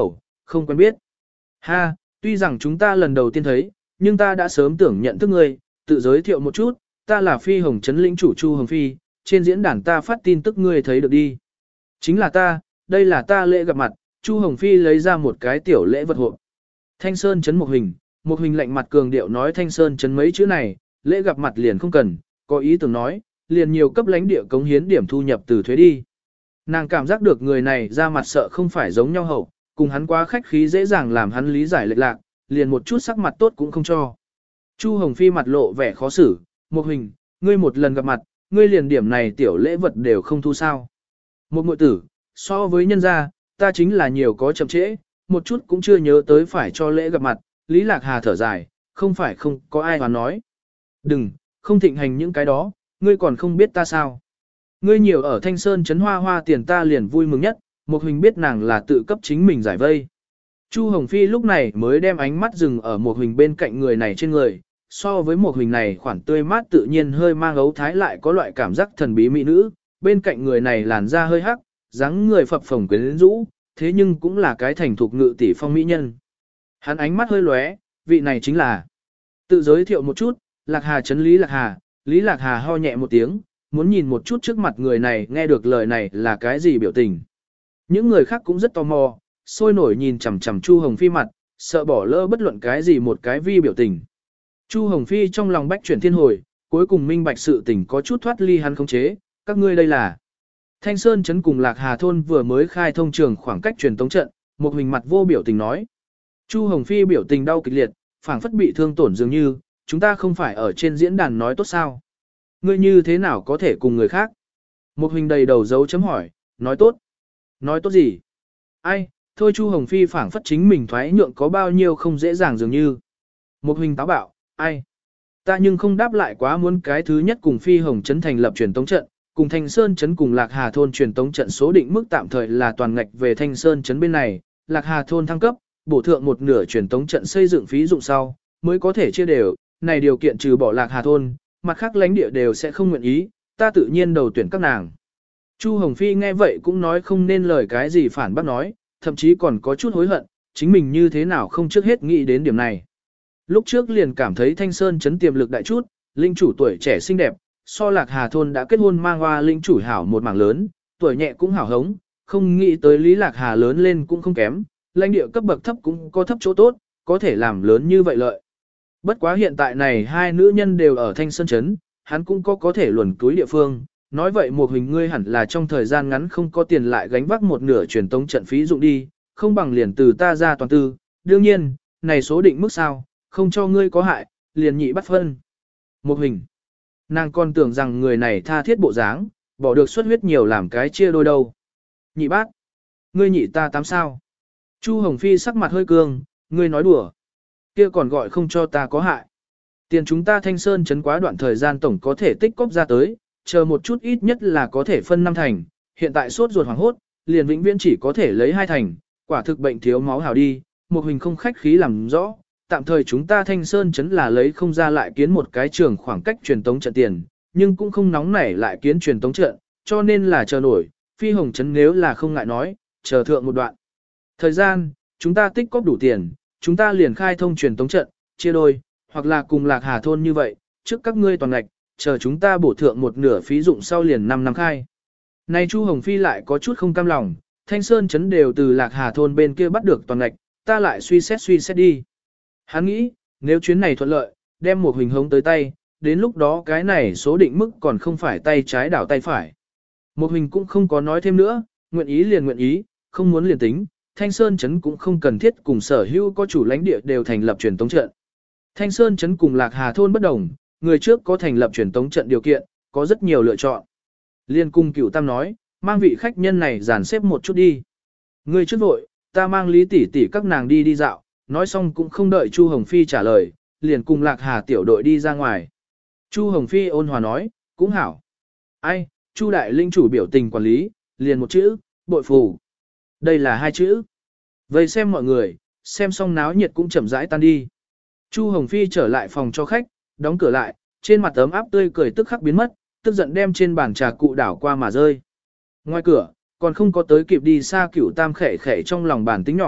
không quen biết. Ha, tuy rằng chúng ta lần đầu tiên thấy, nhưng ta đã sớm tưởng nhận thức ngươi, tự giới thiệu một chút, ta là Phi Hồng Trấn lĩnh chủ Chu Hồng Phi, trên diễn đàn ta phát tin tức ngươi thấy được đi. Chính là ta, đây là ta lễ gặp mặt, Chu Hồng Phi lấy ra một cái tiểu lễ vật hộp. Thanh Sơn Trấn một hình, một hình lạnh mặt cường điệu nói Thanh Sơn Trấn mấy chữ này, lễ gặp mặt liền không cần, có ý tưởng nói, liền nhiều cấp lãnh địa cống hiến điểm thu nhập từ thuế đi. Nàng cảm giác được người này ra mặt sợ không phải giống nhau hậu, cùng hắn quá khách khí dễ dàng làm hắn lý giải lệch lạc, liền một chút sắc mặt tốt cũng không cho. Chu Hồng Phi mặt lộ vẻ khó xử, một hình, ngươi một lần gặp mặt, ngươi liền điểm này tiểu lễ vật đều không thu sao. Một muội tử, so với nhân gia, ta chính là nhiều có chậm trễ, một chút cũng chưa nhớ tới phải cho lễ gặp mặt, Lý Lạc Hà thở dài, không phải không có ai hoàn nói. Đừng, không thịnh hành những cái đó, ngươi còn không biết ta sao. Ngươi nhiều ở Thanh Sơn Trấn hoa hoa tiền ta liền vui mừng nhất, một hình biết nàng là tự cấp chính mình giải vây. Chu Hồng Phi lúc này mới đem ánh mắt dừng ở một hình bên cạnh người này trên người, so với một hình này khoản tươi mát tự nhiên hơi mang ấu thái lại có loại cảm giác thần bí mỹ nữ, bên cạnh người này làn da hơi hắc, dáng người phập phồng quyến rũ, thế nhưng cũng là cái thành thục ngự tỷ phong mỹ nhân. Hắn ánh mắt hơi lóe, vị này chính là. Tự giới thiệu một chút, Lạc Hà Trấn Lý Lạc Hà, Lý Lạc Hà ho nhẹ một tiếng, muốn nhìn một chút trước mặt người này nghe được lời này là cái gì biểu tình. Những người khác cũng rất tò mò, sôi nổi nhìn chằm chằm Chu Hồng Phi mặt, sợ bỏ lỡ bất luận cái gì một cái vi biểu tình. Chu Hồng Phi trong lòng bách chuyển thiên hồi, cuối cùng minh bạch sự tình có chút thoát ly hắn khống chế, các ngươi đây là. Thanh Sơn Trấn cùng Lạc Hà Thôn vừa mới khai thông trường khoảng cách truyền tống trận, một hình mặt vô biểu tình nói. Chu Hồng Phi biểu tình đau kịch liệt, phảng phất bị thương tổn dường như, chúng ta không phải ở trên diễn đàn nói tốt sao. Ngươi như thế nào có thể cùng người khác? Một hình đầy đầu dấu chấm hỏi, nói tốt. Nói tốt gì? Ai, thôi Chu Hồng Phi phảng phất chính mình thoái nhượng có bao nhiêu không dễ dàng dường như. Một hình táo bạo, ai? Ta nhưng không đáp lại quá muốn cái thứ nhất cùng Phi Hồng Trấn thành lập truyền tống trận, cùng Thanh Sơn Trấn cùng Lạc Hà Thôn truyền tống trận số định mức tạm thời là toàn ngạch về Thanh Sơn Trấn bên này, Lạc Hà Thôn thăng cấp, bổ thượng một nửa truyền tống trận xây dựng phí dụng sau, mới có thể chia đều, này điều kiện trừ bỏ Lạc Hà Thôn, mặt khác lãnh địa đều sẽ không nguyện ý, ta tự nhiên đầu tuyển các nàng. Chu Hồng Phi nghe vậy cũng nói không nên lời cái gì phản bác nói, thậm chí còn có chút hối hận, chính mình như thế nào không trước hết nghĩ đến điểm này. Lúc trước liền cảm thấy Thanh Sơn Trấn tiềm lực đại chút, linh chủ tuổi trẻ xinh đẹp, so Lạc Hà Thôn đã kết hôn mang hoa linh chủ hảo một mảng lớn, tuổi nhẹ cũng hảo hống, không nghĩ tới Lý Lạc Hà lớn lên cũng không kém, lãnh địa cấp bậc thấp cũng có thấp chỗ tốt, có thể làm lớn như vậy lợi. Bất quá hiện tại này hai nữ nhân đều ở Thanh Sơn Trấn, hắn cũng có có thể luồn túi địa phương, nói vậy một hình ngươi hẳn là trong thời gian ngắn không có tiền lại gánh vác một nửa truyền tống trận phí dụng đi, không bằng liền từ ta ra toàn tư, đương nhiên, này số định mức sao, không cho ngươi có hại, liền nhị bắt phân. Một hình, nàng còn tưởng rằng người này tha thiết bộ dáng, bỏ được xuất huyết nhiều làm cái chia đôi đâu. Nhị bát, ngươi nhị ta tám sao. Chu Hồng Phi sắc mặt hơi cương, ngươi nói đùa. Kia còn gọi không cho ta có hại. Tiền chúng ta Thanh Sơn Trấn quá đoạn thời gian tổng có thể tích cóp ra tới, chờ một chút ít nhất là có thể phân năm thành, hiện tại sốt ruột hoảng hốt, liền vĩnh viễn chỉ có thể lấy hai thành, quả thực bệnh thiếu máu hảo đi, một hình không khách khí làm rõ, tạm thời chúng ta Thanh Sơn Trấn là lấy không ra lại kiến một cái trường khoảng cách truyền tống trận tiền, nhưng cũng không nóng nảy lại kiến truyền tống trận, cho nên là chờ nổi, Phi Hồng Trấn nếu là không ngại nói, chờ thượng một đoạn. Thời gian, chúng ta tích cóp đủ tiền, chúng ta liền khai thông truyền tống trận, chia đôi, hoặc là cùng Lạc Hà Thôn như vậy, trước các ngươi toàn ngạch, chờ chúng ta bổ thượng một nửa phí dụng sau liền năm năm khai. Nay Chu Hồng Phi lại có chút không cam lòng, Thanh Sơn Trấn đều từ Lạc Hà Thôn bên kia bắt được toàn ngạch, ta lại suy xét suy xét đi. Hắn nghĩ, nếu chuyến này thuận lợi, đem một hình hống tới tay, đến lúc đó cái này số định mức còn không phải tay trái đảo tay phải. Một hình cũng không có nói thêm nữa, nguyện ý liền nguyện ý, không muốn liền tính, Thanh Sơn Trấn cũng không cần thiết cùng sở hữu có chủ lãnh địa đều thành lập truyền tống trận. Thanh Sơn Trấn cùng Lạc Hà Thôn bất đồng, người trước có thành lập truyền tống trận điều kiện, có rất nhiều lựa chọn. Liên cung Cửu Tam nói, mang vị khách nhân này dàn xếp một chút đi. Người trước vội, ta mang Lý tỷ tỷ các nàng đi đi dạo, nói xong cũng không đợi Chu Hồng Phi trả lời, liền cùng Lạc Hà tiểu đội đi ra ngoài. Chu Hồng Phi ôn hòa nói, cũng hảo. Ai, Chu đại linh chủ biểu tình quản lý, liền một chữ, bội phù. Đây là hai chữ. Vậy xem mọi người, xem xong náo nhiệt cũng chậm rãi tan đi. Chu Hồng Phi trở lại phòng cho khách, đóng cửa lại, trên mặt ấm áp tươi cười tức khắc biến mất, tức giận đem trên bàn trà cụ đảo qua mà rơi. Ngoài cửa, còn không có tới kịp đi xa Cửu Tam khẽ khẽ trong lòng bàn tính nhỏ,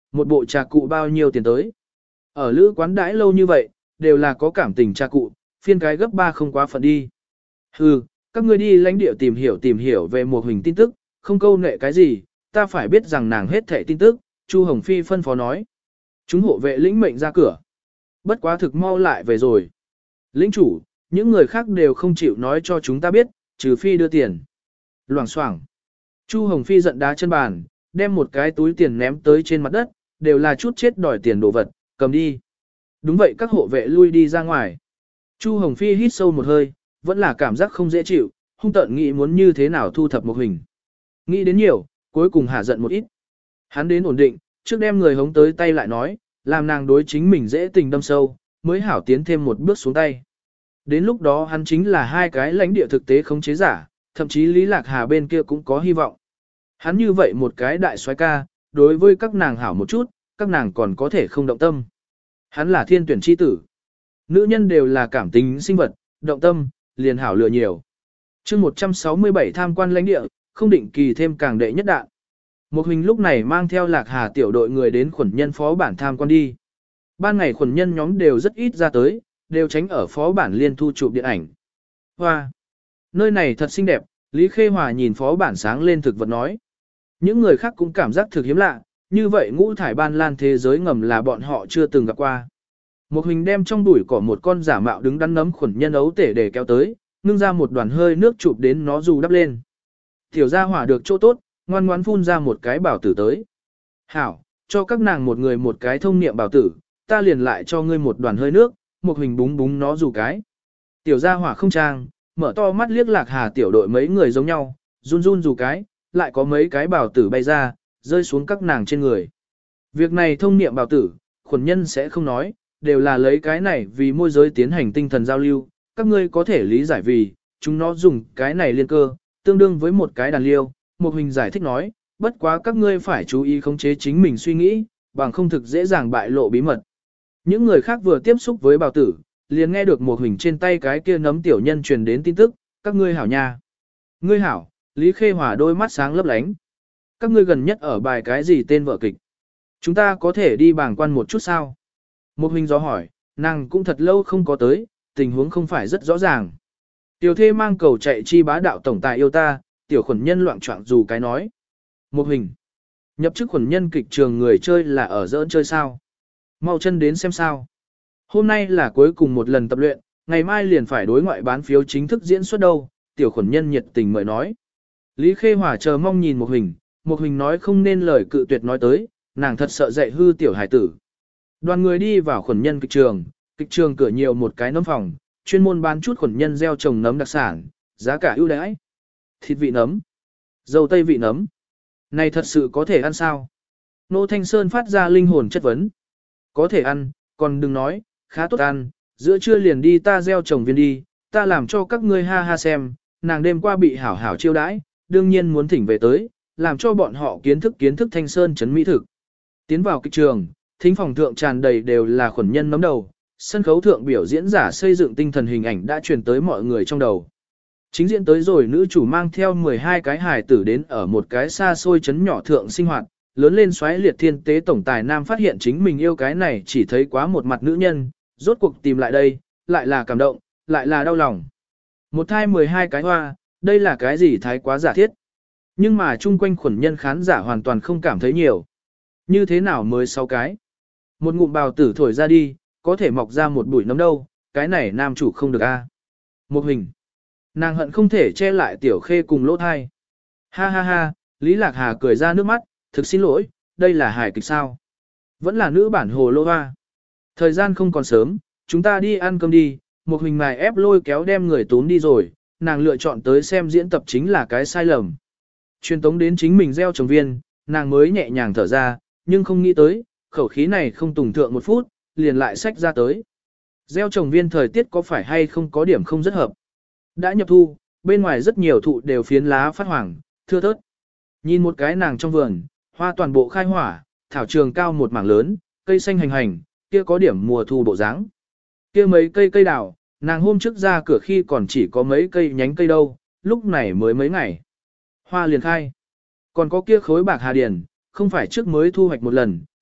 một bộ trà cụ bao nhiêu tiền tới. Ở lữ quán đãi lâu như vậy, đều là có cảm tình trà cụ, phiên cái gấp ba không quá phận đi. Hừ, các ngươi đi lãnh địa tìm hiểu tìm hiểu về một hình tin tức, không câu nệ cái gì, ta phải biết rằng nàng hết thảy tin tức, Chu Hồng Phi phân phó nói. Chúng hộ vệ lĩnh mệnh ra cửa. Bất quá thực mau lại về rồi. Lĩnh chủ, những người khác đều không chịu nói cho chúng ta biết, trừ Phi đưa tiền. Loảng xoảng. Chu Hồng Phi giận đá chân bàn, đem một cái túi tiền ném tới trên mặt đất, đều là chút chết đòi tiền đồ vật, cầm đi. Đúng vậy, các hộ vệ lui đi ra ngoài. Chu Hồng Phi hít sâu một hơi, vẫn là cảm giác không dễ chịu, hung tợn nghĩ muốn như thế nào thu thập một hình. Nghĩ đến nhiều, cuối cùng hạ giận một ít. Hắn đến ổn định, trước đem người hống tới tay lại nói, làm nàng đối chính mình dễ tình đâm sâu, mới hảo tiến thêm một bước xuống tay. Đến lúc đó hắn chính là hai cái lãnh địa thực tế không chế giả, thậm chí Lý Lạc Hà bên kia cũng có hy vọng. Hắn như vậy một cái đại soái ca, đối với các nàng hảo một chút, các nàng còn có thể không động tâm. Hắn là thiên tuyển chi tử. Nữ nhân đều là cảm tính sinh vật, động tâm, liền hảo lừa nhiều. chương một trăm sáu mươi bảy tham quan lãnh địa, không định kỳ thêm càng đệ nhất đạn. Một hình lúc này mang theo Lạc Hà tiểu đội người đến khuẩn nhân phó bản tham quan đi. Ban ngày khuẩn nhân nhóm đều rất ít ra tới, đều tránh ở phó bản liên thu chụp điện ảnh. Hoa! Nơi này thật xinh đẹp, Lý Khê Hòa nhìn phó bản sáng lên thực vật nói. Những người khác cũng cảm giác thực hiếm lạ, như vậy ngũ thải ban lan thế giới ngầm là bọn họ chưa từng gặp qua. Một hình đem trong bụi cỏ một con giả mạo đứng đắn nấm khuẩn nhân ấu tể để kéo tới, ngưng ra một đoàn hơi nước chụp đến nó dù đắp lên. Tiểu gia hỏa được chỗ tốt, ngoan ngoãn phun ra một cái bảo tử tới. Hảo, cho các nàng một người một cái thông niệm bảo tử, ta liền lại cho ngươi một đoàn hơi nước, một hình búng búng nó dù cái. Tiểu gia hỏa không trang, mở to mắt liếc Lạc Hà tiểu đội mấy người giống nhau, run run dù cái, lại có mấy cái bảo tử bay ra, rơi xuống các nàng trên người. Việc này thông niệm bảo tử, khuẩn nhân sẽ không nói, đều là lấy cái này vì môi giới tiến hành tinh thần giao lưu, các ngươi có thể lý giải vì, chúng nó dùng cái này liên cơ, tương đương với một cái đàn liêu. Một hình giải thích nói, bất quá các ngươi phải chú ý khống chế chính mình suy nghĩ, bằng không thực dễ dàng bại lộ bí mật. Những người khác vừa tiếp xúc với bào tử, liền nghe được một hình trên tay cái kia nấm tiểu nhân truyền đến tin tức, các ngươi hảo nha. Ngươi hảo, Lý Khê Hòa đôi mắt sáng lấp lánh. Các ngươi gần nhất ở bài cái gì tên vở kịch? Chúng ta có thể đi bảng quan một chút sao? Một hình gió hỏi, nàng cũng thật lâu không có tới, tình huống không phải rất rõ ràng. Tiểu thê mang cầu chạy chi bá đạo tổng tài yêu ta, tiểu khuẩn nhân loạn trọng dù cái nói. Một hình. Nhập chức khuẩn nhân kịch trường người chơi là ở giỡn chơi sao? Mau chân đến xem sao. Hôm nay là cuối cùng một lần tập luyện, ngày mai liền phải đối ngoại bán phiếu chính thức diễn xuất đâu, tiểu khuẩn nhân nhiệt tình mời nói. Lý Khê Hòa chờ mong nhìn một hình, một hình nói không nên lời cự tuyệt nói tới, nàng thật sợ dạy hư tiểu hải tử. Đoàn người đi vào khuẩn nhân kịch trường, kịch trường cửa nhiều một cái nấm phòng, chuyên môn bán chút khuẩn nhân gieo trồng nấm đặc sản, giá cả ưu đãi. Thịt vị nấm, dầu tây vị nấm. Này thật sự có thể ăn sao? Nô Thanh Sơn phát ra linh hồn chất vấn. Có thể ăn, còn đừng nói, khá tốt ăn, giữa trưa liền đi ta gieo trồng viên đi, ta làm cho các ngươi ha ha xem, nàng đêm qua bị hảo hảo chiêu đãi, đương nhiên muốn thỉnh về tới, làm cho bọn họ kiến thức kiến thức Thanh Sơn chấn mỹ thực. Tiến vào kịch trường, thính phòng thượng tràn đầy đều là khuẩn nhân nấm đầu, sân khấu thượng biểu diễn giả xây dựng tinh thần hình ảnh đã truyền tới mọi người trong đầu. Chính diễn tới rồi nữ chủ mang theo mười hai cái hài tử đến ở một cái xa xôi trấn nhỏ thượng sinh hoạt, lớn lên xoáy liệt thiên tế tổng tài nam phát hiện chính mình yêu cái này chỉ thấy quá một mặt nữ nhân, rốt cuộc tìm lại đây, lại là cảm động, lại là đau lòng. Một thai mười hai cái hoa, đây là cái gì thái quá giả thiết. Nhưng mà chung quanh khuẩn nhân khán giả hoàn toàn không cảm thấy nhiều. Như thế nào mới sáu cái? Một ngụm bào tử thổi ra đi, có thể mọc ra một bụi nấm đâu, cái này nam chủ không được a. Một hình. Nàng hận không thể che lại tiểu khê cùng lỗ thai. Ha ha ha, Lý Lạc Hà cười ra nước mắt, thực xin lỗi, đây là hài kịch sao. Vẫn là nữ bản hồ lô hoa. Thời gian không còn sớm, chúng ta đi ăn cơm đi, một hình mài ép lôi kéo đem người tốn đi rồi, nàng lựa chọn tới xem diễn tập chính là cái sai lầm. Truyền tống đến chính mình gieo trồng viên, nàng mới nhẹ nhàng thở ra, nhưng không nghĩ tới, khẩu khí này không tùng thượng một phút, liền lại xách ra tới. Gieo trồng viên thời tiết có phải hay không có điểm không rất hợp. Đã nhập thu, bên ngoài rất nhiều thụ đều phiến lá phát hoàng, thưa thớt. Nhìn một cái nàng trong vườn, hoa toàn bộ khai hỏa, thảo trường cao một mảng lớn, cây xanh hành hành, kia có điểm mùa thu bộ dáng. Kia mấy cây cây đào, nàng hôm trước ra cửa khi còn chỉ có mấy cây nhánh cây đâu, lúc này mới mấy ngày. Hoa liền khai. Còn có kia khối bạc hà điền, không phải trước mới thu hoạch một lần,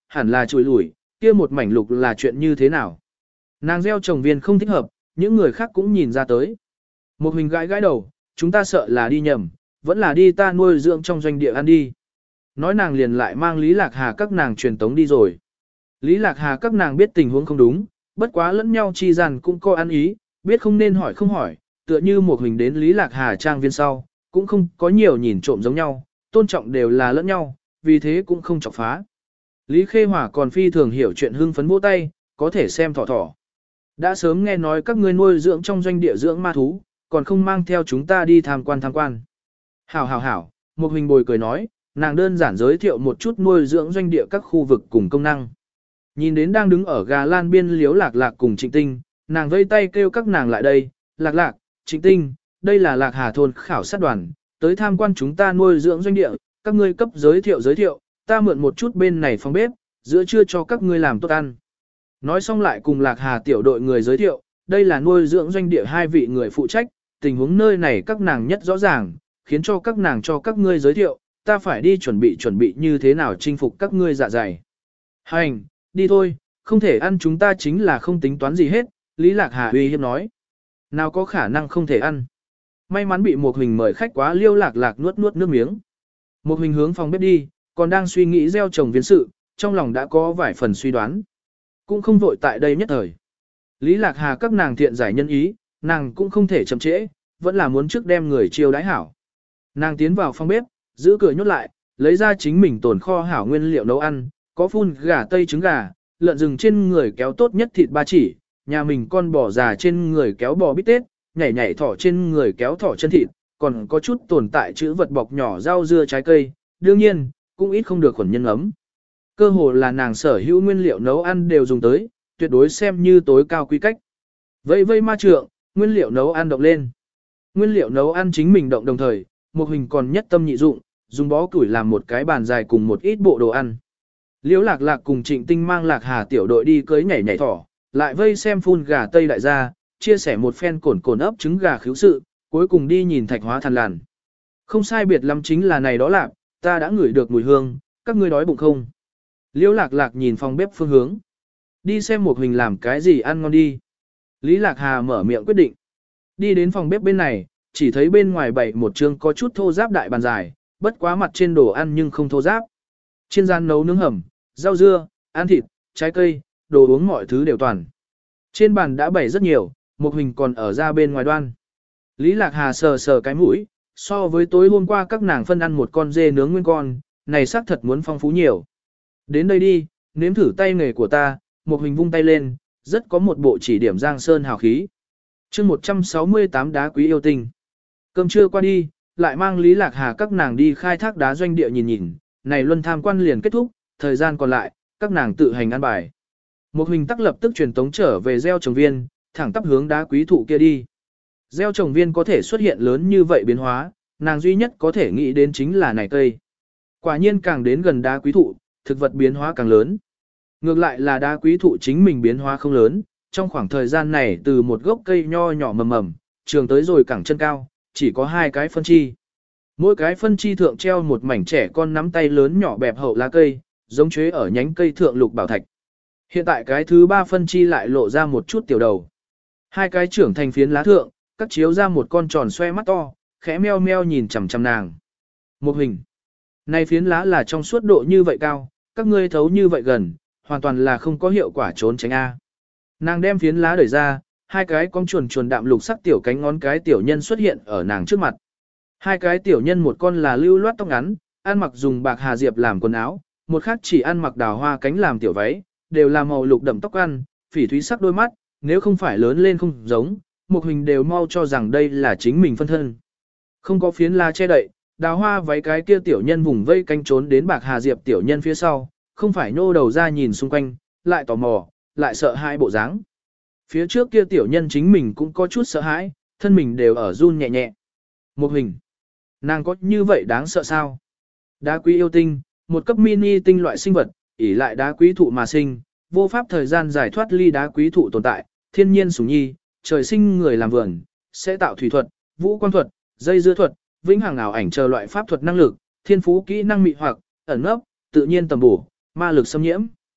hẳn là chùi lủi, kia một mảnh lục là chuyện như thế nào. Nàng gieo trồng viên không thích hợp, những người khác cũng nhìn ra tới. Một hình gãi gãi đầu, chúng ta sợ là đi nhầm, vẫn là đi ta nuôi dưỡng trong doanh địa ăn đi. Nói nàng liền lại mang Lý Lạc Hà các nàng truyền tống đi rồi. Lý Lạc Hà các nàng biết tình huống không đúng, bất quá lẫn nhau chi gian cũng có ăn ý, biết không nên hỏi không hỏi, tựa như một hình đến Lý Lạc Hà trang viên sau, cũng không có nhiều nhìn trộm giống nhau, tôn trọng đều là lẫn nhau, vì thế cũng không chọc phá. Lý Khê Hòa còn phi thường hiểu chuyện hưng phấn vỗ tay, có thể xem thỏ thỏ. Đã sớm nghe nói các ngươi nuôi dưỡng trong doanh địa dưỡng ma thú, còn không mang theo chúng ta đi tham quan tham quan. Hảo hảo hảo, một hình bồi cười nói, nàng đơn giản giới thiệu một chút nuôi dưỡng doanh địa các khu vực cùng công năng. Nhìn đến đang đứng ở gà lan biên liếu lạc lạc cùng trịnh tinh, nàng vây tay kêu các nàng lại đây, lạc lạc, trịnh tinh, đây là lạc hà thôn khảo sát đoàn, tới tham quan chúng ta nuôi dưỡng doanh địa, các ngươi cấp giới thiệu giới thiệu, ta mượn một chút bên này phòng bếp, giữa trưa cho các ngươi làm tốt ăn. Nói xong lại cùng lạc hà tiểu đội người giới thiệu, đây là nuôi dưỡng doanh địa hai vị người phụ trách, tình huống nơi này các nàng nhất rõ ràng, khiến cho các nàng cho các ngươi giới thiệu, ta phải đi chuẩn bị chuẩn bị như thế nào chinh phục các ngươi dạ dày. Hành, đi thôi, không thể ăn chúng ta chính là không tính toán gì hết, Lý Lạc Hà uy hiếp nói. Nào có khả năng không thể ăn. May mắn bị một hình mời khách quá liêu lạc lạc nuốt nuốt nước miếng. Một hình hướng phòng bếp đi, còn đang suy nghĩ gieo trồng viên sự, trong lòng đã có vài phần suy đoán. Cũng không vội tại đây nhất thời. Lý Lạc Hà các nàng thiện giải nhân ý, nàng cũng không thể chậm trễ, vẫn là muốn trước đem người chiêu đãi hảo. Nàng tiến vào phòng bếp, giữ cửa nhốt lại, lấy ra chính mình tồn kho hảo nguyên liệu nấu ăn, có phun gà tây trứng gà, lợn rừng trên người kéo tốt nhất thịt ba chỉ, nhà mình con bò già trên người kéo bò bít tết, nhảy nhảy thỏ trên người kéo thỏ chân thịt, còn có chút tồn tại chữ vật bọc nhỏ rau dưa trái cây, đương nhiên, cũng ít không được khuẩn nhân ấm. Cơ hồ là nàng sở hữu nguyên liệu nấu ăn đều dùng tới, tuyệt đối xem như tối cao quy cách. Vây vây ma trượng, nguyên liệu nấu ăn động lên. Nguyên liệu nấu ăn chính mình động đồng thời, một hình còn nhất tâm nhị dụng, dùng bó củi làm một cái bàn dài cùng một ít bộ đồ ăn. Liễu lạc lạc cùng trịnh tinh mang lạc hà tiểu đội đi cưới nhảy nhảy thỏ, lại vây xem phun gà tây đại gia, chia sẻ một phen cồn cồn ấp trứng gà khíu sự, cuối cùng đi nhìn thạch hóa thần làn. Không sai biệt lắm chính là này đó lạc, ta đã ngửi được mùi hương, các ngươi đói bụng không? Liễu lạc lạc nhìn phòng bếp phương hướng. Đi xem một hình làm cái gì ăn ngon đi. Lý Lạc Hà mở miệng quyết định. Đi đến phòng bếp bên này, chỉ thấy bên ngoài bày một chương có chút thô giáp đại bàn dài, bất quá mặt trên đồ ăn nhưng không thô giáp. Trên gian nấu nướng hầm, rau dưa, ăn thịt, trái cây, đồ uống mọi thứ đều toàn. Trên bàn đã bày rất nhiều, một hình còn ở ra bên ngoài đoan. Lý Lạc Hà sờ sờ cái mũi, so với tối hôm qua các nàng phân ăn một con dê nướng nguyên con, này xác thật muốn phong phú nhiều. Đến đây đi, nếm thử tay nghề của ta, một hình vung tay lên, rất có một bộ chỉ điểm giang sơn hào khí. chương một trăm sáu mươi tám đá quý yêu tinh. Cơm trưa qua đi, lại mang Lý Lạc Hà các nàng đi khai thác đá doanh địa nhìn nhìn, này luân tham quan liền kết thúc, thời gian còn lại, các nàng tự hành ăn bài. Một hình tắc lập tức truyền tống trở về gieo trồng viên, thẳng tắp hướng đá quý thụ kia đi. Gieo trồng viên có thể xuất hiện lớn như vậy biến hóa, nàng duy nhất có thể nghĩ đến chính là này cây. Quả nhiên càng đến gần đá quý thụ, thực vật biến hóa càng lớn. Ngược lại là đá quý thụ chính mình biến hóa không lớn, trong khoảng thời gian này từ một gốc cây nho nhỏ mầm mầm, trường tới rồi cẳng chân cao, chỉ có hai cái phân chi. Mỗi cái phân chi thượng treo một mảnh trẻ con nắm tay lớn nhỏ bẹp hậu lá cây, giống chế ở nhánh cây thượng lục bảo thạch. Hiện tại cái thứ ba phân chi lại lộ ra một chút tiểu đầu. Hai cái trưởng thành phiến lá thượng, cắt chiếu ra một con tròn xoe mắt to, khẽ meo meo nhìn chằm chằm nàng. Một hình. Này phiến lá là trong suốt độ như vậy cao, các ngươi thấu như vậy gần, hoàn toàn là không có hiệu quả trốn tránh A. Nàng đem phiến lá đẩy ra, hai cái con chuồn chuồn đạm lục sắc tiểu cánh ngón cái tiểu nhân xuất hiện ở nàng trước mặt. Hai cái tiểu nhân một con là lưu loát tóc ngắn, ăn mặc dùng bạc hà diệp làm quần áo, một khác chỉ ăn mặc đào hoa cánh làm tiểu váy, đều là màu lục đậm tóc ăn, phỉ thúy sắc đôi mắt, nếu không phải lớn lên không giống, một hình đều mau cho rằng đây là chính mình phân thân. Không có phiến lá che đậy, đào hoa váy cái kia tiểu nhân vùng vây canh trốn đến bạc hà diệp tiểu nhân phía sau, không phải nhô đầu ra nhìn xung quanh, lại tò mò, lại sợ hãi bộ dáng. Phía trước kia tiểu nhân chính mình cũng có chút sợ hãi, thân mình đều ở run nhẹ nhẹ. Một hình. Nàng có như vậy đáng sợ sao? Đá quý yêu tinh, một cấp mini tinh loại sinh vật, ỷ lại đá quý thụ mà sinh, vô pháp thời gian giải thoát ly đá quý thụ tồn tại, thiên nhiên sủng nhi, trời sinh người làm vườn, sẽ tạo thủy thuật, vũ quan thuật, dây dưa thuật, vĩnh hằng ảo ảnh chờ loại pháp thuật năng lực, thiên phú kỹ năng mị hoặc, ẩn nấp, tự nhiên tầm bổ, ma lực xâm nhiễm.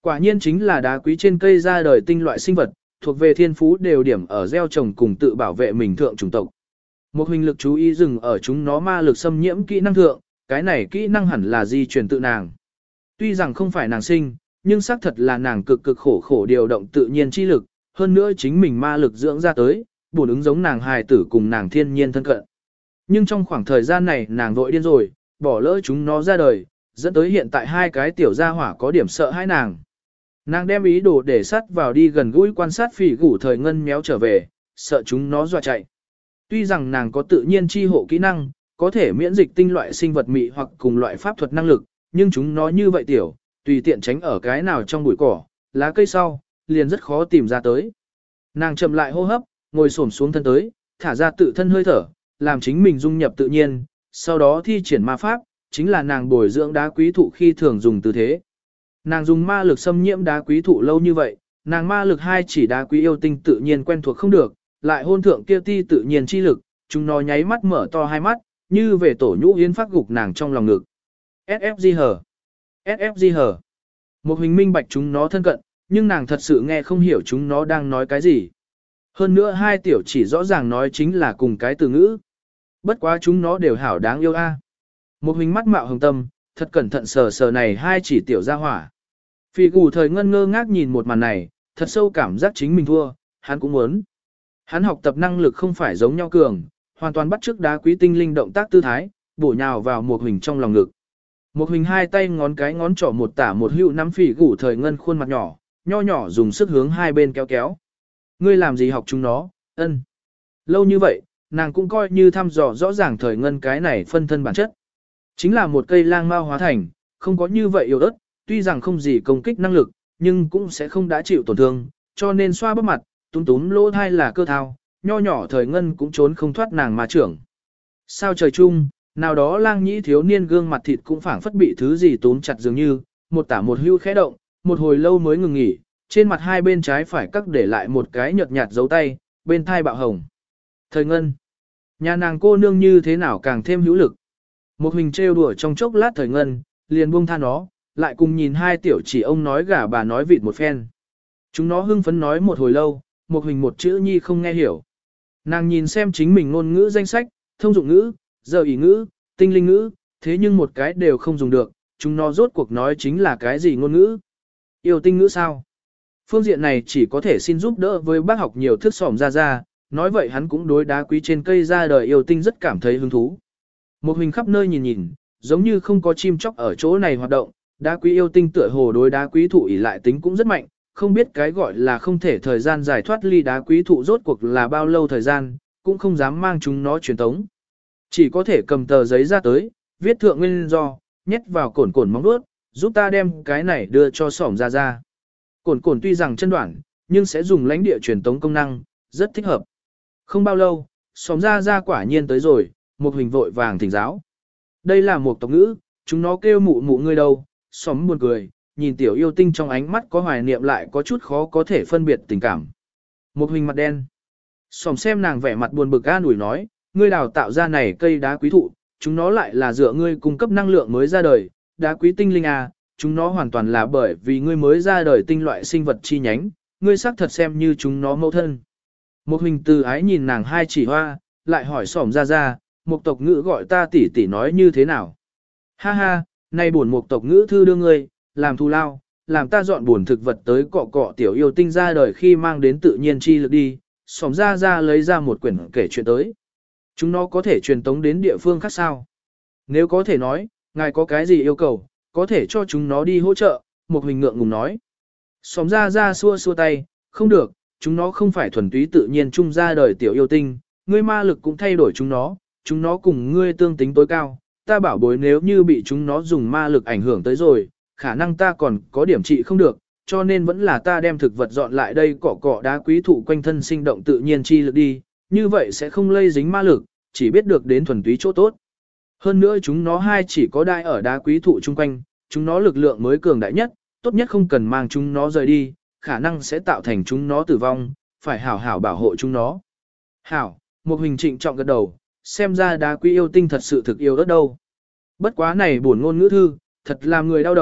Quả nhiên chính là đá quý trên cây ra đời tinh loại sinh vật, thuộc về thiên phú đều điểm ở gieo trồng cùng tự bảo vệ mình thượng chủng tộc. Một hình lực chú ý dừng ở chúng nó ma lực xâm nhiễm kỹ năng thượng, cái này kỹ năng hẳn là di truyền tự nàng. Tuy rằng không phải nàng sinh, nhưng xác thật là nàng cực cực khổ khổ điều động tự nhiên chi lực, hơn nữa chính mình ma lực dưỡng ra tới, bổn ứng giống nàng hài tử cùng nàng thiên nhiên thân cận. Nhưng trong khoảng thời gian này nàng vội điên rồi, bỏ lỡ chúng nó ra đời, dẫn tới hiện tại hai cái tiểu gia hỏa có điểm sợ hãi nàng. Nàng đem ý đồ để sắt vào đi gần gũi quan sát phỉ gủ thời ngân méo trở về, sợ chúng nó dọa chạy. Tuy rằng nàng có tự nhiên chi hộ kỹ năng, có thể miễn dịch tinh loại sinh vật mị hoặc cùng loại pháp thuật năng lực, nhưng chúng nó như vậy tiểu, tùy tiện tránh ở cái nào trong bụi cỏ, lá cây sau, liền rất khó tìm ra tới. Nàng chậm lại hô hấp, ngồi xổm xuống thân tới, thả ra tự thân hơi thở, làm chính mình dung nhập tự nhiên, sau đó thi triển ma pháp, chính là nàng bồi dưỡng đá quý thụ khi thường dùng tư thế. Nàng dùng ma lực xâm nhiễm đá quý thụ lâu như vậy, nàng ma lực hai chỉ đá quý yêu tinh tự nhiên quen thuộc không được, lại hôn thượng kia ti tự nhiên chi lực, chúng nó nháy mắt mở to hai mắt, như về tổ nhũ yến phát gục nàng trong lòng ngực. ét ép giê hờ, ét ép giê hờ. Một hình minh bạch chúng nó thân cận, nhưng nàng thật sự nghe không hiểu chúng nó đang nói cái gì. Hơn nữa hai tiểu chỉ rõ ràng nói chính là cùng cái từ ngữ. Bất quá chúng nó đều hảo đáng yêu a. Một hình mắt mạo hồng tâm, thật cẩn thận sờ sờ này hai chỉ tiểu ra hỏa. Phỉ gù thời ngân ngơ ngác nhìn một màn này, thật sâu cảm giác chính mình thua, hắn cũng muốn. Hắn học tập năng lực không phải giống nhau cường, hoàn toàn bắt chước đá quý tinh linh động tác tư thái, bổ nhào vào một hình trong lòng ngực. Một hình hai tay ngón cái ngón trỏ một tả một hữu nắm phỉ gù thời ngân khuôn mặt nhỏ, nho nhỏ dùng sức hướng hai bên kéo kéo. Ngươi làm gì học chúng nó, ân. Lâu như vậy, nàng cũng coi như thăm dò rõ ràng thời ngân cái này phân thân bản chất. Chính là một cây lang mao hóa thành, không có như vậy yếu ớt, tuy rằng không gì công kích năng lực, nhưng cũng sẽ không đã chịu tổn thương, cho nên xoa bắp mặt, túm túm lỗ thai là cơ thao, nho nhỏ thời ngân cũng trốn không thoát nàng mà trưởng. Sao trời chung, nào đó lang nhĩ thiếu niên gương mặt thịt cũng phảng phất bị thứ gì túm chặt dường như, một tả một hưu khẽ động, một hồi lâu mới ngừng nghỉ, trên mặt hai bên trái phải cắt để lại một cái nhợt nhạt dấu tay, bên thai bạo hồng. Thời ngân, nhà nàng cô nương như thế nào càng thêm hữu lực. Một hình trêu đùa trong chốc lát thời ngân, liền buông tha nó, lại cùng nhìn hai tiểu chỉ ông nói gà bà nói vịt một phen. Chúng nó hưng phấn nói một hồi lâu, một hình một chữ nhi không nghe hiểu. Nàng nhìn xem chính mình ngôn ngữ danh sách, thông dụng ngữ, giờ ý ngữ, tinh linh ngữ, thế nhưng một cái đều không dùng được, chúng nó rốt cuộc nói chính là cái gì ngôn ngữ. Yêu tinh ngữ sao? Phương diện này chỉ có thể xin giúp đỡ với bác học nhiều thức sỏm ra ra, nói vậy hắn cũng đối đá quý trên cây ra đời yêu tinh rất cảm thấy hứng thú. Một hình khắp nơi nhìn nhìn, giống như không có chim chóc ở chỗ này hoạt động, đá quý yêu tinh tựa hồ đối đá quý thụ ỷ lại tính cũng rất mạnh, không biết cái gọi là không thể thời gian giải thoát ly đá quý thụ rốt cuộc là bao lâu thời gian, cũng không dám mang chúng nó truyền tống. Chỉ có thể cầm tờ giấy ra tới, viết thượng nguyên do, nhét vào cồn cồn móng vuốt, giúp ta đem cái này đưa cho sỏm ra ra. Cồn cồn tuy rằng chân đoạn, nhưng sẽ dùng lãnh địa truyền tống công năng, rất thích hợp. Không bao lâu, sỏm ra ra quả nhiên tới rồi, một hình vội vàng thỉnh giáo. Đây là một tộc ngữ, chúng nó kêu mụ mụ ngươi đâu, sỏm buồn cười, nhìn tiểu yêu tinh trong ánh mắt có hoài niệm lại có chút khó có thể phân biệt tình cảm. Một hình mặt đen. Sỏm xem nàng vẻ mặt buồn bực an ủi nói, ngươi đào tạo ra này cây đá quý thụ, chúng nó lại là dựa ngươi cung cấp năng lượng mới ra đời, đá quý tinh linh à, chúng nó hoàn toàn là bởi vì ngươi mới ra đời tinh loại sinh vật chi nhánh, ngươi xác thật xem như chúng nó mẫu thân. Một hình từ ái nhìn nàng hai chỉ hoa, lại hỏi sỏm ra ra, một tộc ngữ gọi ta tỷ tỷ nói như thế nào. Ha ha, nay buồn một tộc ngữ thư đưa ngươi, làm thù lao, làm ta dọn buồn thực vật tới cọ cọ tiểu yêu tinh ra đời khi mang đến tự nhiên chi lực đi, sỏm ra ra lấy ra một quyển kể chuyện tới. Chúng nó có thể truyền tống đến địa phương khác sao? Nếu có thể nói, ngài có cái gì yêu cầu, có thể cho chúng nó đi hỗ trợ, một hình ngượng ngùng nói. Sỏm ra ra xua xua tay, không được, chúng nó không phải thuần túy tự nhiên chung ra đời tiểu yêu tinh, ngươi ma lực cũng thay đổi chúng nó, chúng nó cùng ngươi tương tính tối cao, ta bảo bối nếu như bị chúng nó dùng ma lực ảnh hưởng tới rồi, khả năng ta còn có điểm trị không được, cho nên vẫn là ta đem thực vật dọn lại đây cọ cọ đá quý thụ quanh thân sinh động tự nhiên chi lực đi, như vậy sẽ không lây dính ma lực, chỉ biết được đến thuần túy chỗ tốt. Hơn nữa chúng nó hai chỉ có đai ở đá quý thụ chung quanh, chúng nó lực lượng mới cường đại nhất, tốt nhất không cần mang chúng nó rời đi, khả năng sẽ tạo thành chúng nó tử vong, phải hảo hảo bảo hộ chúng nó. Hảo, một hình trịnh trọng gật đầu, xem ra đá quý yêu tinh thật sự thực yêu đất đâu. Bất quá này buồn ngôn ngữ thư, thật làm người đau đầu,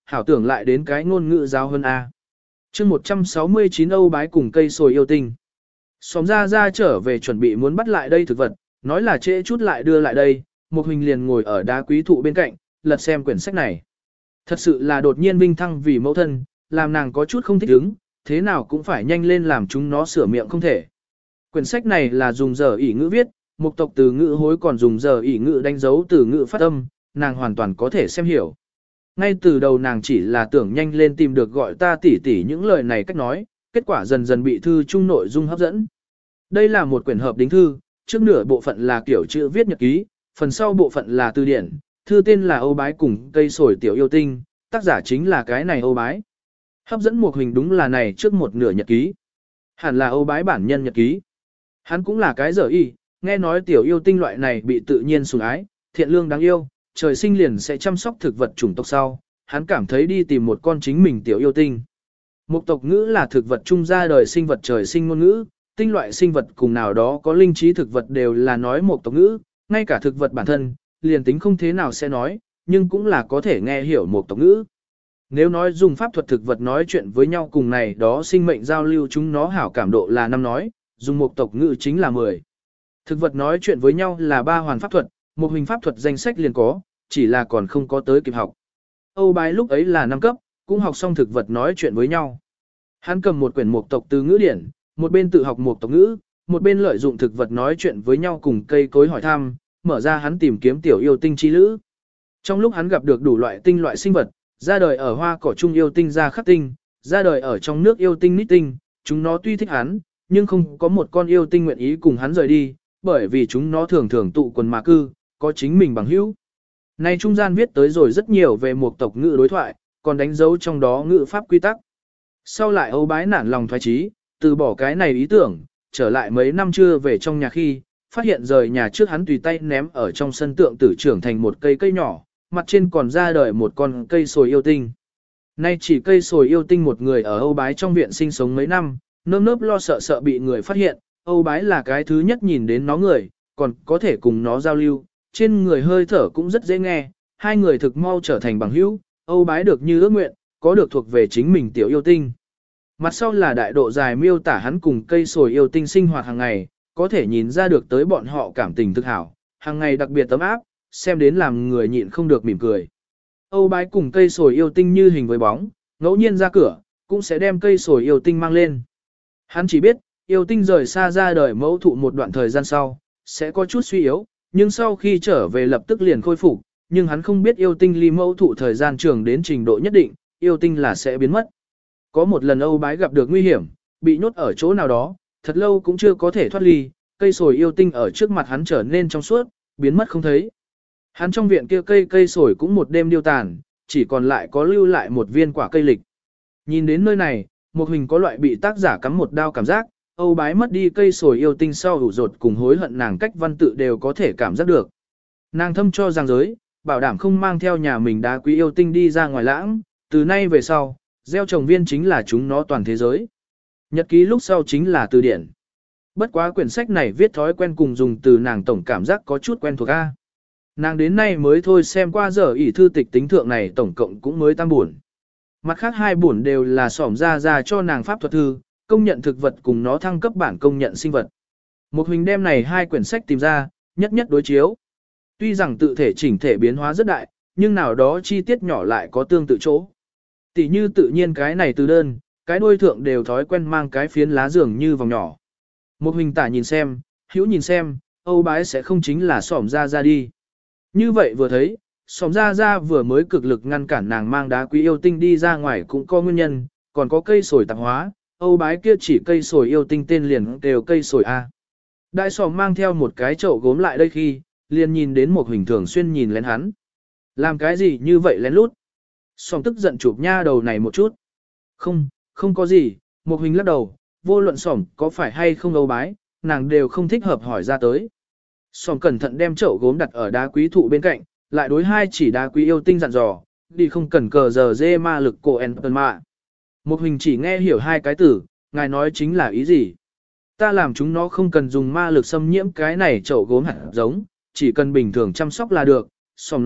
hảo tưởng lại đến cái ngôn ngữ giáo hơn A. chương một trăm sáu mươi chín Âu Bái cùng cây sồi yêu tinh. Xóm ra ra trở về chuẩn bị muốn bắt lại đây thực vật, nói là trễ chút lại đưa lại đây, một hình liền ngồi ở đá quý thụ bên cạnh, lật xem quyển sách này. Thật sự là đột nhiên vinh thăng vì mẫu thân, làm nàng có chút không thích ứng, thế nào cũng phải nhanh lên làm chúng nó sửa miệng không thể. Quyển sách này là dùng giờ ỷ ngữ viết, mục tộc từ ngữ hối còn dùng giờ ỷ ngữ đánh dấu từ ngữ phát âm, nàng hoàn toàn có thể xem hiểu. Ngay từ đầu nàng chỉ là tưởng nhanh lên tìm được gọi ta tỉ tỉ những lời này cách nói, kết quả dần dần bị thư chung nội dung hấp dẫn. Đây là một quyển hợp đính thư, trước nửa bộ phận là kiểu chữ viết nhật ký, phần sau bộ phận là từ điển, thư tên là Âu Bái cùng cây sồi tiểu yêu tinh, tác giả chính là cái này Âu Bái. Hấp dẫn một hình đúng là này trước một nửa nhật ký. Hẳn là Âu Bái bản nhân nhật ký. Hắn cũng là cái dở y, nghe nói tiểu yêu tinh loại này bị tự nhiên sủng ái, thiện lương đáng yêu, trời sinh liền sẽ chăm sóc thực vật chủng tộc sau, hắn cảm thấy đi tìm một con chính mình tiểu yêu tinh. Mục tộc ngữ là thực vật trung ra đời sinh vật trời sinh ngôn ngữ, tinh loại sinh vật cùng nào đó có linh trí thực vật đều là nói mục tộc ngữ, ngay cả thực vật bản thân, liền tính không thế nào sẽ nói, nhưng cũng là có thể nghe hiểu mục tộc ngữ. Nếu nói dùng pháp thuật thực vật nói chuyện với nhau cùng này đó sinh mệnh giao lưu chúng nó hảo cảm độ là năm nói, dùng mục tộc ngữ chính là mười. Thực vật nói chuyện với nhau là ba hoàn pháp thuật, một hình pháp thuật danh sách liền có, chỉ là còn không có tới kịp học. Âu Bái lúc ấy là năm cấp, cũng học xong thực vật nói chuyện với nhau. Hắn cầm một quyển mục tộc từ ngữ điển, một bên tự học mục tộc ngữ, một bên lợi dụng thực vật nói chuyện với nhau cùng cây cối hỏi thăm, mở ra hắn tìm kiếm tiểu yêu tinh chi lữ. Trong lúc hắn gặp được đủ loại tinh loại sinh vật, ra đời ở hoa cỏ trung yêu tinh ra khắc tinh, ra đời ở trong nước yêu tinh nít tinh, chúng nó tuy thích hắn, nhưng không có một con yêu tinh nguyện ý cùng hắn rời đi, bởi vì chúng nó thường thường tụ quần mà cư, có chính mình bằng hữu. Này trung gian viết tới rồi rất nhiều về một tộc ngữ đối thoại, còn đánh dấu trong đó ngữ pháp quy tắc. Sau lại Âu Bái nản lòng thoái trí, từ bỏ cái này ý tưởng, trở lại mấy năm chưa về trong nhà khi, phát hiện rời nhà trước hắn tùy tay ném ở trong sân tượng tử trưởng thành một cây cây nhỏ, mặt trên còn ra đời một con cây sồi yêu tinh. Nay chỉ cây sồi yêu tinh một người ở Âu Bái trong viện sinh sống mấy năm, nơm nớp lo sợ sợ bị người phát hiện, Âu Bái là cái thứ nhất nhìn đến nó người, còn có thể cùng nó giao lưu, trên người hơi thở cũng rất dễ nghe, hai người thực mau trở thành bằng hữu, Âu Bái được như ước nguyện, có được thuộc về chính mình tiểu yêu tinh. Mặt sau là đại độ dài miêu tả hắn cùng cây sồi yêu tinh sinh hoạt hàng ngày, có thể nhìn ra được tới bọn họ cảm tình thực hảo, hàng ngày đặc biệt ấm áp, xem đến làm người nhịn không được mỉm cười. Âu Bái cùng cây sồi yêu tinh như hình với bóng, ngẫu nhiên ra cửa, cũng sẽ đem cây sồi yêu tinh mang lên. Hắn chỉ biết, yêu tinh rời xa ra đời mẫu thụ một đoạn thời gian sau, sẽ có chút suy yếu, nhưng sau khi trở về lập tức liền khôi phục, nhưng hắn không biết yêu tinh ly mẫu thụ thời gian trường đến trình độ nhất định, yêu tinh là sẽ biến mất. Có một lần Âu Bái gặp được nguy hiểm, bị nhốt ở chỗ nào đó, thật lâu cũng chưa có thể thoát ly, cây sồi yêu tinh ở trước mặt hắn trở nên trong suốt, biến mất không thấy. Hắn trong viện kia cây cây sồi cũng một đêm điêu tàn, chỉ còn lại có lưu lại một viên quả cây lịch. Nhìn đến nơi này, một hình có loại bị tác giả cắm một đao cảm giác, Âu Bái mất đi cây sồi yêu tinh sau ủ rột cùng hối hận nàng cách văn tự đều có thể cảm giác được. Nàng thâm cho giang giới, bảo đảm không mang theo nhà mình đá quý yêu tinh đi ra ngoài lãng, từ nay về sau, gieo trồng viên chính là chúng nó toàn thế giới. Nhật ký lúc sau chính là từ điển. Bất quá quyển sách này viết thói quen cùng dùng từ nàng tổng cảm giác có chút quen thuộc A. Nàng đến nay mới thôi xem qua giờ ỷ thư tịch tính thượng này tổng cộng cũng mới tam buồn. Mặt khác hai buồn đều là xỏm ra ra cho nàng pháp thuật thư, công nhận thực vật cùng nó thăng cấp bản công nhận sinh vật. Một hình đem này hai quyển sách tìm ra, nhất nhất đối chiếu. Tuy rằng tự thể chỉnh thể biến hóa rất đại, nhưng nào đó chi tiết nhỏ lại có tương tự chỗ. Tỷ như tự nhiên cái này từ đơn, cái đuôi thượng đều thói quen mang cái phiến lá dường như vòng nhỏ. Một hình tả nhìn xem, hữu nhìn xem, Âu Bái sẽ không chính là xỏm ra ra đi. Như vậy vừa thấy, xỏm ra ra vừa mới cực lực ngăn cản nàng mang đá quý yêu tinh đi ra ngoài cũng có nguyên nhân, còn có cây sồi tạp hóa, Âu Bái kia chỉ cây sồi yêu tinh tên liền đều cây sồi A. Đại xỏm mang theo một cái chậu gốm lại đây khi, liền nhìn đến một hình thường xuyên nhìn lén hắn. Làm cái gì như vậy lén lút? Xỏm tức giận chụp nha đầu này một chút. Không, không có gì, một hình lắc đầu, vô luận xỏm có phải hay không Âu Bái, nàng đều không thích hợp hỏi ra tới. Xỏm cẩn thận đem chậu gốm đặt ở đá quý thụ bên cạnh, lại đối hai chỉ đá quý yêu tinh dặn dò, đi không cần cờ giờ dê ma lực cổ en tần mạ. Một hình chỉ nghe hiểu hai cái từ, ngài nói chính là ý gì? Ta làm chúng nó không cần dùng ma lực xâm nhiễm cái này chậu gốm hạt giống, chỉ cần bình thường chăm sóc là được. Xỏm nói,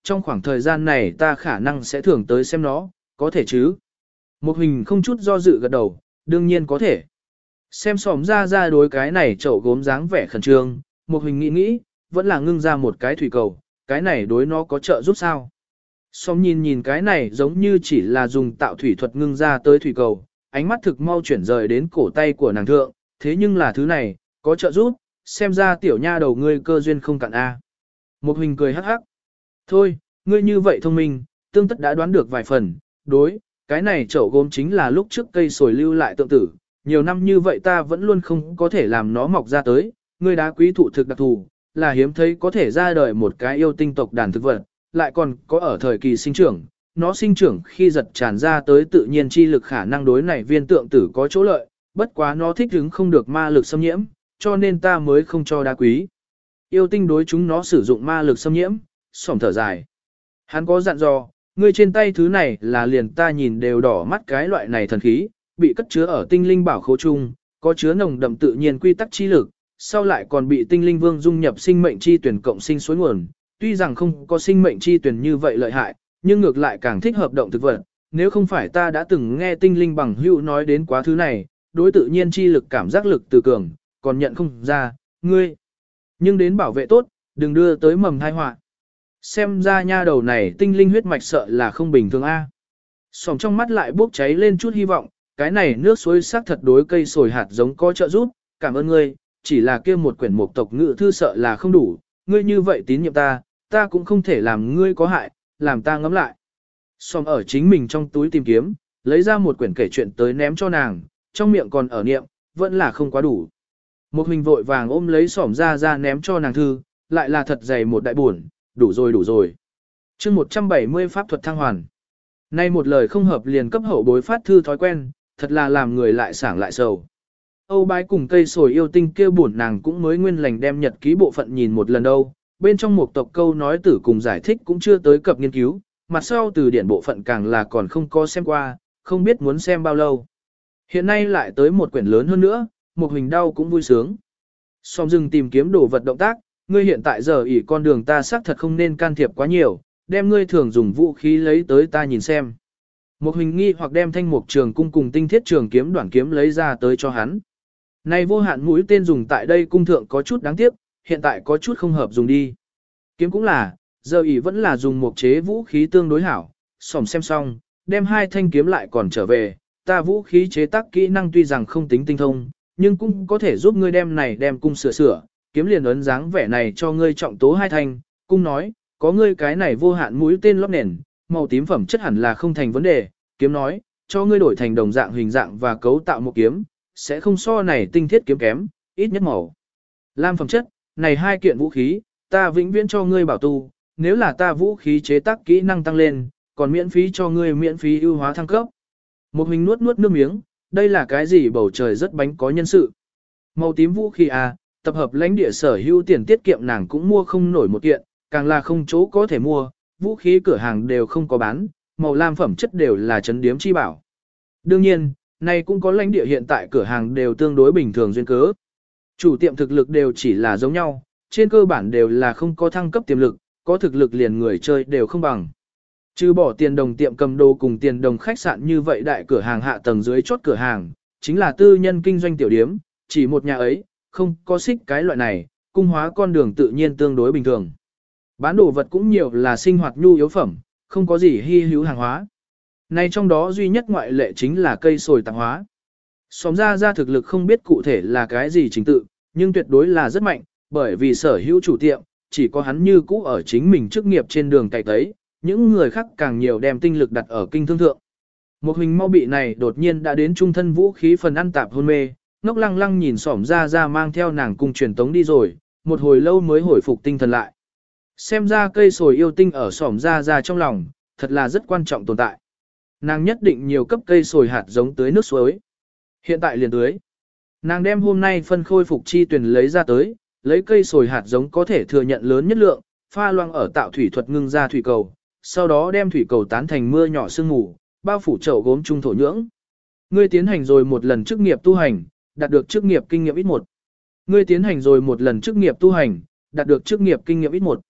trong khoảng thời gian này ta khả năng sẽ thường tới xem nó, có thể chứ? Một hình không chút do dự gật đầu, đương nhiên có thể. Xem xỏm ra ra đối cái này chậu gốm dáng vẻ khẩn trương, một hình nghĩ nghĩ, vẫn là ngưng ra một cái thủy cầu, cái này đối nó có trợ giúp sao? Xóm nhìn nhìn cái này giống như chỉ là dùng tạo thủy thuật ngưng ra tới thủy cầu, ánh mắt thực mau chuyển rời đến cổ tay của nàng thượng, thế nhưng là thứ này, có trợ giúp, xem ra tiểu nha đầu ngươi cơ duyên không cạn a. Một hình cười hắc hắc. Thôi, ngươi như vậy thông minh, tương tất đã đoán được vài phần, đối, cái này chậu gốm chính là lúc trước cây sồi lưu lại tượng tử, nhiều năm như vậy ta vẫn luôn không có thể làm nó mọc ra tới, ngươi đá quý thụ thực đặc thù, là hiếm thấy có thể ra đời một cái yêu tinh tộc đàn thực vật, lại còn có ở thời kỳ sinh trưởng, nó sinh trưởng khi giật tràn ra tới tự nhiên chi lực khả năng đối này viên tượng tử có chỗ lợi, bất quá nó thích ứng không được ma lực xâm nhiễm, cho nên ta mới không cho đá quý. Yêu tinh đối chúng nó sử dụng ma lực xâm nhiễm, sỏm thở dài. Hắn có dặn dò, ngươi trên tay thứ này là liền ta nhìn đều đỏ mắt cái loại này thần khí, bị cất chứa ở tinh linh bảo khố chung, có chứa nồng đậm tự nhiên quy tắc chi lực, sau lại còn bị tinh linh vương dung nhập sinh mệnh chi tuyển cộng sinh suối nguồn, tuy rằng không có sinh mệnh chi tuyển như vậy lợi hại, nhưng ngược lại càng thích hợp động thực vật, nếu không phải ta đã từng nghe tinh linh bằng hữu nói đến quá thứ này, đối tự nhiên chi lực cảm giác lực từ cường, còn nhận không ra, ngươi. Nhưng đến bảo vệ tốt, đừng đưa tới mầm thai họa. Xem ra nha đầu này tinh linh huyết mạch sợ là không bình thường a. Sòng trong mắt lại bốc cháy lên chút hy vọng, cái này nước suối sắc thật đối cây sồi hạt giống có trợ giúp, cảm ơn ngươi, chỉ là kia một quyển mục tộc ngữ thư sợ là không đủ, ngươi như vậy tín nhiệm ta, ta cũng không thể làm ngươi có hại, làm ta ngẫm lại. Sòng ở chính mình trong túi tìm kiếm, lấy ra một quyển kể chuyện tới ném cho nàng, trong miệng còn ở niệm, vẫn là không quá đủ. Một hình vội vàng ôm lấy sỏm ra ra ném cho nàng thư, lại là thật dày một đại buồn, đủ rồi đủ rồi. chương một trăm bảy mươi pháp thuật thăng hoàn. Nay một lời không hợp liền cấp hậu bối phát thư thói quen, thật là làm người lại sảng lại sầu. Âu bái cùng cây sồi yêu tinh kêu buồn nàng cũng mới nguyên lành đem nhật ký bộ phận nhìn một lần đâu, bên trong một tộc câu nói tử cùng giải thích cũng chưa tới cập nghiên cứu, mặt sau từ điển bộ phận càng là còn không có xem qua, không biết muốn xem bao lâu. Hiện nay lại tới một quyển lớn hơn nữa, một hình đau cũng vui sướng. Song dừng tìm kiếm đồ vật động tác, ngươi hiện tại giờ ỉ con đường ta xác thật không nên can thiệp quá nhiều, đem ngươi thường dùng vũ khí lấy tới ta nhìn xem. Một hình nghi hoặc đem thanh mục trường cung cùng tinh thiết trường kiếm đoạn kiếm lấy ra tới cho hắn. Này vô hạn mũi tên dùng tại đây cung thượng có chút đáng tiếc, hiện tại có chút không hợp dùng đi. Kiếm cũng là, giờ ỉ vẫn là dùng một chế vũ khí tương đối hảo, sòm xem xong, đem hai thanh kiếm lại còn trở về, ta vũ khí chế tác kỹ năng tuy rằng không tính tinh thông, nhưng cũng có thể giúp ngươi đem này đem cung sửa sửa, kiếm liền ấn dáng vẻ này cho ngươi trọng tố hai thanh, cung nói, có ngươi cái này vô hạn mũi tên lót nền, màu tím phẩm chất hẳn là không thành vấn đề, kiếm nói, cho ngươi đổi thành đồng dạng hình dạng và cấu tạo một kiếm, sẽ không so này tinh thiết kiếm kém, ít nhất màu. Lam phẩm chất, này hai kiện vũ khí, ta vĩnh viễn cho ngươi bảo tu, nếu là ta vũ khí chế tác kỹ năng tăng lên, còn miễn phí cho ngươi miễn phí ưu hóa thăng cấp. Một hình nuốt nuốt nước miếng, đây là cái gì bầu trời rất bánh có nhân sự. Màu tím vũ khí à, tập hợp lãnh địa sở hữu tiền tiết kiệm nàng cũng mua không nổi một kiện, càng là không chỗ có thể mua, vũ khí cửa hàng đều không có bán, màu lam phẩm chất đều là chấn điếm chi bảo. Đương nhiên, này cũng có lãnh địa hiện tại cửa hàng đều tương đối bình thường duyên cớ. Chủ tiệm thực lực đều chỉ là giống nhau, trên cơ bản đều là không có thăng cấp tiềm lực, có thực lực liền người chơi đều không bằng. Trừ bỏ tiền đồng tiệm cầm đồ cùng tiền đồng khách sạn như vậy đại cửa hàng hạ tầng dưới chốt cửa hàng, chính là tư nhân kinh doanh tiểu điếm, chỉ một nhà ấy, không có xích cái loại này, cung hóa con đường tự nhiên tương đối bình thường. Bán đồ vật cũng nhiều là sinh hoạt nhu yếu phẩm, không có gì hy hữu hàng hóa. Này trong đó duy nhất ngoại lệ chính là cây sồi tạp hóa. Xóm ra ra thực lực không biết cụ thể là cái gì trình tự, nhưng tuyệt đối là rất mạnh, bởi vì sở hữu chủ tiệm, chỉ có hắn như cũ ở chính mình chức nghiệp trên đường cày tấy, những người khác càng nhiều đem tinh lực đặt ở kinh thương thượng. Một hình mau bị này đột nhiên đã đến trung thân vũ khí phần ăn tạp hôn mê, ngốc lăng lăng nhìn xỏm ra ra mang theo nàng cùng truyền tống đi rồi, một hồi lâu mới hồi phục tinh thần lại. Xem ra cây sồi yêu tinh ở xỏm ra ra trong lòng, thật là rất quan trọng tồn tại. Nàng nhất định nhiều cấp cây sồi hạt giống tới nước suối. Hiện tại liền tưới. Nàng đem hôm nay phân khôi phục chi tuyển lấy ra tới, lấy cây sồi hạt giống có thể thừa nhận lớn nhất lượng, pha loang ở tạo thủy thuật ngưng ra thủy cầu, sau đó đem thủy cầu tán thành mưa nhỏ sương mù, bao phủ chậu gốm trung thổ nhưỡng. Ngươi tiến hành rồi một lần chức nghiệp tu hành, đạt được chức nghiệp kinh nghiệm ít một. Ngươi tiến hành rồi một lần chức nghiệp tu hành, đạt được chức nghiệp kinh nghiệm ít một.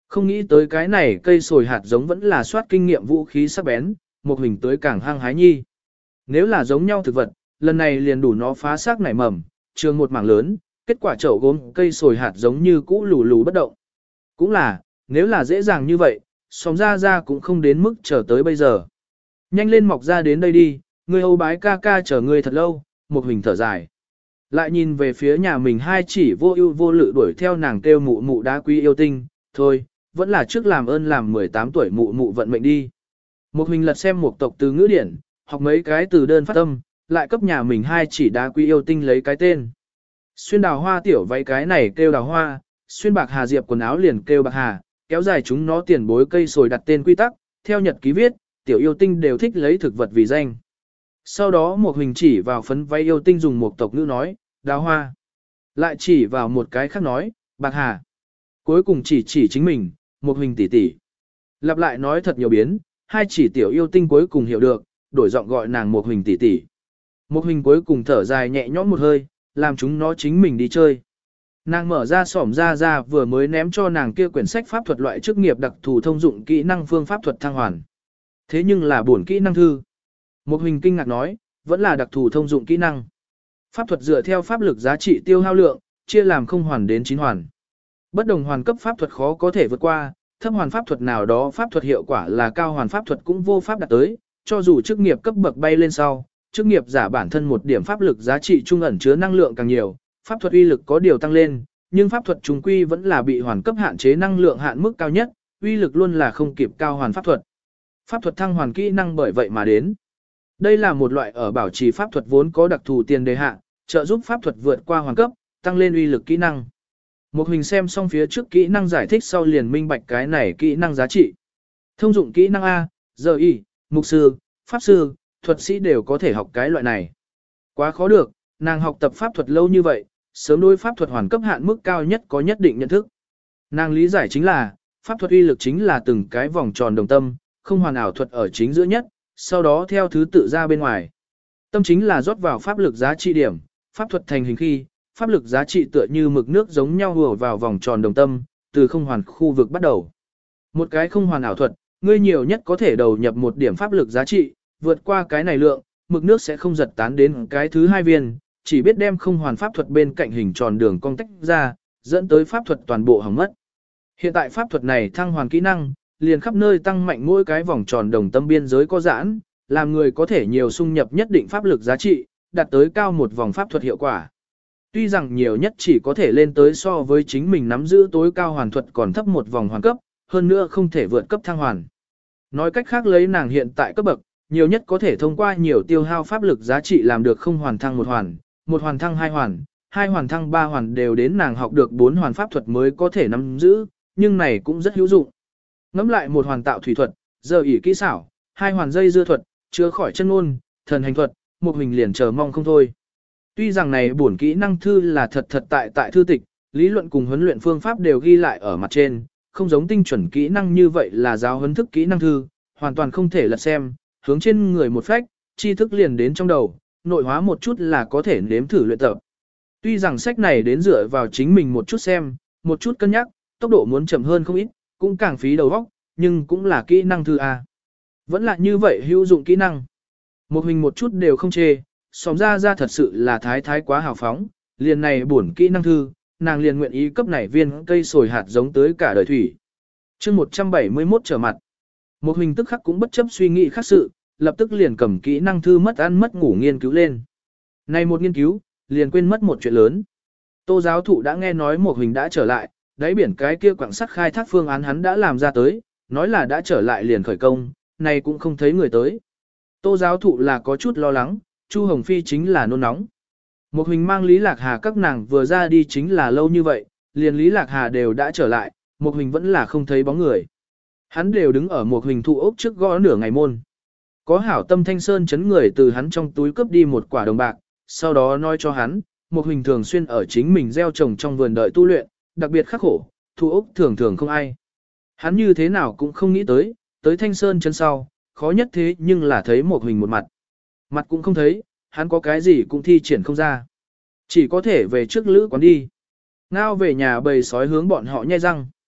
Không nghĩ tới cái này cây sồi hạt giống vẫn là soát kinh nghiệm vũ khí sắc bén, một hình tới càng hăng hái nhi. Nếu là giống nhau thực vật, lần này liền đủ nó phá xác nảy mầm, trường một mảng lớn, kết quả chậu gốm cây sồi hạt giống như cũ lù lù bất động. Cũng là, nếu là dễ dàng như vậy, xóm ra ra cũng không đến mức chờ tới bây giờ. Nhanh lên mọc ra đến đây đi, người hầu bái ca ca chờ người thật lâu, một hình thở dài. Lại nhìn về phía nhà mình hai chỉ vô ưu vô lự đuổi theo nàng kêu mụ mụ đá quý yêu tinh, thôi, vẫn là trước làm ơn làm mười tám tuổi mụ mụ vận mệnh đi. Một hình lật xem một tộc từ ngữ điển, học mấy cái từ đơn phát âm, lại cấp nhà mình hai chỉ đá quý yêu tinh lấy cái tên. Xuyên đào hoa tiểu váy cái này kêu đào hoa, xuyên bạc hà diệp quần áo liền kêu bạc hà, kéo dài chúng nó tiền bối cây sồi đặt tên quy tắc, theo nhật ký viết, tiểu yêu tinh đều thích lấy thực vật vì danh. Sau đó một hình chỉ vào phấn váy yêu tinh dùng một tộc ngữ nói, đào hoa. Lại chỉ vào một cái khác nói, bạc hà. Cuối cùng chỉ chỉ chính mình, một hình tỷ tỷ. Lặp lại nói thật nhiều biến, hai chỉ tiểu yêu tinh cuối cùng hiểu được, đổi giọng gọi nàng một hình tỷ tỷ. Một hình cuối cùng thở dài nhẹ nhõm một hơi, làm chúng nó chính mình đi chơi. Nàng mở ra xỏm ra ra vừa mới ném cho nàng kia quyển sách pháp thuật loại chức nghiệp đặc thù thông dụng kỹ năng phương pháp thuật thăng hoàn. Thế nhưng là bổn kỹ năng thư. Một hình kinh ngạc nói, vẫn là đặc thù thông dụng kỹ năng. Pháp thuật dựa theo pháp lực giá trị tiêu hao lượng, chia làm không hoàn đến chín hoàn. Bất đồng hoàn cấp pháp thuật khó có thể vượt qua, thấp hoàn pháp thuật nào đó pháp thuật hiệu quả là cao hoàn pháp thuật cũng vô pháp đạt tới, cho dù chức nghiệp cấp bậc bay lên sau, chức nghiệp giả bản thân một điểm pháp lực giá trị trung ẩn chứa năng lượng càng nhiều, pháp thuật uy lực có điều tăng lên, nhưng pháp thuật trùng quy vẫn là bị hoàn cấp hạn chế năng lượng hạn mức cao nhất, uy lực luôn là không kịp cao hoàn pháp thuật. Pháp thuật thăng hoàn kỹ năng bởi vậy mà đến. Đây là một loại ở bảo trì pháp thuật vốn có đặc thù tiền đề hạ, trợ giúp pháp thuật vượt qua hoàn cấp, tăng lên uy lực kỹ năng. Một hình xem xong phía trước kỹ năng giải thích sau liền minh bạch cái này kỹ năng giá trị. Thông dụng kỹ năng A, giờ y, mục sư, pháp sư, thuật sĩ đều có thể học cái loại này. Quá khó được, nàng học tập pháp thuật lâu như vậy, sớm đối pháp thuật hoàn cấp hạn mức cao nhất có nhất định nhận thức. Nàng lý giải chính là, pháp thuật uy lực chính là từng cái vòng tròn đồng tâm, không hoàn ảo thuật ở chính giữa nhất, sau đó theo thứ tự ra bên ngoài. Tâm chính là rót vào pháp lực giá trị điểm, pháp thuật thành hình khi, pháp lực giá trị tựa như mực nước giống nhau hùa vào vòng tròn đồng tâm, từ không hoàn khu vực bắt đầu. Một cái không hoàn ảo thuật, ngươi nhiều nhất có thể đầu nhập một điểm pháp lực giá trị, vượt qua cái này lượng, mực nước sẽ không giật tán đến cái thứ hai viên, chỉ biết đem không hoàn pháp thuật bên cạnh hình tròn đường cong tách ra, dẫn tới pháp thuật toàn bộ hỏng mất. Hiện tại pháp thuật này thăng hoàn kỹ năng, liền khắp nơi tăng mạnh mỗi cái vòng tròn đồng tâm biên giới có giãn, làm người có thể nhiều xung nhập nhất định pháp lực giá trị, đạt tới cao một vòng pháp thuật hiệu quả. Tuy rằng nhiều nhất chỉ có thể lên tới so với chính mình nắm giữ tối cao hoàn thuật còn thấp một vòng hoàn cấp, hơn nữa không thể vượt cấp thăng hoàn. Nói cách khác lấy nàng hiện tại cấp bậc, nhiều nhất có thể thông qua nhiều tiêu hao pháp lực giá trị làm được không hoàn thăng một hoàn, một hoàn thăng hai hoàn, hai hoàn thăng ba hoàn đều đến nàng học được bốn hoàn pháp thuật mới có thể nắm giữ, nhưng này cũng rất hữu dụng. Ngắm lại một hoàn tạo thủy thuật, giờ ỉ kỹ xảo, hai hoàn dây dưa thuật, chữa khỏi chân ngôn, thần hành thuật, một hình liền chờ mong không thôi. Tuy rằng này bổn kỹ năng thư là thật thật tại tại thư tịch, lý luận cùng huấn luyện phương pháp đều ghi lại ở mặt trên, không giống tinh chuẩn kỹ năng như vậy là giáo huấn thức kỹ năng thư, hoàn toàn không thể lật xem, hướng trên người một phách, tri thức liền đến trong đầu, nội hóa một chút là có thể nếm thử luyện tập. Tuy rằng sách này đến dựa vào chính mình một chút xem, một chút cân nhắc, tốc độ muốn chậm hơn không ít, cũng càng phí đầu óc, nhưng cũng là kỹ năng thư A. Vẫn là như vậy hữu dụng kỹ năng. Một hình một chút đều không chê, xóm ra ra thật sự là thái thái quá hào phóng, liền này bổn kỹ năng thư, nàng liền nguyện ý cấp này viên cây sồi hạt giống tới cả đời thủy. chương một trăm bảy mươi mốt trở mặt. Một hình tức khắc cũng bất chấp suy nghĩ khác sự, lập tức liền cầm kỹ năng thư mất ăn mất ngủ nghiên cứu lên. Này một nghiên cứu, liền quên mất một chuyện lớn. Tô giáo thụ đã nghe nói một hình đã trở lại, đáy biển cái kia quảng sắt khai thác phương án hắn đã làm ra tới, nói là đã trở lại liền khởi công, này cũng không thấy người tới. Tô giáo thụ là có chút lo lắng, Chu Hồng Phi chính là nôn nóng. Một hình mang Lý Lạc Hà các nàng vừa ra đi chính là lâu như vậy, liền Lý Lạc Hà đều đã trở lại, một hình vẫn là không thấy bóng người. Hắn đều đứng ở một hình thụ ốc trước gõ nửa ngày môn. Có hảo tâm Thanh Sơn chấn người từ hắn trong túi cướp đi một quả đồng bạc, sau đó nói cho hắn, một hình thường xuyên ở chính mình gieo trồng trong vườn đợi tu luyện, đặc biệt khắc khổ, thụ ốc thường thường không ai. Hắn như thế nào cũng không nghĩ tới, tới Thanh Sơn chấn sau, khó nhất thế nhưng là thấy một hình một mặt. Mặt cũng không thấy, hắn có cái gì cũng thi triển không ra. Chỉ có thể về trước lữ quán đi. Ngao về nhà bầy sói hướng bọn họ nhai răng.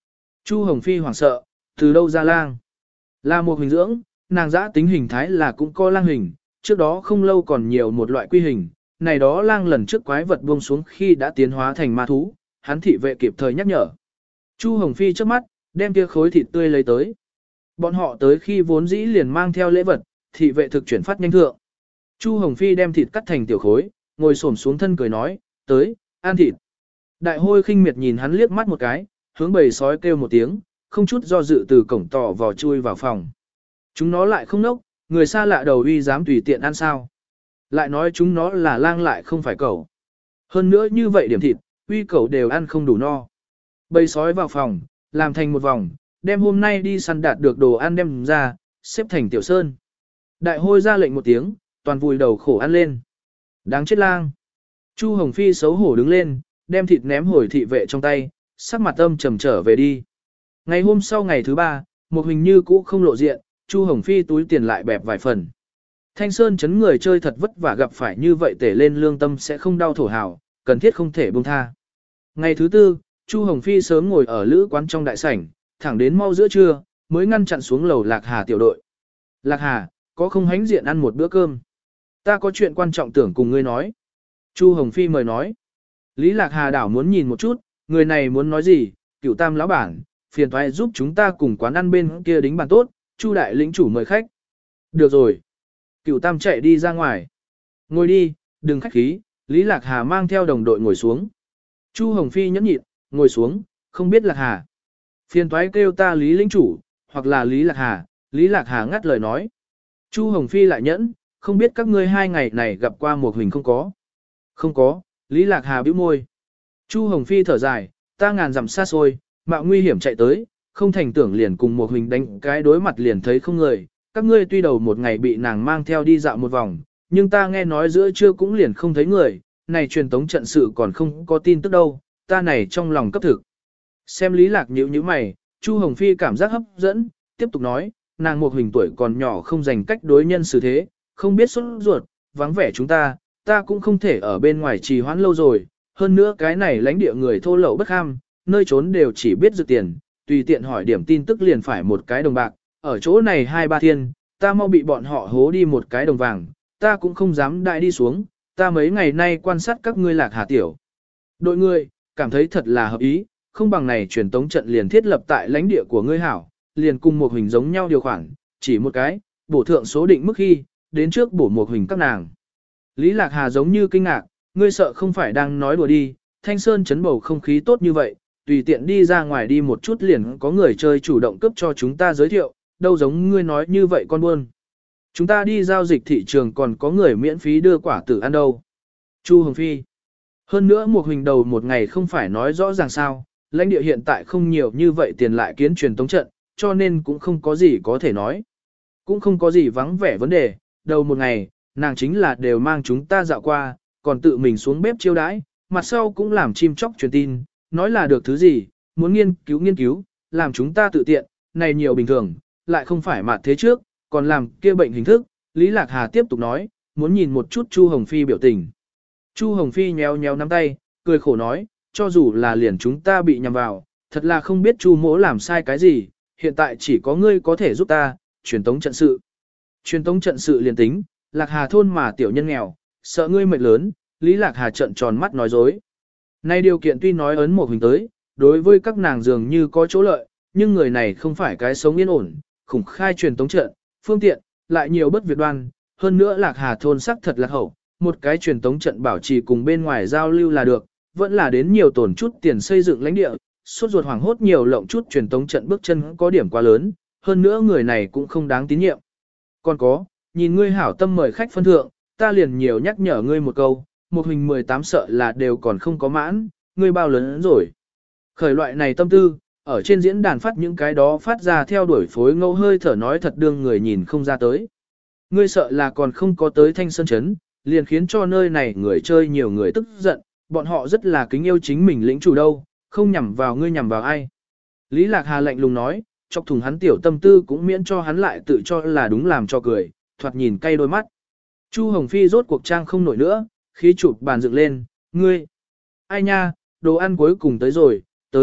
Chu Hồng Phi hoảng sợ, từ đâu ra lang? Là một hình dưỡng, nàng giã tính hình thái là cũng có lang hình, trước đó không lâu còn nhiều một loại quy hình, này đó lang lần trước quái vật buông xuống khi đã tiến hóa thành ma thú, hắn thị vệ kịp thời nhắc nhở. Chu Hồng Phi trước mắt, đem kia khối thịt tươi lấy tới. Bọn họ tới khi vốn dĩ liền mang theo lễ vật, thị vệ thực chuyển phát nhanh thượng. Chu Hồng Phi đem thịt cắt thành tiểu khối, ngồi xổm xuống thân cười nói, tới, ăn thịt. Đại hôi khinh miệt nhìn hắn liếc mắt một cái, hướng bầy sói kêu một tiếng, không chút do dự từ cổng tỏ vò chui vào phòng. Chúng nó lại không nốc, người xa lạ đầu uy dám tùy tiện ăn sao. Lại nói chúng nó là lang lại không phải cẩu. Hơn nữa như vậy điểm thịt, uy cẩu đều ăn không đủ no. Bầy sói vào phòng, làm thành một vòng, đem hôm nay đi săn đạt được đồ ăn đem ra, xếp thành tiểu sơn. Đại hôi ra lệnh một tiếng, toàn vùi đầu khổ ăn lên. Đáng chết lang. Chu Hồng Phi xấu hổ đứng lên, đem thịt ném hồi thị vệ trong tay, sắc mặt âm trầm trở về đi. Ngày hôm sau ngày thứ ba, một hình như cũ không lộ diện, Chu Hồng Phi túi tiền lại bẹp vài phần. Thanh Sơn chấn người chơi thật vất vả gặp phải như vậy tể lên lương tâm sẽ không đau thổ hào, cần thiết không thể buông tha. Ngày thứ tư, Chu Hồng Phi sớm ngồi ở lữ quán trong đại sảnh, thẳng đến mau giữa trưa, mới ngăn chặn xuống lầu Lạc Hà tiểu đội. Lạc Hà, có không hánh diện ăn một bữa cơm? Ta có chuyện quan trọng tưởng cùng ngươi nói. Chu Hồng Phi mời nói. Lý Lạc Hà đảo muốn nhìn một chút, người này muốn nói gì, cửu tam lão bản, phiền thoại giúp chúng ta cùng quán ăn bên kia đính bàn tốt, Chu đại lĩnh chủ mời khách. Được rồi. Cửu tam chạy đi ra ngoài. Ngồi đi, đừng khách khí, Lý Lạc Hà mang theo đồng đội ngồi xuống. Chu Hồng Phi nhẫn nhịn, ngồi xuống, không biết Lạc Hà. Phiền thoái kêu ta Lý lĩnh chủ, hoặc là Lý Lạc Hà, Lý Lạc Hà ngắt lời nói. Chu Hồng Phi lại nhẫn, không biết các ngươi hai ngày này gặp qua một hình không có. Không có, Lý Lạc Hà bĩu môi. Chu Hồng Phi thở dài, ta ngàn dặm xa xôi, mạo nguy hiểm chạy tới, không thành tưởng liền cùng một hình đánh cái đối mặt liền thấy không người. Các ngươi tuy đầu một ngày bị nàng mang theo đi dạo một vòng, nhưng ta nghe nói giữa trưa cũng liền không thấy người, này truyền tống trận sự còn không có tin tức đâu, ta này trong lòng cấp thực. Xem Lý Lạc nhíu nhíu mày, Chu Hồng Phi cảm giác hấp dẫn, tiếp tục nói, nàng một hình tuổi còn nhỏ không dành cách đối nhân xử thế, không biết xuất ruột, vắng vẻ chúng ta, ta cũng không thể ở bên ngoài trì hoãn lâu rồi, hơn nữa cái này lãnh địa người thô lậu bất ham, nơi trốn đều chỉ biết dự tiền, tùy tiện hỏi điểm tin tức liền phải một cái đồng bạc, ở chỗ này hai ba thiên, ta mau bị bọn họ hố đi một cái đồng vàng, ta cũng không dám đại đi xuống, ta mấy ngày nay quan sát các ngươi Lạc Hà tiểu. Đội ngươi, cảm thấy thật là hợp ý, không bằng này truyền tống trận liền thiết lập tại lãnh địa của ngươi hảo, liền cùng một hình giống nhau điều khoản, chỉ một cái, bổ thượng số định mức khi, đến trước bổ một hình các nàng. Lý Lạc Hà giống như kinh ngạc, ngươi sợ không phải đang nói đùa đi, Thanh Sơn chấn bầu không khí tốt như vậy, tùy tiện đi ra ngoài đi một chút liền có người chơi chủ động cấp cho chúng ta giới thiệu, đâu giống ngươi nói như vậy con buôn. Chúng ta đi giao dịch thị trường còn có người miễn phí đưa quả tử ăn đâu. Chu Hồng Phi. Hơn nữa một hình đầu một ngày không phải nói rõ ràng sao, lãnh địa hiện tại không nhiều như vậy tiền lại kiến truyền tống trận, cho nên cũng không có gì có thể nói. Cũng không có gì vắng vẻ vấn đề, đầu một ngày, nàng chính là đều mang chúng ta dạo qua, còn tự mình xuống bếp chiêu đãi, mặt sau cũng làm chim chóc truyền tin, nói là được thứ gì, muốn nghiên cứu nghiên cứu, làm chúng ta tự tiện, này nhiều bình thường, lại không phải mặt thế trước, còn làm kia bệnh hình thức. Lý Lạc Hà tiếp tục nói, muốn nhìn một chút Chu Hồng Phi biểu tình. Chu Hồng Phi nhéo nhéo nắm tay, cười khổ nói, cho dù là liền chúng ta bị nhầm vào, thật là không biết Chu mỗ làm sai cái gì, hiện tại chỉ có ngươi có thể giúp ta, truyền tống trận sự. Truyền tống trận sự liền tính, Lạc Hà thôn mà tiểu nhân nghèo, sợ ngươi mệnh lớn, Lý Lạc Hà trợn tròn mắt nói dối. Nay điều kiện tuy nói ấn một hình tới, đối với các nàng dường như có chỗ lợi, nhưng người này không phải cái sống yên ổn, khủng khai truyền tống trận, phương tiện, lại nhiều bất việc đoan, hơn nữa Lạc Hà thôn sắc thật lạc hậu, một cái truyền tống trận bảo trì cùng bên ngoài giao lưu là được, vẫn là đến nhiều tổn chút tiền xây dựng lãnh địa, suốt ruột hoảng hốt nhiều lộng chút truyền tống trận bước chân có điểm quá lớn, hơn nữa người này cũng không đáng tín nhiệm. Còn có, nhìn ngươi hảo tâm mời khách phân thượng, ta liền nhiều nhắc nhở ngươi một câu, một hình mười tám sợ là đều còn không có mãn, ngươi bao lớn rồi. Khởi loại này tâm tư, ở trên diễn đàn phát những cái đó phát ra theo đuổi phối ngẫu hơi thở nói thật đương người nhìn không ra tới. Ngươi sợ là còn không có tới Thanh Sơn Chấn, liền khiến cho nơi này người chơi nhiều người tức giận, bọn họ rất là kính yêu chính mình lĩnh chủ đâu, không nhằm vào ngươi nhằm vào ai. Lý Lạc Hà lạnh lùng nói, chọc thùng hắn tiểu tâm tư cũng miễn cho hắn lại tự cho là đúng làm cho cười, thoạt nhìn cay đôi mắt. Chu Hồng Phi rốt cuộc trang không nổi nữa, khí chụp bàn dựng lên, ngươi. Ai nha, đồ ăn cuối cùng tới rồi, tới,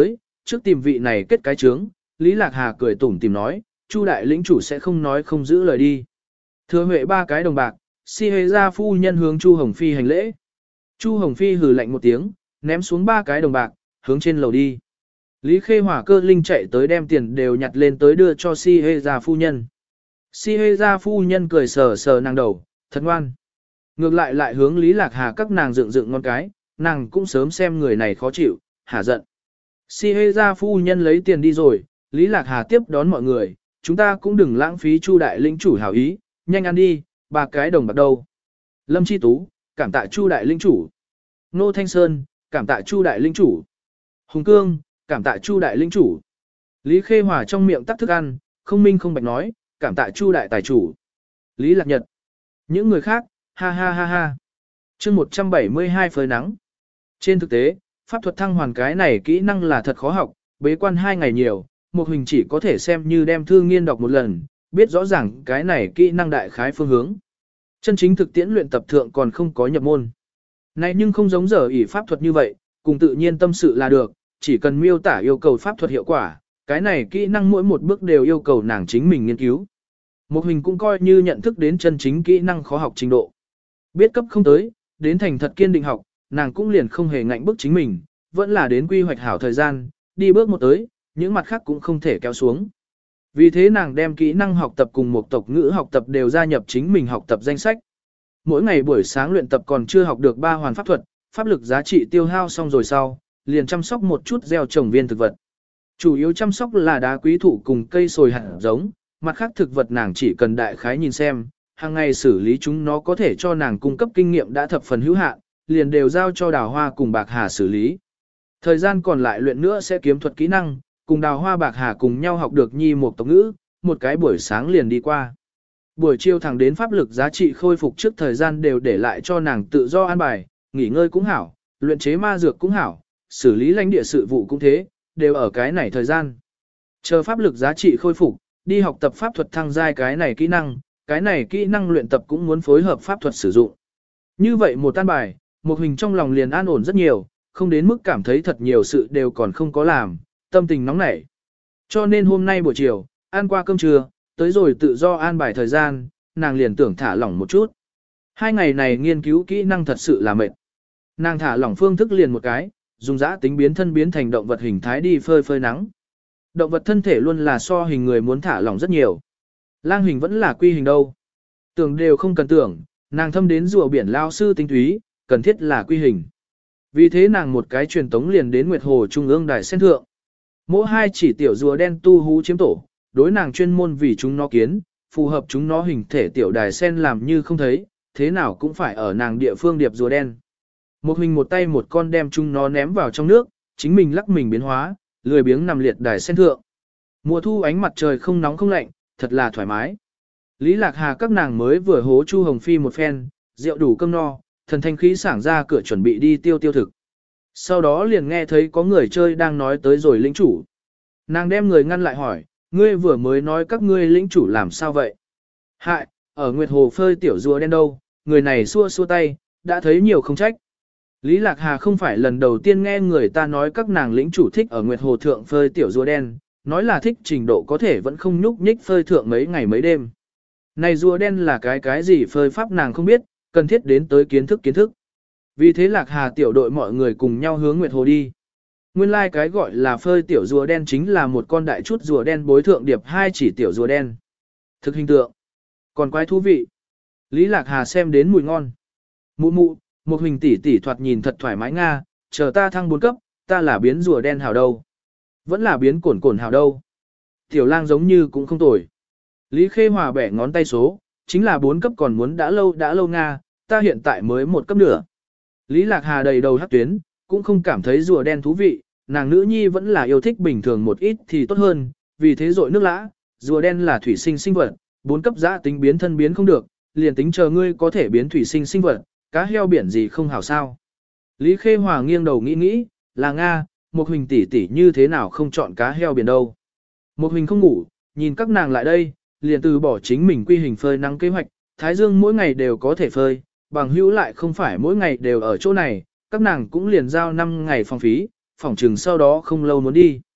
trước tìm vị này kết cái chướng, Lý Lạc Hà cười tủm tìm nói, Chu đại lĩnh chủ sẽ không nói không giữ lời đi. Thừa huệ ba cái đồng bạc, si hề ra phu nhân hướng Chu Hồng Phi hành lễ. Chu Hồng Phi hừ lạnh một tiếng, ném xuống ba cái đồng bạc, hướng trên lầu đi. Lý Khê Hỏa cơ linh chạy tới đem tiền đều nhặt lên tới đưa cho si hê gia phu nhân. Si hê gia phu nhân cười sờ sờ nàng đầu, thật ngoan. Ngược lại lại hướng Lý Lạc Hà các nàng dựng dựng ngon cái, nàng cũng sớm xem người này khó chịu, hả giận. Si hê gia phu nhân lấy tiền đi rồi, Lý Lạc Hà tiếp đón mọi người, chúng ta cũng đừng lãng phí Chu đại lĩnh chủ hảo ý, nhanh ăn đi, ba cái đồng bạc đâu. Lâm Chi Tú, cảm tạ Chu đại lĩnh chủ. Nô Thanh Sơn, cảm tạ Chu đại lĩnh chủ. Hùng Cương, cảm tạ Chu đại lĩnh chủ. Lý Khê Hòa trong miệng tắc thức ăn, không minh không bạch nói, cảm tạ Chu đại tài chủ. Lý Lạc Nhật. Những người khác, ha ha ha ha. Chương một trăm bảy mươi hai phơi nắng. Trên thực tế, pháp thuật thăng hoàn cái này kỹ năng là thật khó học, bế quan hai ngày nhiều, một hình chỉ có thể xem như đem thư nghiên đọc một lần, biết rõ ràng cái này kỹ năng đại khái phương hướng. Chân chính thực tiễn luyện tập thượng còn không có nhập môn. Này nhưng không giống giờ ỷ pháp thuật như vậy, cùng tự nhiên tâm sự là được, chỉ cần miêu tả yêu cầu pháp thuật hiệu quả, cái này kỹ năng mỗi một bước đều yêu cầu nàng chính mình nghiên cứu. Một hình cũng coi như nhận thức đến chân chính kỹ năng khó học trình độ. Biết cấp không tới, đến thành thật kiên định học, nàng cũng liền không hề ngạnh bức chính mình, vẫn là đến quy hoạch hảo thời gian, đi bước một tới, những mặt khác cũng không thể kéo xuống. Vì thế nàng đem kỹ năng học tập cùng một tộc ngữ học tập đều gia nhập chính mình học tập danh sách. Mỗi ngày buổi sáng luyện tập còn chưa học được ba hoàn pháp thuật, pháp lực giá trị tiêu hao xong rồi sau, liền chăm sóc một chút gieo trồng viên thực vật. Chủ yếu chăm sóc là đá quý thụ cùng cây sồi hạt giống, mặt khác thực vật nàng chỉ cần đại khái nhìn xem, hàng ngày xử lý chúng nó có thể cho nàng cung cấp kinh nghiệm đã thập phần hữu hạn, liền đều giao cho Đào Hoa cùng Bạc Hà xử lý. Thời gian còn lại luyện nữa sẽ kiếm thuật kỹ năng, cùng Đào Hoa Bạc Hà cùng nhau học được nhi một tộc ngữ, một cái buổi sáng liền đi qua. Buổi chiều thẳng đến pháp lực giá trị khôi phục trước thời gian đều để lại cho nàng tự do an bài, nghỉ ngơi cũng hảo, luyện chế ma dược cũng hảo, xử lý lãnh địa sự vụ cũng thế, đều ở cái này thời gian. Chờ pháp lực giá trị khôi phục, đi học tập pháp thuật thăng giai cái này kỹ năng, cái này kỹ năng luyện tập cũng muốn phối hợp pháp thuật sử dụng. Như vậy một tan bài, một hình trong lòng liền an ổn rất nhiều, không đến mức cảm thấy thật nhiều sự đều còn không có làm, tâm tình nóng nảy. Cho nên hôm nay buổi chiều, ăn qua cơm trưa, tới rồi tự do an bài thời gian, nàng liền tưởng thả lỏng một chút. Hai ngày này nghiên cứu kỹ năng thật sự là mệt. Nàng thả lỏng phương thức liền một cái, dùng giã tính biến thân biến thành động vật hình thái đi phơi phơi nắng. Động vật thân thể luôn là so hình người muốn thả lỏng rất nhiều. Lang hình vẫn là quy hình đâu. Tưởng đều không cần tưởng, nàng thâm đến rùa biển lao sư tinh túy, cần thiết là quy hình. Vì thế nàng một cái truyền tống liền đến Nguyệt Hồ Trung ương đài sen thượng. Mỗi hai chỉ tiểu rùa đen tu hú chiếm tổ, đối nàng chuyên môn vì chúng nó kiến, phù hợp chúng nó hình thể tiểu đài sen làm như không thấy, thế nào cũng phải ở nàng địa phương điệp rùa đen. Một hình một tay một con đem chúng nó ném vào trong nước, chính mình lắc mình biến hóa, lười biếng nằm liệt đài sen thượng. Mùa thu ánh mặt trời không nóng không lạnh, thật là thoải mái. Lý Lạc Hà các nàng mới vừa hố Chu Hồng Phi một phen, rượu đủ cơm no, thần thanh khí sảng ra cửa chuẩn bị đi tiêu tiêu thực. Sau đó liền nghe thấy có người chơi đang nói tới rồi lĩnh chủ. Nàng đem người ngăn lại hỏi, ngươi vừa mới nói các ngươi lĩnh chủ làm sao vậy? Hại, ở Nguyệt Hồ phơi tiểu rùa đen đâu, người này xua xua tay, đã thấy nhiều không trách. Lý Lạc Hà không phải lần đầu tiên nghe người ta nói các nàng lĩnh chủ thích ở Nguyệt Hồ thượng phơi tiểu rùa đen, nói là thích trình độ có thể vẫn không nhúc nhích phơi thượng mấy ngày mấy đêm. Này rùa đen là cái cái gì phơi pháp nàng không biết, cần thiết đến tới kiến thức kiến thức. Vì thế Lạc Hà tiểu đội mọi người cùng nhau hướng Nguyệt Hồ đi. Nguyên lai like cái gọi là phơi tiểu rùa đen chính là một con đại chút rùa đen bối thượng điệp hai chỉ tiểu rùa đen. Thực hình tượng. Còn quái thú vị. Lý Lạc Hà xem đến mùi ngon. Mụ mụ, một hình tỷ tỷ thoạt nhìn thật thoải mái nga, chờ ta thăng bốn cấp, ta là biến rùa đen hào đâu. Vẫn là biến cổn cổn hào đâu. Tiểu lang giống như cũng không tồi. Lý Khê Hòa bẻ ngón tay số, chính là bốn cấp còn muốn đã lâu đã lâu nga, ta hiện tại mới một cấp nữa. Lý Lạc Hà đầy đầu hắc tuyến, cũng không cảm thấy rùa đen thú vị, nàng nữ nhi vẫn là yêu thích bình thường một ít thì tốt hơn, vì thế rội nước lã, rùa đen là thủy sinh sinh vật, bốn cấp giã tính biến thân biến không được, liền tính chờ ngươi có thể biến thủy sinh sinh vật, cá heo biển gì không hảo sao. Lý Khê Hòa nghiêng đầu nghĩ nghĩ, là Nga, một hình tỷ tỷ như thế nào không chọn cá heo biển đâu. Một hình không ngủ, nhìn các nàng lại đây, liền từ bỏ chính mình quy hình phơi nắng kế hoạch, Thái Dương mỗi ngày đều có thể phơi, bằng hữu lại không phải mỗi ngày đều ở chỗ này, các nàng cũng liền giao năm ngày phòng phí, phòng trừng sau đó không lâu muốn đi.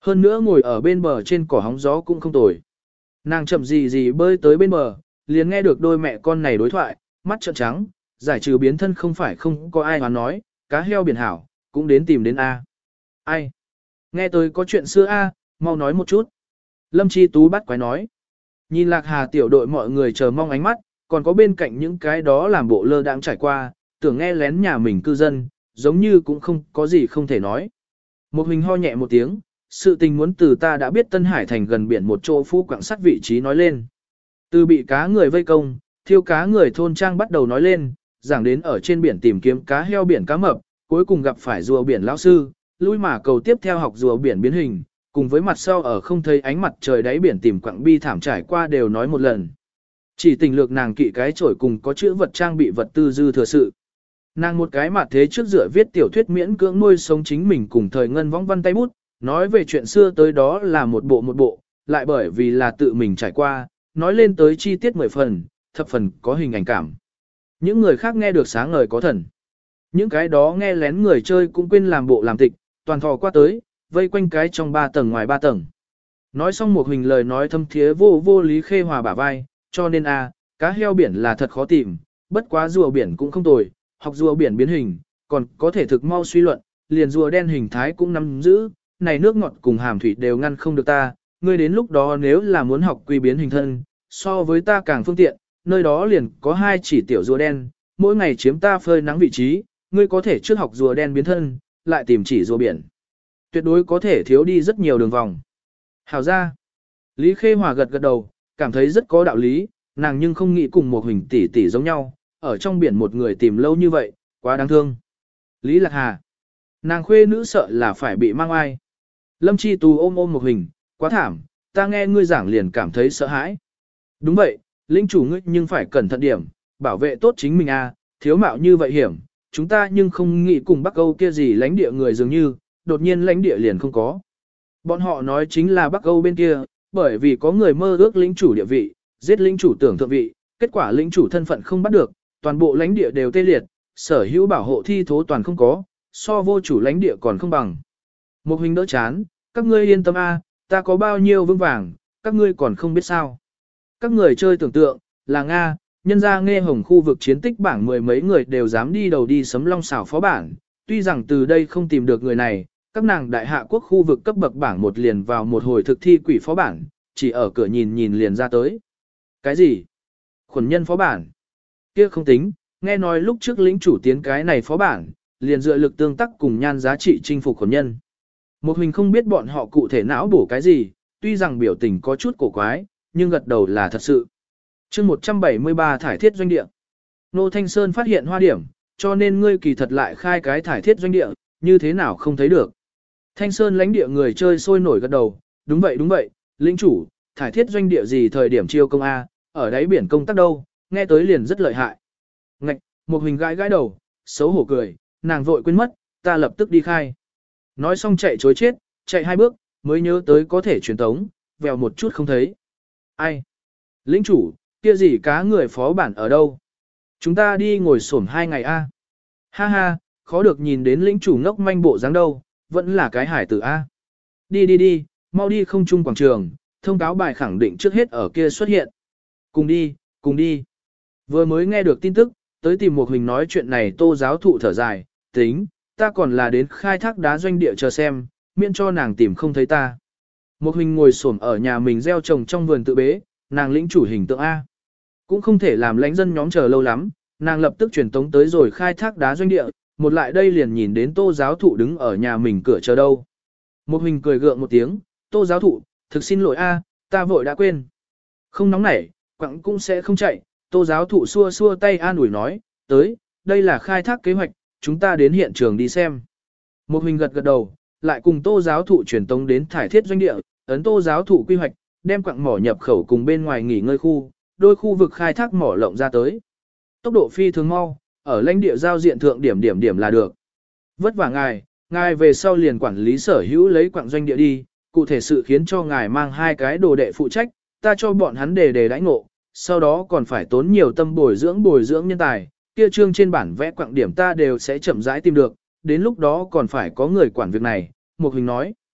Hơn nữa ngồi ở bên bờ trên cỏ hóng gió cũng không tồi. Nàng chậm gì gì bơi tới bên bờ, liền nghe được đôi mẹ con này đối thoại, mắt trợn trắng, giải trừ biến thân không phải không có ai hoán nói, cá heo biển hảo, cũng đến tìm đến A. Ai? Nghe tôi có chuyện xưa A, mau nói một chút. Lâm Chi Tú bắt quái nói. Nhìn Lạc Hà tiểu đội mọi người chờ mong ánh mắt, còn có bên cạnh những cái đó làm bộ lơ đãng trải qua, tưởng nghe lén nhà mình cư dân, giống như cũng không có gì không thể nói. Một hình ho nhẹ một tiếng, sự tình muốn từ ta đã biết Tân Hải thành gần biển một chỗ phú quảng sắt vị trí nói lên. Từ bị cá người vây công, thiêu cá người thôn trang bắt đầu nói lên, giảng đến ở trên biển tìm kiếm cá heo biển cá mập, cuối cùng gặp phải rùa biển lão sư, lui mà cầu tiếp theo học rùa biển biến hình, cùng với mặt sau ở không thấy ánh mặt trời đáy biển tìm quặng bi thảm trải qua đều nói một lần. Chỉ tình lược nàng kỵ cái chổi cùng có chữ vật trang bị vật tư dư thừa sự. Nàng một cái mặt thế trước dựa viết tiểu thuyết miễn cưỡng nuôi sống chính mình cùng thời ngân võng văn tay bút, nói về chuyện xưa tới đó là một bộ một bộ, lại bởi vì là tự mình trải qua, nói lên tới chi tiết mười phần, thập phần có hình ảnh cảm. Những người khác nghe được sáng ngời có thần. Những cái đó nghe lén người chơi cũng quên làm bộ làm tịch, toàn thò qua tới, vây quanh cái trong ba tầng ngoài ba tầng. Nói xong một hình lời nói thâm thiế vô vô Lý Khê Hòa bả vai, cho nên a cá heo biển là thật khó tìm, bất quá rùa biển cũng không tồi, học rùa biển biến hình, còn có thể thực mau suy luận, liền rùa đen hình thái cũng nắm giữ, này nước ngọt cùng hàm thủy đều ngăn không được ta, ngươi đến lúc đó nếu là muốn học quy biến hình thân, so với ta càng phương tiện, nơi đó liền có hai chỉ tiểu rùa đen, mỗi ngày chiếm ta phơi nắng vị trí, ngươi có thể trước học rùa đen biến thân, lại tìm chỉ rùa biển. Tuyệt đối có thể thiếu đi rất nhiều đường vòng. Hảo ra. Lý Khê Hòa gật gật đầu, cảm thấy rất có đạo lý, nàng nhưng không nghĩ cùng một hình tỷ tỷ giống nhau, ở trong biển một người tìm lâu như vậy, quá đáng thương. Lý Lạc Hà. Nàng khuê nữ sợ là phải bị mang ai. Lâm Chi Tú ôm ôm một hình, quá thảm, ta nghe ngươi giảng liền cảm thấy sợ hãi. Đúng vậy, linh chủ ngươi nhưng phải cẩn thận điểm, bảo vệ tốt chính mình a, thiếu mạo như vậy hiểm, chúng ta nhưng không nghĩ cùng Bắc Âu kia gì lãnh địa người dường như, đột nhiên lãnh địa liền không có. Bọn họ nói chính là Bắc Âu bên kia, bởi vì có người mơ ước lĩnh chủ địa vị, giết lĩnh chủ tưởng thượng vị, kết quả lĩnh chủ thân phận không bắt được, toàn bộ lãnh địa đều tê liệt, sở hữu bảo hộ thi thố toàn không có, so vô chủ lãnh địa còn không bằng. Một hình đỡ chán, các ngươi yên tâm a, ta có bao nhiêu vững vàng, các ngươi còn không biết sao. Các người chơi tưởng tượng, là Nga, nhân ra nghe hồng khu vực chiến tích bảng mười mấy người đều dám đi đầu đi sấm long xảo phó bản, tuy rằng từ đây không tìm được người này, các nàng đại hạ quốc khu vực cấp bậc bảng một liền vào một hồi thực thi quỷ phó bản, chỉ ở cửa nhìn nhìn liền ra tới. Cái gì? Khuẩn nhân phó bản? Kia không tính, nghe nói lúc trước lĩnh chủ tiến cái này phó bản, liền dựa lực tương tác cùng nhan giá trị chinh phục khuẩn nhân. Một hình không biết bọn họ cụ thể não bổ cái gì, tuy rằng biểu tình có chút cổ quái, nhưng gật đầu là thật sự. chương một trăm bảy mươi ba thải thiết doanh địa. Nô Thanh Sơn phát hiện hoa điểm, cho nên ngươi kỳ thật lại khai cái thải thiết doanh địa, như thế nào không thấy được. Thanh Sơn lãnh địa người chơi sôi nổi gật đầu, đúng vậy đúng vậy, lĩnh chủ, thải thiết doanh địa gì thời điểm chiêu công A, ở đáy biển công tác đâu, nghe tới liền rất lợi hại. Ngạch, một hình gãi gãi đầu, xấu hổ cười, nàng vội quên mất, ta lập tức đi khai. Nói xong chạy chối chết, chạy hai bước, mới nhớ tới có thể truyền tống, vèo một chút không thấy. Ai? Lĩnh chủ, kia gì cá người phó bản ở đâu? Chúng ta đi ngồi xổm hai ngày A. Ha ha, khó được nhìn đến lĩnh chủ ngốc manh bộ dáng đâu, vẫn là cái hải tử A. Đi đi đi, mau đi không trung quảng trường, thông cáo bài khẳng định trước hết ở kia xuất hiện. Cùng đi, cùng đi. Vừa mới nghe được tin tức, tới tìm một hình nói chuyện này tô giáo thụ thở dài, tính, ta còn là đến khai thác đá doanh địa chờ xem, miễn cho nàng tìm không thấy ta. Một hình ngồi xổm ở nhà mình gieo trồng trong vườn tự bế, nàng lĩnh chủ hình tượng A. Cũng không thể làm lãnh dân nhóm chờ lâu lắm, nàng lập tức truyền tống tới rồi khai thác đá doanh địa, một lại đây liền nhìn đến tô giáo thụ đứng ở nhà mình cửa chờ đâu. Một hình cười gượng một tiếng, tô giáo thụ, thực xin lỗi A, ta vội đã quên. Không nóng nảy, quặng cũng sẽ không chạy, tô giáo thụ xua xua tay an ủi nói, tới, đây là khai thác kế hoạch, chúng ta đến hiện trường đi xem. Một hình gật gật đầu, lại cùng tô giáo thụ truyền tống đến thải thiết doanh địa, ấn tô giáo thụ quy hoạch, đem quặng mỏ nhập khẩu cùng bên ngoài nghỉ ngơi khu, đôi khu vực khai thác mỏ lộng ra tới. Tốc độ phi thường mau, ở lãnh địa giao diện thượng điểm điểm điểm là được. Vất vả ngài, ngài về sau liền quản lý sở hữu lấy quặng doanh địa đi, cụ thể sự khiến cho ngài mang hai cái đồ đệ phụ trách, ta cho bọn hắn đề đề đãi ngộ, sau đó còn phải tốn nhiều tâm bồi dưỡng bồi dưỡng nhân tài, kia trương trên bản vẽ quặng điểm ta đều sẽ chậm rãi tìm được, đến lúc đó còn phải có người quản việc này, một hình nói.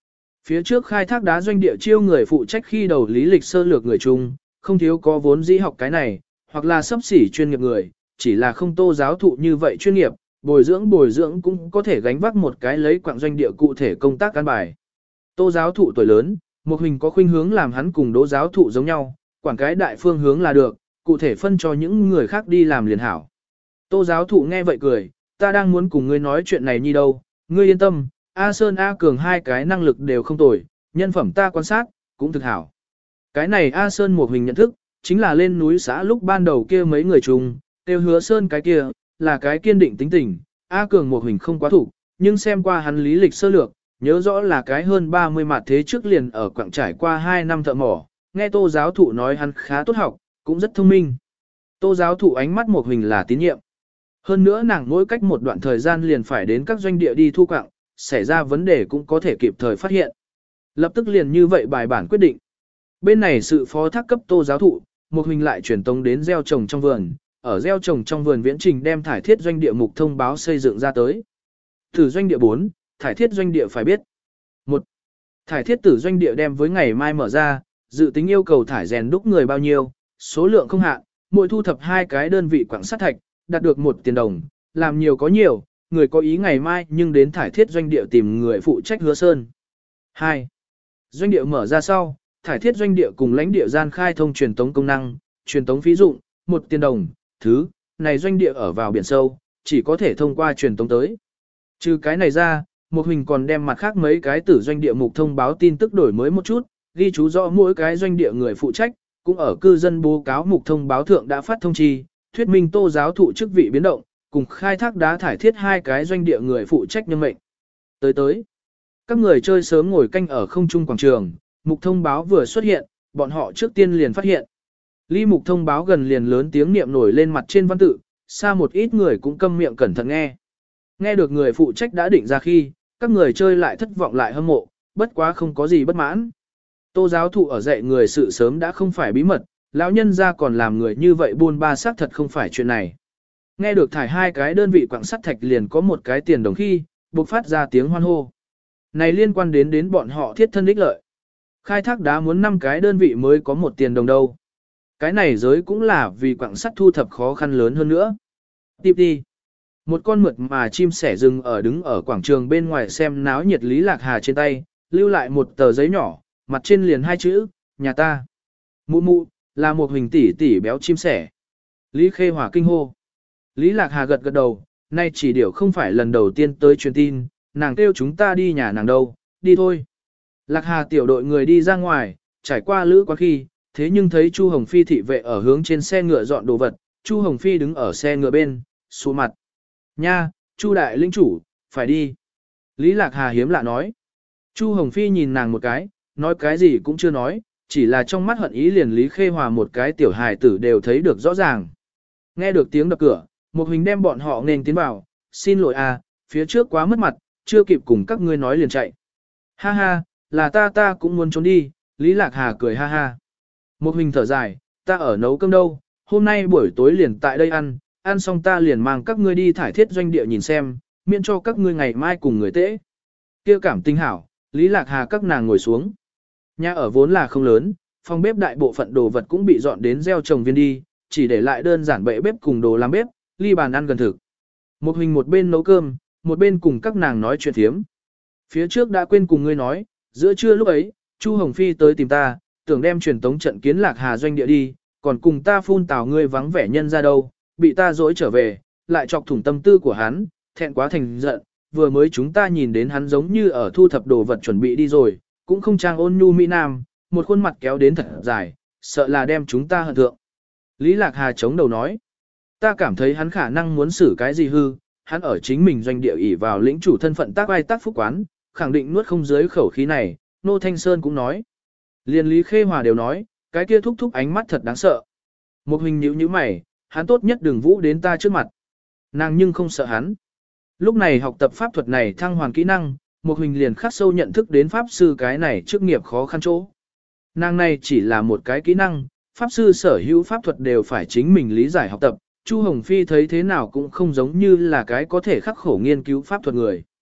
Phía trước khai thác đá doanh địa chiêu người phụ trách khi đầu lý lịch sơ lược người chung, không thiếu có vốn dĩ học cái này, hoặc là sắp xỉ chuyên nghiệp người, chỉ là không Tô giáo thụ như vậy chuyên nghiệp, bồi dưỡng bồi dưỡng cũng có thể gánh vác một cái lấy quạng doanh địa cụ thể công tác căn bài. Tô giáo thụ tuổi lớn, một hình có khuynh hướng làm hắn cùng Đỗ giáo thụ giống nhau, quản cái đại phương hướng là được, cụ thể phân cho những người khác đi làm liền hảo. Tô giáo thụ nghe vậy cười, ta đang muốn cùng ngươi nói chuyện này nhi đâu, ngươi yên tâm, A Sơn A Cường hai cái năng lực đều không tồi, nhân phẩm ta quan sát, cũng thực hảo. Cái này A Sơn một hình nhận thức, chính là lên núi xã lúc ban đầu kia mấy người chung, tiêu Hứa Sơn cái kia, là cái kiên định tính tình, A Cường một hình không quá thủ, nhưng xem qua hắn lý lịch sơ lược, nhớ rõ là cái hơn ba mươi mặt thế trước liền ở quảng trải qua hai năm thợ mỏ, nghe Tô giáo thụ nói hắn khá tốt học, cũng rất thông minh. Tô giáo thụ ánh mắt một hình là tín nhiệm. Hơn nữa nàng mỗi cách một đoạn thời gian liền phải đến các doanh địa đi thu quạng, xảy ra vấn đề cũng có thể kịp thời phát hiện. Lập tức liền như vậy bài bản quyết định. Bên này sự phó thác cấp Tô giáo thụ, một hình lại truyền tống đến gieo trồng trong vườn, ở gieo trồng trong vườn viễn trình đem thải thiết doanh địa mục thông báo xây dựng ra tới. Tử doanh địa bốn, thải thiết doanh địa phải biết. một. Thải thiết tử doanh địa đem với ngày mai mở ra, dự tính yêu cầu thải rèn đúc người bao nhiêu, số lượng không hạn, mỗi thu thập hai cái đơn vị quảng sắt thạch, đạt được một tiền đồng, làm nhiều có nhiều, người có ý ngày mai nhưng đến thải thiết doanh địa tìm người phụ trách Hứa Sơn. hai. Doanh địa mở ra sau, thải thiết doanh địa cùng lãnh địa gian khai thông truyền tống công năng, truyền tống phí dụng, một tiền đồng, thứ, này doanh địa ở vào biển sâu, chỉ có thể thông qua truyền tống tới. Trừ cái này ra, một hình còn đem mặt khác mấy cái tử doanh địa mục thông báo tin tức đổi mới một chút, ghi chú rõ mỗi cái doanh địa người phụ trách, cũng ở cư dân báo cáo mục thông báo thượng đã phát thông chi, thuyết minh Tô giáo thụ chức vị biến động, cùng khai thác đá thải thiết hai cái doanh địa người phụ trách nhân mệnh. Tới tới, các người chơi sớm ngồi canh ở không trung quảng trường, mục thông báo vừa xuất hiện, bọn họ trước tiên liền phát hiện. Ly mục thông báo gần liền lớn tiếng niệm nổi lên mặt trên văn tự, xa một ít người cũng câm miệng cẩn thận nghe. Nghe được người phụ trách đã định ra khi, các người chơi lại thất vọng lại hâm mộ, bất quá không có gì bất mãn. Tô giáo thụ ở dạy người sự sớm đã không phải bí mật, lão nhân ra còn làm người như vậy buôn ba xác thật không phải chuyện này. Nghe được thải hai cái đơn vị quảng sắt thạch liền có một cái tiền đồng khi, bộc phát ra tiếng hoan hô. Này liên quan đến đến bọn họ thiết thân ích lợi. Khai thác đá muốn năm cái đơn vị mới có một tiền đồng đâu. Cái này giới cũng là vì quảng sắt thu thập khó khăn lớn hơn nữa. Tiếp đi. Một con mượt mà chim sẻ rừng ở đứng ở quảng trường bên ngoài xem náo nhiệt Lý Lạc Hà trên tay, lưu lại một tờ giấy nhỏ, mặt trên liền hai chữ, nhà ta. Mụ mụ, là một hình tỷ tỷ béo chim sẻ. Lý Khê Hòa kinh hô. Lý Lạc Hà gật gật đầu, nay chỉ điều không phải lần đầu tiên tới truyền tin, nàng kêu chúng ta đi nhà nàng đâu, đi thôi. Lạc Hà tiểu đội người đi ra ngoài, trải qua lữ quán khi, thế nhưng thấy Chu Hồng Phi thị vệ ở hướng trên xe ngựa dọn đồ vật, Chu Hồng Phi đứng ở xe ngựa bên, xuống mặt. Nha, Chu đại lĩnh chủ, phải đi. Lý Lạc Hà hiếm lạ nói. Chu Hồng Phi nhìn nàng một cái, nói cái gì cũng chưa nói, chỉ là trong mắt hận ý liền Lý Khê Hòa một cái tiểu hài tử đều thấy được rõ ràng. Nghe được tiếng đập cửa, một hình đem bọn họ nên tiến vào, xin lỗi à, phía trước quá mất mặt, chưa kịp cùng các ngươi nói liền chạy. Ha ha, là ta ta cũng muốn trốn đi, Lý Lạc Hà cười ha ha. Một hình thở dài, ta ở nấu cơm đâu, hôm nay buổi tối liền tại đây ăn, ăn xong ta liền mang các ngươi đi thải thiết doanh địa nhìn xem, miễn cho các ngươi ngày mai cùng người tễ. Kia cảm tình hảo, Lý Lạc Hà các nàng ngồi xuống. Nhà ở vốn là không lớn, phòng bếp đại bộ phận đồ vật cũng bị dọn đến gieo trồng viên đi, chỉ để lại đơn giản bệ bếp cùng đồ làm bếp, ly bàn ăn gần thực. Một hình một bên nấu cơm, một bên cùng các nàng nói chuyện thiếm. Phía trước đã quên cùng ngươi nói, giữa trưa lúc ấy, Chu Hồng Phi tới tìm ta, tưởng đem truyền tống trận kiến Lạc Hà doanh địa đi, còn cùng ta phun tào ngươi vắng vẻ nhân ra đâu, bị ta dối trở về, lại chọc thủng tâm tư của hắn, thẹn quá thành giận, vừa mới chúng ta nhìn đến hắn giống như ở thu thập đồ vật chuẩn bị đi rồi, cũng không trang ôn nhu mỹ nam, một khuôn mặt kéo đến thật dài, sợ là đem chúng ta hận thượng. Lý Lạc Hà chống đầu nói, ta cảm thấy hắn khả năng muốn xử cái gì hư, hắn ở chính mình doanh địa ỷ vào lĩnh chủ thân phận tác ai tác phúc quán, khẳng định nuốt không dưới khẩu khí này, Nô Thanh Sơn cũng nói. Liên Lý Khê Hòa đều nói, cái kia thúc thúc ánh mắt thật đáng sợ. Một hình nhíu nhíu mày, hắn tốt nhất đừng vũ đến ta trước mặt. Nàng nhưng không sợ hắn. Lúc này học tập pháp thuật này thăng hoàn kỹ năng, một hình liền khắc sâu nhận thức đến pháp sư cái này trước nghiệp khó khăn chỗ. Nàng này chỉ là một cái kỹ năng, pháp sư sở hữu pháp thuật đều phải chính mình lý giải học tập, Chu Hồng Phi thấy thế nào cũng không giống như là cái có thể khắc khổ nghiên cứu pháp thuật người.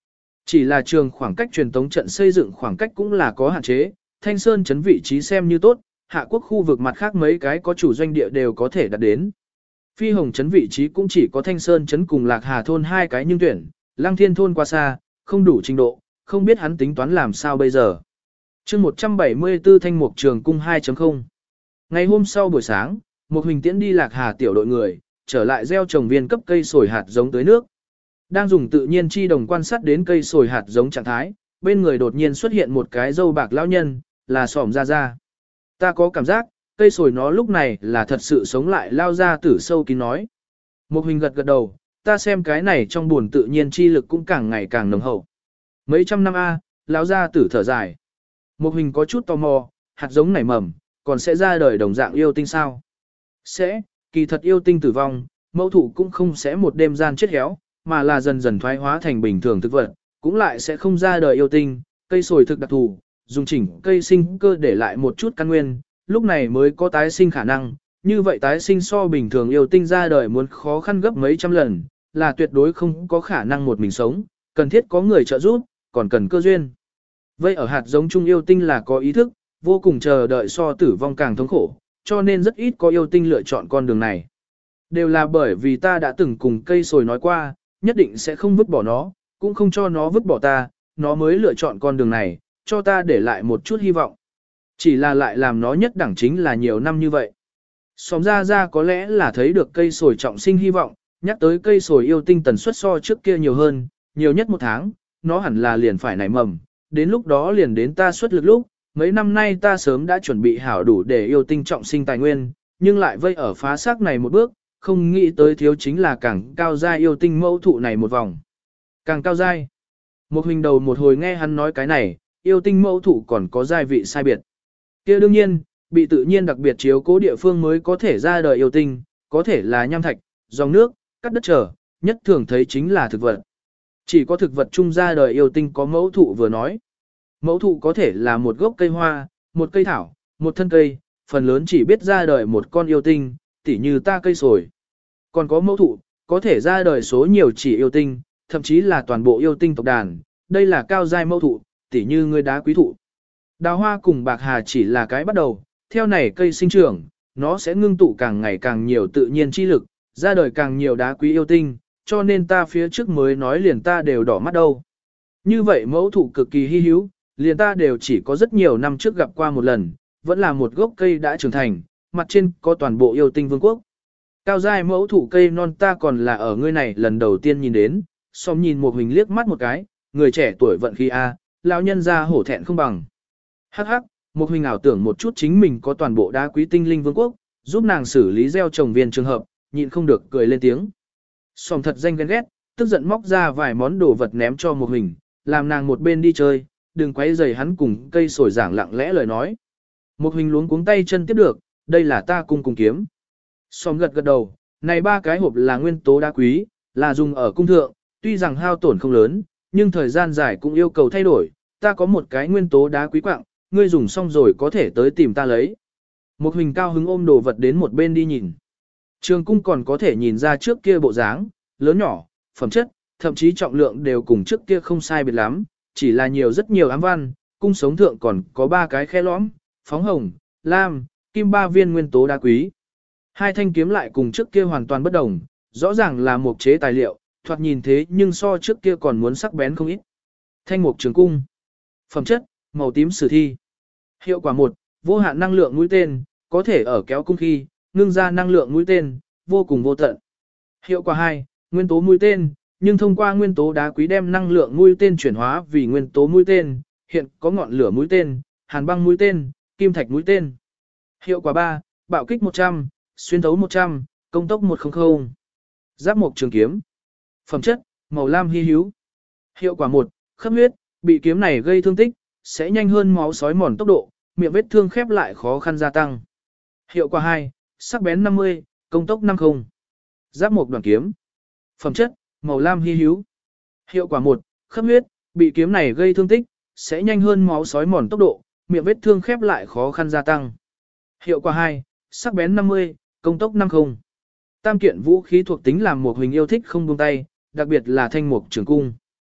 Chỉ là trường khoảng cách truyền tống trận xây dựng khoảng cách cũng là có hạn chế, Thanh Sơn chấn vị trí xem như tốt, hạ quốc khu vực mặt khác mấy cái có chủ doanh địa đều có thể đạt đến. Phi Hồng chấn vị trí cũng chỉ có Thanh Sơn chấn cùng Lạc Hà thôn hai cái nhưng tuyển, Lăng Thiên thôn quá xa, không đủ trình độ, không biết hắn tính toán làm sao bây giờ. Chương một trăm bảy mươi tư Thanh Mục Trường cung hai chấm không. Ngày hôm sau buổi sáng, một Huỳnh Tiễn đi Lạc Hà tiểu đội người, trở lại gieo trồng viên cấp cây sồi hạt giống tới nước. Đang dùng tự nhiên chi đồng quan sát đến cây sồi hạt giống trạng thái, bên người đột nhiên xuất hiện một cái râu bạc lão nhân, là Xỏm Ra Ra. Ta có cảm giác, cây sồi nó lúc này là thật sự sống lại, lao ra tử sâu kín nói. Một Huỳnh gật gật đầu, ta xem cái này trong buồn tự nhiên chi lực cũng càng ngày càng nồng hậu. Mấy trăm năm a, lão gia tử thở dài. Một Huỳnh có chút tò mò, hạt giống nảy mầm, còn sẽ ra đời đồng dạng yêu tinh sao? Sẽ, kỳ thật yêu tinh tử vong, mẫu thụ cũng không sẽ một đêm gian chết héo, mà là dần dần thoái hóa thành bình thường thực vật, cũng lại sẽ không ra đời yêu tinh, cây sồi thực đặc thù, dùng chỉnh cây sinh cơ để lại một chút căn nguyên, lúc này mới có tái sinh khả năng, như vậy tái sinh so bình thường yêu tinh ra đời muốn khó khăn gấp mấy trăm lần, là tuyệt đối không có khả năng một mình sống, cần thiết có người trợ giúp, còn cần cơ duyên. Vậy ở hạt giống chung yêu tinh là có ý thức, vô cùng chờ đợi so tử vong càng thống khổ, cho nên rất ít có yêu tinh lựa chọn con đường này. Đều là bởi vì ta đã từng cùng cây sồi nói qua, nhất định sẽ không vứt bỏ nó, cũng không cho nó vứt bỏ ta, nó mới lựa chọn con đường này, cho ta để lại một chút hy vọng. Chỉ là lại làm nó nhất đẳng chính là nhiều năm như vậy. Xóm Ra Ra có lẽ là thấy được cây sồi trọng sinh hy vọng, nhắc tới cây sồi yêu tinh tần suất so trước kia nhiều hơn, nhiều nhất một tháng, nó hẳn là liền phải nảy mầm, đến lúc đó liền đến ta xuất lực lúc, mấy năm nay ta sớm đã chuẩn bị hảo đủ để yêu tinh trọng sinh tài nguyên, nhưng lại vây ở phá xác này một bước, không nghĩ tới thiếu chính là càng cao giai yêu tinh mẫu thụ này một vòng. Càng cao giai. Một hình đầu một hồi nghe hắn nói cái này, yêu tinh mẫu thụ còn có giai vị sai biệt. Kia đương nhiên, bị tự nhiên đặc biệt chiếu cố địa phương mới có thể ra đời yêu tinh, có thể là nham thạch, dòng nước, cắt đất trở, nhất thường thấy chính là thực vật. Chỉ có thực vật chung ra đời yêu tinh có mẫu thụ vừa nói. Mẫu thụ có thể là một gốc cây hoa, một cây thảo, một thân cây, phần lớn chỉ biết ra đời một con yêu tinh, tỉ như ta cây sồi. Còn có mẫu thụ, có thể ra đời số nhiều chỉ yêu tinh, thậm chí là toàn bộ yêu tinh tộc đàn, đây là cao giai mẫu thụ, tỉ như người đá quý thụ. Đào hoa cùng bạc hà chỉ là cái bắt đầu, theo này cây sinh trưởng, nó sẽ ngưng tụ càng ngày càng nhiều tự nhiên chi lực, ra đời càng nhiều đá quý yêu tinh, cho nên ta phía trước mới nói liền ta đều đỏ mắt đâu. Như vậy mẫu thụ cực kỳ hy hữu, liền ta đều chỉ có rất nhiều năm trước gặp qua một lần, vẫn là một gốc cây đã trưởng thành, mặt trên có toàn bộ yêu tinh vương quốc. Cao giai mẫu thụ cây non ta còn là ở ngươi này lần đầu tiên nhìn đến, xong nhìn một hình liếc mắt một cái, người trẻ tuổi vận khí A, lão nhân ra hổ thẹn không bằng. Hắc hắc, một hình ảo tưởng một chút chính mình có toàn bộ đá quý tinh linh vương quốc, giúp nàng xử lý gieo trồng viên trường hợp, nhịn không được cười lên tiếng. Xong thật danh ghen ghét, tức giận móc ra vài món đồ vật ném cho một hình, làm nàng một bên đi chơi, đừng quấy rầy hắn cùng cây sồi giảng lặng lẽ lời nói. Một hình luống cuống tay chân tiếp được, đây là ta cung cùng kiếm. Xong gật gật đầu, này ba cái hộp là nguyên tố đá quý, là dùng ở cung thượng, tuy rằng hao tổn không lớn, nhưng thời gian dài cũng yêu cầu thay đổi, ta có một cái nguyên tố đá quý quạng, ngươi dùng xong rồi có thể tới tìm ta lấy. Một hình cao hứng ôm đồ vật đến một bên đi nhìn. Trường cung còn có thể nhìn ra trước kia bộ dáng, lớn nhỏ, phẩm chất, thậm chí trọng lượng đều cùng trước kia không sai biệt lắm, chỉ là nhiều rất nhiều ám văn, cung sống thượng còn có ba cái khe lõm, phóng hồng, lam, kim ba viên nguyên tố đá quý. Hai thanh kiếm lại cùng trước kia hoàn toàn bất đồng, rõ ràng là một chế tài liệu, thoạt nhìn thế nhưng so trước kia còn muốn sắc bén không ít. Thanh mục trường cung. Phẩm chất, màu tím sử thi. Hiệu quả một, vô hạn năng lượng mũi tên, có thể ở kéo cung khi, ngưng ra năng lượng mũi tên, vô cùng vô tận. Hiệu quả hai, nguyên tố mũi tên, nhưng thông qua nguyên tố đá quý đem năng lượng mũi tên chuyển hóa vì nguyên tố mũi tên, hiện có ngọn lửa mũi tên, hàn băng mũi tên, kim thạch mũi tên. Hiệu quả ba, bạo kích một trăm, xuyên thấu một trăm, công tốc một trăm. Giáp mộc trường kiếm. Phẩm chất, màu lam hy hữu. Hiệu quả một, khớp huyết, bị kiếm này gây thương tích, sẽ nhanh hơn máu sói mòn tốc độ, miệng vết thương khép lại khó khăn gia tăng. Hiệu quả hai, sắc bén năm mươi, công tốc năm mươi. Giáp mộc đoàn kiếm. Phẩm chất, màu lam hy hữu. Hiệu quả một, khớp huyết, bị kiếm này gây thương tích, sẽ nhanh hơn máu sói mòn tốc độ, miệng vết thương khép lại khó khăn gia tăng. Hiệu quả hai, sắc bén năm mươi, công tốc năm mươi. Tam kiện vũ khí thuộc tính làm một hình yêu thích không buông tay, đặc biệt là thanh mục trường cung.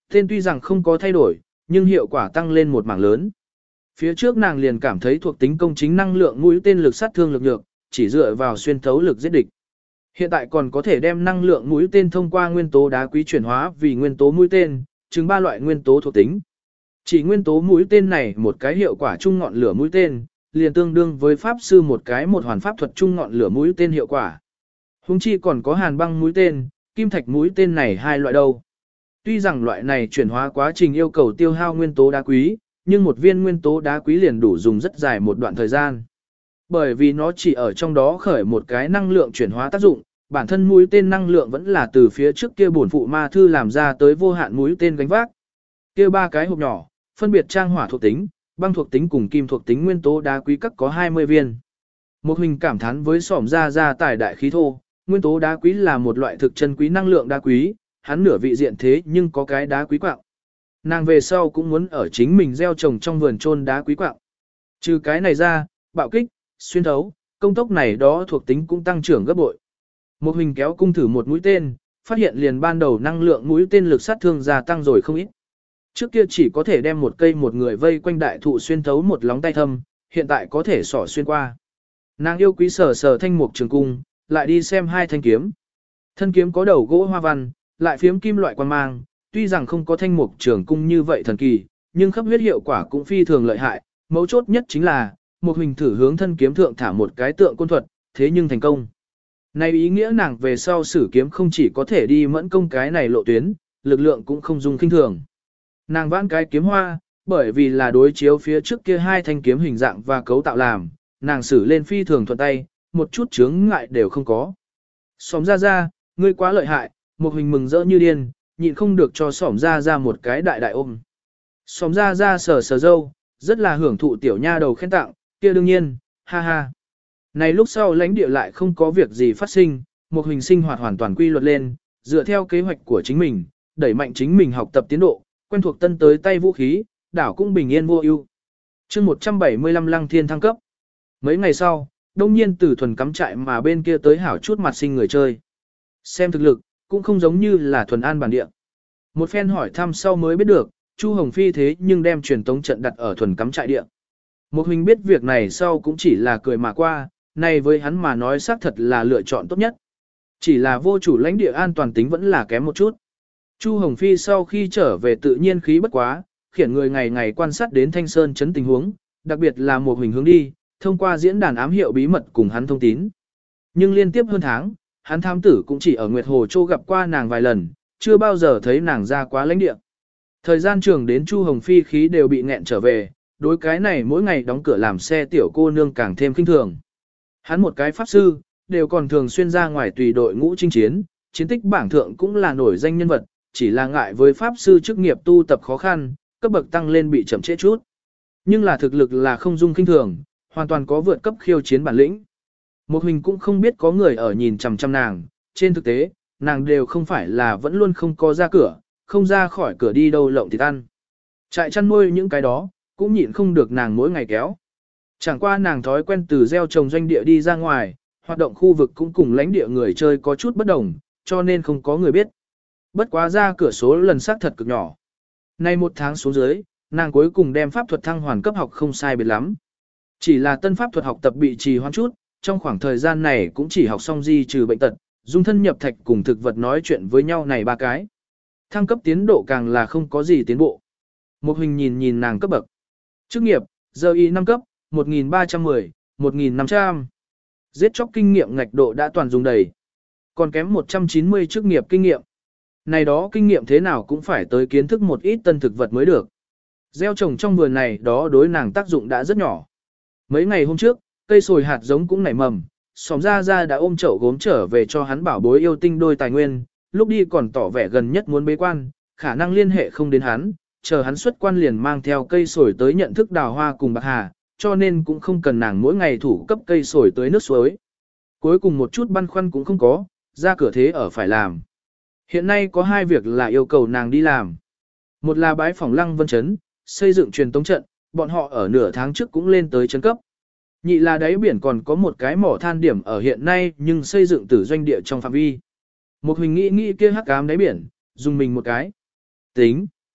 Tên tuy rằng không có thay đổi, nhưng hiệu quả tăng lên một mảng lớn. Phía trước nàng liền cảm thấy thuộc tính công chính năng lượng mũi tên lực sát thương lực nhược, chỉ dựa vào xuyên thấu lực giết địch. Hiện tại còn có thể đem năng lượng mũi tên thông qua nguyên tố đá quý chuyển hóa vì nguyên tố mũi tên, chứng ba loại nguyên tố thuộc tính. Chỉ nguyên tố mũi tên này một cái hiệu quả chung ngọn lửa mũi tên, liền tương đương với pháp sư một cái một hoàn pháp thuật chung ngọn lửa mũi tên hiệu quả. Hùng chi còn có hàn băng mũi tên, kim thạch mũi tên này hai loại đâu. Tuy rằng loại này chuyển hóa quá trình yêu cầu tiêu hao nguyên tố đá quý, nhưng một viên nguyên tố đá quý liền đủ dùng rất dài một đoạn thời gian. Bởi vì nó chỉ ở trong đó khởi một cái năng lượng chuyển hóa tác dụng, bản thân mũi tên năng lượng vẫn là từ phía trước kia bổn phụ ma thư làm ra tới vô hạn mũi tên gánh vác. Kia ba cái hộp nhỏ, phân biệt trang hỏa thuộc tính, băng thuộc tính cùng kim thuộc tính nguyên tố đá quý các có hai mươi viên. Một hình cảm thán với xỏm ra ra tài đại khí thô, nguyên tố đá quý là một loại thực chân quý năng lượng đá quý, hắn nửa vị diện thế nhưng có cái đá quý quạng. Nàng về sau cũng muốn ở chính mình gieo trồng trong vườn trôn đá quý quạng. Trừ cái này ra, bạo kích, xuyên thấu, công tốc này đó thuộc tính cũng tăng trưởng gấp bội. Một hình kéo cung thử một mũi tên, phát hiện liền ban đầu năng lượng mũi tên lực sát thương gia tăng rồi không ít. Trước kia chỉ có thể đem một cây một người vây quanh đại thụ xuyên thấu một lóng tay thâm, hiện tại có thể xỏ xuyên qua. Nàng yêu quý sở sở thanh mục trường cung, lại đi xem hai thanh kiếm. Thân kiếm có đầu gỗ hoa văn, lại phiếm kim loại quan mang, tuy rằng không có thanh mục trường cung như vậy thần kỳ, nhưng khắp huyết hiệu quả cũng phi thường lợi hại. Mấu chốt nhất chính là, một hình thử hướng thân kiếm thượng thả một cái tượng côn thuật, thế nhưng thành công. Này ý nghĩa nàng về sau sử kiếm không chỉ có thể đi mẫn công cái này lộ tuyến, lực lượng cũng không dùng kinh thường. Nàng vãn cái kiếm hoa, bởi vì là đối chiếu phía trước kia hai thanh kiếm hình dạng và cấu tạo làm, nàng sử lên phi thường thuận tay, một chút chướng ngại đều không có. Xóm ra ra, ngươi quá lợi hại, một hình mừng rỡ như điên, nhịn không được cho xóm ra ra một cái đại đại ôm. Xóm ra ra sờ sờ dâu, rất là hưởng thụ tiểu nha đầu khen tặng, kia đương nhiên, ha ha. Này lúc sau lãnh địa lại không có việc gì phát sinh, một hình sinh hoạt hoàn toàn quy luật lên, dựa theo kế hoạch của chính mình, đẩy mạnh chính mình học tập tiến độ, quen thuộc tân tới tay vũ khí, đảo cũng bình yên vô ưu. Chương một trăm bảy mươi lăm Lăng Thiên thăng cấp. Mấy ngày sau, đông nhiên từ thuần cắm trại mà bên kia tới hảo chút mặt sinh người chơi. Xem thực lực, cũng không giống như là thuần an bản địa. Một phen hỏi thăm sau mới biết được, Chu Hồng Phi thế nhưng đem truyền tống trận đặt ở thuần cắm trại địa. Một huynh biết việc này sau cũng chỉ là cười mà qua, này với hắn mà nói xác thật là lựa chọn tốt nhất. Chỉ là vô chủ lãnh địa an toàn tính vẫn là kém một chút. Chu Hồng Phi sau khi trở về tự nhiên khí bất quá, khiển người ngày ngày quan sát đến Thanh Sơn chấn tình huống, đặc biệt là một huynh hướng đi, thông qua diễn đàn ám hiệu bí mật cùng hắn thông tín. Nhưng liên tiếp hơn tháng, hắn thám tử cũng chỉ ở Nguyệt Hồ Châu gặp qua nàng vài lần, chưa bao giờ thấy nàng ra quá lãnh địa. Thời gian trường đến Chu Hồng Phi khí đều bị nghẹn trở về, đối cái này mỗi ngày đóng cửa làm xe tiểu cô nương càng thêm kinh thường. Hắn một cái pháp sư, đều còn thường xuyên ra ngoài tùy đội ngũ chinh chiến, chiến tích bảng thượng cũng là nổi danh nhân vật, chỉ là ngại với pháp sư chức nghiệp tu tập khó khăn, cấp bậc tăng lên bị chậm trễ chút. Nhưng là thực lực là không dung kinh thường, hoàn toàn có vượt cấp khiêu chiến bản lĩnh. Một hình cũng không biết có người ở nhìn chằm chằm nàng, trên thực tế, nàng đều không phải là vẫn luôn không có ra cửa, không ra khỏi cửa đi đâu lộng thịt ăn. Trại chăn nuôi những cái đó, cũng nhịn không được nàng mỗi ngày kéo. Chẳng qua nàng thói quen từ gieo trồng doanh địa đi ra ngoài, hoạt động khu vực cũng cùng lãnh địa người chơi có chút bất đồng, cho nên không có người biết. Bất quá ra cửa số lần xác thật cực nhỏ. Nay một tháng xuống dưới, nàng cuối cùng đem pháp thuật thăng hoàn cấp học không sai biệt lắm. Chỉ là tân pháp thuật học tập bị trì hoãn chút, trong khoảng thời gian này cũng chỉ học xong di trừ bệnh tật, dung thân nhập thạch cùng thực vật nói chuyện với nhau này ba cái. Thăng cấp tiến độ càng là không có gì tiến bộ. Một hình nhìn nhìn nàng cấp bậc. Chức nghiệp, giờ y năm cấp, một nghìn ba trăm mười, một nghìn năm trăm. Giết chóc kinh nghiệm ngạch độ đã toàn dùng đầy. Còn kém một trăm chín mươi chức nghiệp kinh nghiệm. Này đó kinh nghiệm thế nào cũng phải tới kiến thức một ít tân thực vật mới được. Gieo trồng trong vườn này đó đối nàng tác dụng đã rất nhỏ. Mấy ngày hôm trước, cây sồi hạt giống cũng nảy mầm, xóm ra ra đã ôm chậu gốm trở về cho hắn bảo bối yêu tinh đôi tài nguyên, lúc đi còn tỏ vẻ gần nhất muốn bế quan, khả năng liên hệ không đến hắn, chờ hắn xuất quan liền mang theo cây sồi tới nhận thức đào hoa cùng bạc hà, cho nên cũng không cần nàng mỗi ngày thủ cấp cây sồi tới nước suối. Cuối cùng một chút băn khoăn cũng không có, ra cửa thế ở phải làm. Hiện nay có hai việc là yêu cầu nàng đi làm. Một là bái phỏng Lăng Vân Trấn, xây dựng truyền tống trận, bọn họ ở nửa tháng trước cũng lên tới trấn cấp. Nhị là đáy biển còn có một cái mỏ than điểm ở hiện nay nhưng xây dựng từ doanh địa trong phạm vi. Một huỳnh nghĩ nghĩ kia hắc ám đáy biển, dùng mình một cái. Tính,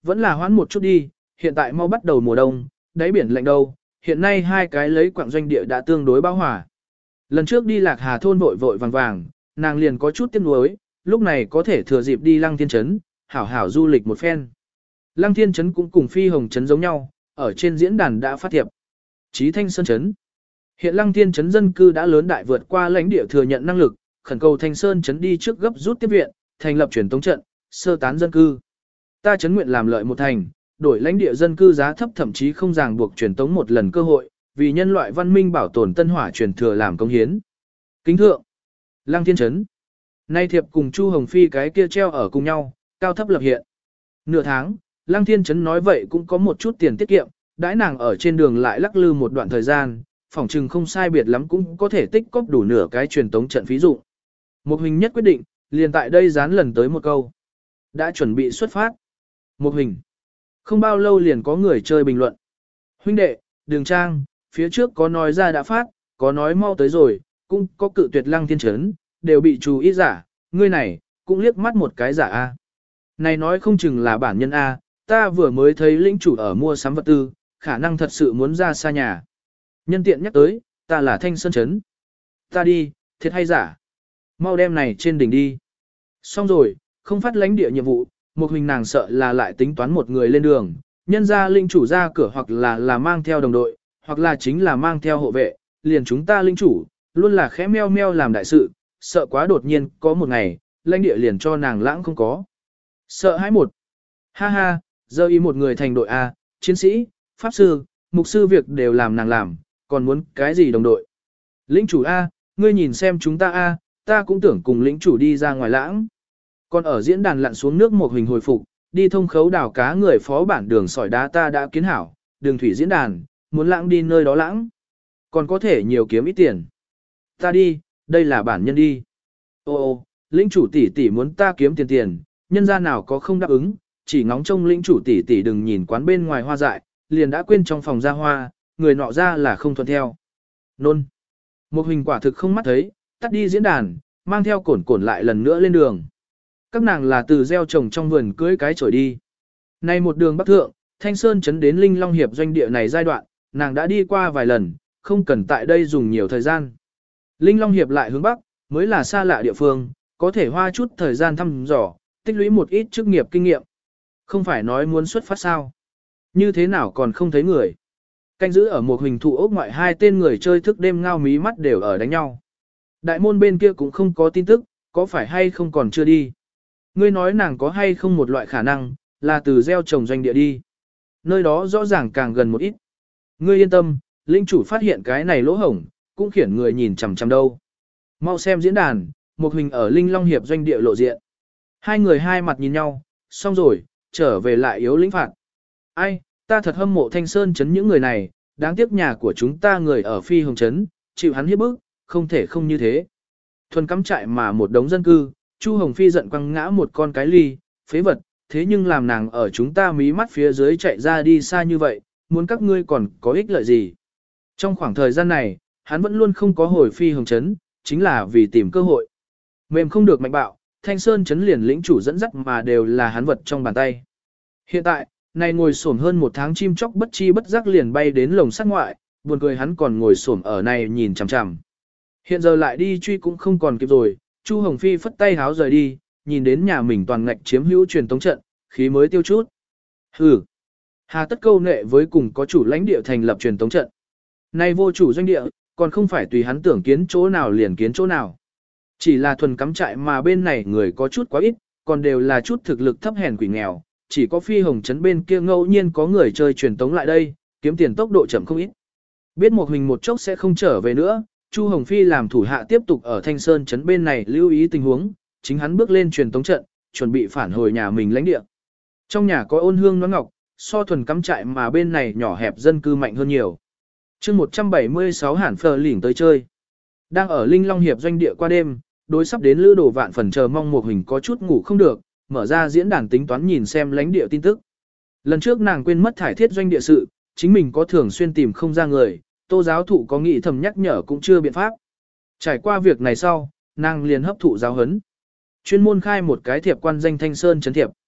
vẫn là hoãn một chút đi, hiện tại mau bắt đầu mùa đông, đáy biển lạnh đâu, hiện nay hai cái lấy quạng doanh địa đã tương đối bão hòa. Lần trước đi Lạc Hà thôn vội vội vàng vàng, nàng liền có chút tiếc nuối, lúc này có thể thừa dịp đi Lăng Thiên Trấn, hảo hảo du lịch một phen. Lăng Thiên Trấn cũng cùng Phi Hồng Trấn giống nhau, ở trên diễn đàn đã phát thiệp. Chí Thanh Sơn Trấn. Hiện Lăng Thiên Trấn dân cư đã lớn đại vượt qua lãnh địa thừa nhận năng lực, khẩn cầu Thanh Sơn Trấn đi trước gấp rút tiếp viện, thành lập truyền tống trận, sơ tán dân cư. Ta trấn nguyện làm lợi một thành, đổi lãnh địa dân cư giá thấp thậm chí không ràng buộc truyền tống một lần cơ hội, vì nhân loại văn minh bảo tồn tân hỏa truyền thừa làm công hiến. Kính thượng. Lăng Thiên Trấn. Nay thiệp cùng Chu Hồng Phi cái kia treo ở cùng nhau, cao thấp lập hiện. Nửa tháng, Lăng Thiên Trấn nói vậy cũng có một chút tiền tiết kiệm, đãi nàng ở trên đường lại lắc lư một đoạn thời gian, phỏng chừng không sai biệt lắm cũng có thể tích cóp đủ nửa cái truyền tống trận phí dụ. Một hình nhất quyết định, liền tại đây dán lần tới một câu. Đã chuẩn bị xuất phát. Một hình. Không bao lâu liền có người chơi bình luận. Huynh đệ, đường trang, phía trước có nói ra đã phát, có nói mau tới rồi, cũng có cự tuyệt Lăng Thiên Trấn, đều bị chú ý giả, ngươi này, cũng liếc mắt một cái giả A. Này nói không chừng là bản nhân A, ta vừa mới thấy lĩnh chủ ở mua sắm vật tư, khả năng thật sự muốn ra xa nhà. Nhân tiện nhắc tới, ta là Thanh Sơn Trấn. Ta đi, thiệt hay giả? Mau đem này trên đỉnh đi. Xong rồi, không phát lãnh địa nhiệm vụ, một hình nàng sợ là lại tính toán một người lên đường, nhân ra linh chủ ra cửa hoặc là là mang theo đồng đội, hoặc là chính là mang theo hộ vệ, liền chúng ta linh chủ, luôn là khẽ meo meo làm đại sự, sợ quá đột nhiên, có một ngày, lãnh địa liền cho nàng lãng không có. Sợ hãi một. Ha ha, giờ y một người thành đội A, chiến sĩ, pháp sư, mục sư việc đều làm nàng làm, còn muốn cái gì đồng đội. Lĩnh chủ A, ngươi nhìn xem chúng ta A, ta cũng tưởng cùng lĩnh chủ đi ra ngoài lãng. Còn ở diễn đàn lặn xuống nước một hình hồi phục, đi thông khấu đảo cá người phó bản đường sỏi đá ta đã kiến hảo, đường thủy diễn đàn, muốn lãng đi nơi đó lãng. Còn có thể nhiều kiếm ít tiền. Ta đi, đây là bản nhân đi. Ô ô, lĩnh chủ tỷ tỷ muốn ta kiếm tiền tiền, nhân gia nào có không đáp ứng, chỉ ngóng trông lĩnh chủ tỷ tỷ đừng nhìn quán bên ngoài hoa dại, liền đã quên trong phòng ra hoa, người nọ ra là không thuận theo. Nôn. Một hình quả thực không mắt thấy, tắt đi diễn đàn, mang theo cổn cổn lại lần nữa lên đường. Các nàng là từ gieo trồng trong vườn cưới cái chổi đi. Nay một đường bắc thượng, Thanh Sơn trấn đến Linh Long Hiệp doanh địa này giai đoạn, nàng đã đi qua vài lần, không cần tại đây dùng nhiều thời gian. Linh Long Hiệp lại hướng bắc, mới là xa lạ địa phương, có thể hoa chút thời gian thăm dò, tích lũy một ít chức nghiệp kinh nghiệm. Không phải nói muốn xuất phát sao. Như thế nào còn không thấy người. Canh giữ ở một hình thụ ốc ngoại hai tên người chơi thức đêm ngao mí mắt đều ở đánh nhau. Đại môn bên kia cũng không có tin tức, có phải hay không còn chưa đi. Ngươi nói nàng có hay không một loại khả năng, là từ gieo trồng doanh địa đi. Nơi đó rõ ràng càng gần một ít. Ngươi yên tâm, linh chủ phát hiện cái này lỗ hổng, cũng khiển người nhìn chằm chằm đâu. Mau xem diễn đàn, một hình ở Linh Long Hiệp doanh địa lộ diện. Hai người hai mặt nhìn nhau, xong rồi, trở về lại yếu lĩnh phạt. Ai, ta thật hâm mộ Thanh Sơn trấn những người này, đáng tiếc nhà của chúng ta người ở Phi Hồng trấn, chịu hắn hiếp bức, không thể không như thế. Thuần cắm trại mà một đống dân cư, Chu Hồng Phi giận quăng ngã một con cái ly, phế vật, thế nhưng làm nàng ở chúng ta mí mắt phía dưới chạy ra đi xa như vậy, muốn các ngươi còn có ích lợi gì. Trong khoảng thời gian này, hắn vẫn luôn không có hồi Phi Hồng trấn, chính là vì tìm cơ hội. Mềm không được mạnh bạo, Thanh Sơn trấn liền lĩnh chủ dẫn dắt mà đều là hắn vật trong bàn tay. Hiện tại, này ngồi xổm hơn một tháng chim chóc bất chi bất giác liền bay đến lồng sắt ngoại, buồn cười hắn còn ngồi xổm ở này nhìn chằm chằm. Hiện giờ lại đi truy cũng không còn kịp rồi, Chu Hồng Phi phất tay háo rời đi, nhìn đến nhà mình toàn ngạch chiếm hữu truyền tống trận, khí mới tiêu chút. Hừ, hà tất câu nệ với cùng có chủ lãnh địa thành lập truyền tống trận. Nay vô chủ doanh địa, còn không phải tùy hắn tưởng kiến chỗ nào liền kiến chỗ nào. Chỉ là thuần cắm trại mà bên này người có chút quá ít, còn đều là chút thực lực thấp hèn quỷ nghèo, chỉ có Phi Hồng trấn bên kia ngẫu nhiên có người chơi truyền tống lại đây, kiếm tiền tốc độ chậm không ít. Biết một hình một chốc sẽ không trở về nữa, Chu Hồng Phi làm thủ hạ tiếp tục ở Thanh Sơn trấn bên này lưu ý tình huống, chính hắn bước lên truyền tống trận, chuẩn bị phản hồi nhà mình lãnh địa. Trong nhà có ôn hương nón ngọc, so thuần cắm trại mà bên này nhỏ hẹp dân cư mạnh hơn nhiều. chương một trăm bảy mươi sáu hẳn phờ lỉnh tới chơi. Đang ở Linh Long Hiệp doanh địa qua đêm, đối sắp đến lữ đồ vạn phần chờ mong một hình có chút ngủ không được, mở ra diễn đàn tính toán nhìn xem lãnh địa tin tức. Lần trước nàng quên mất thải thiết doanh địa sự, chính mình có thường xuyên tìm không ra người, Tô giáo thụ có nghĩ thầm nhắc nhở cũng chưa biện pháp. Trải qua việc này sau, nàng liền hấp thụ giáo huấn. Chuyên môn khai một cái thiệp quan danh Thanh Sơn trấn thiệp.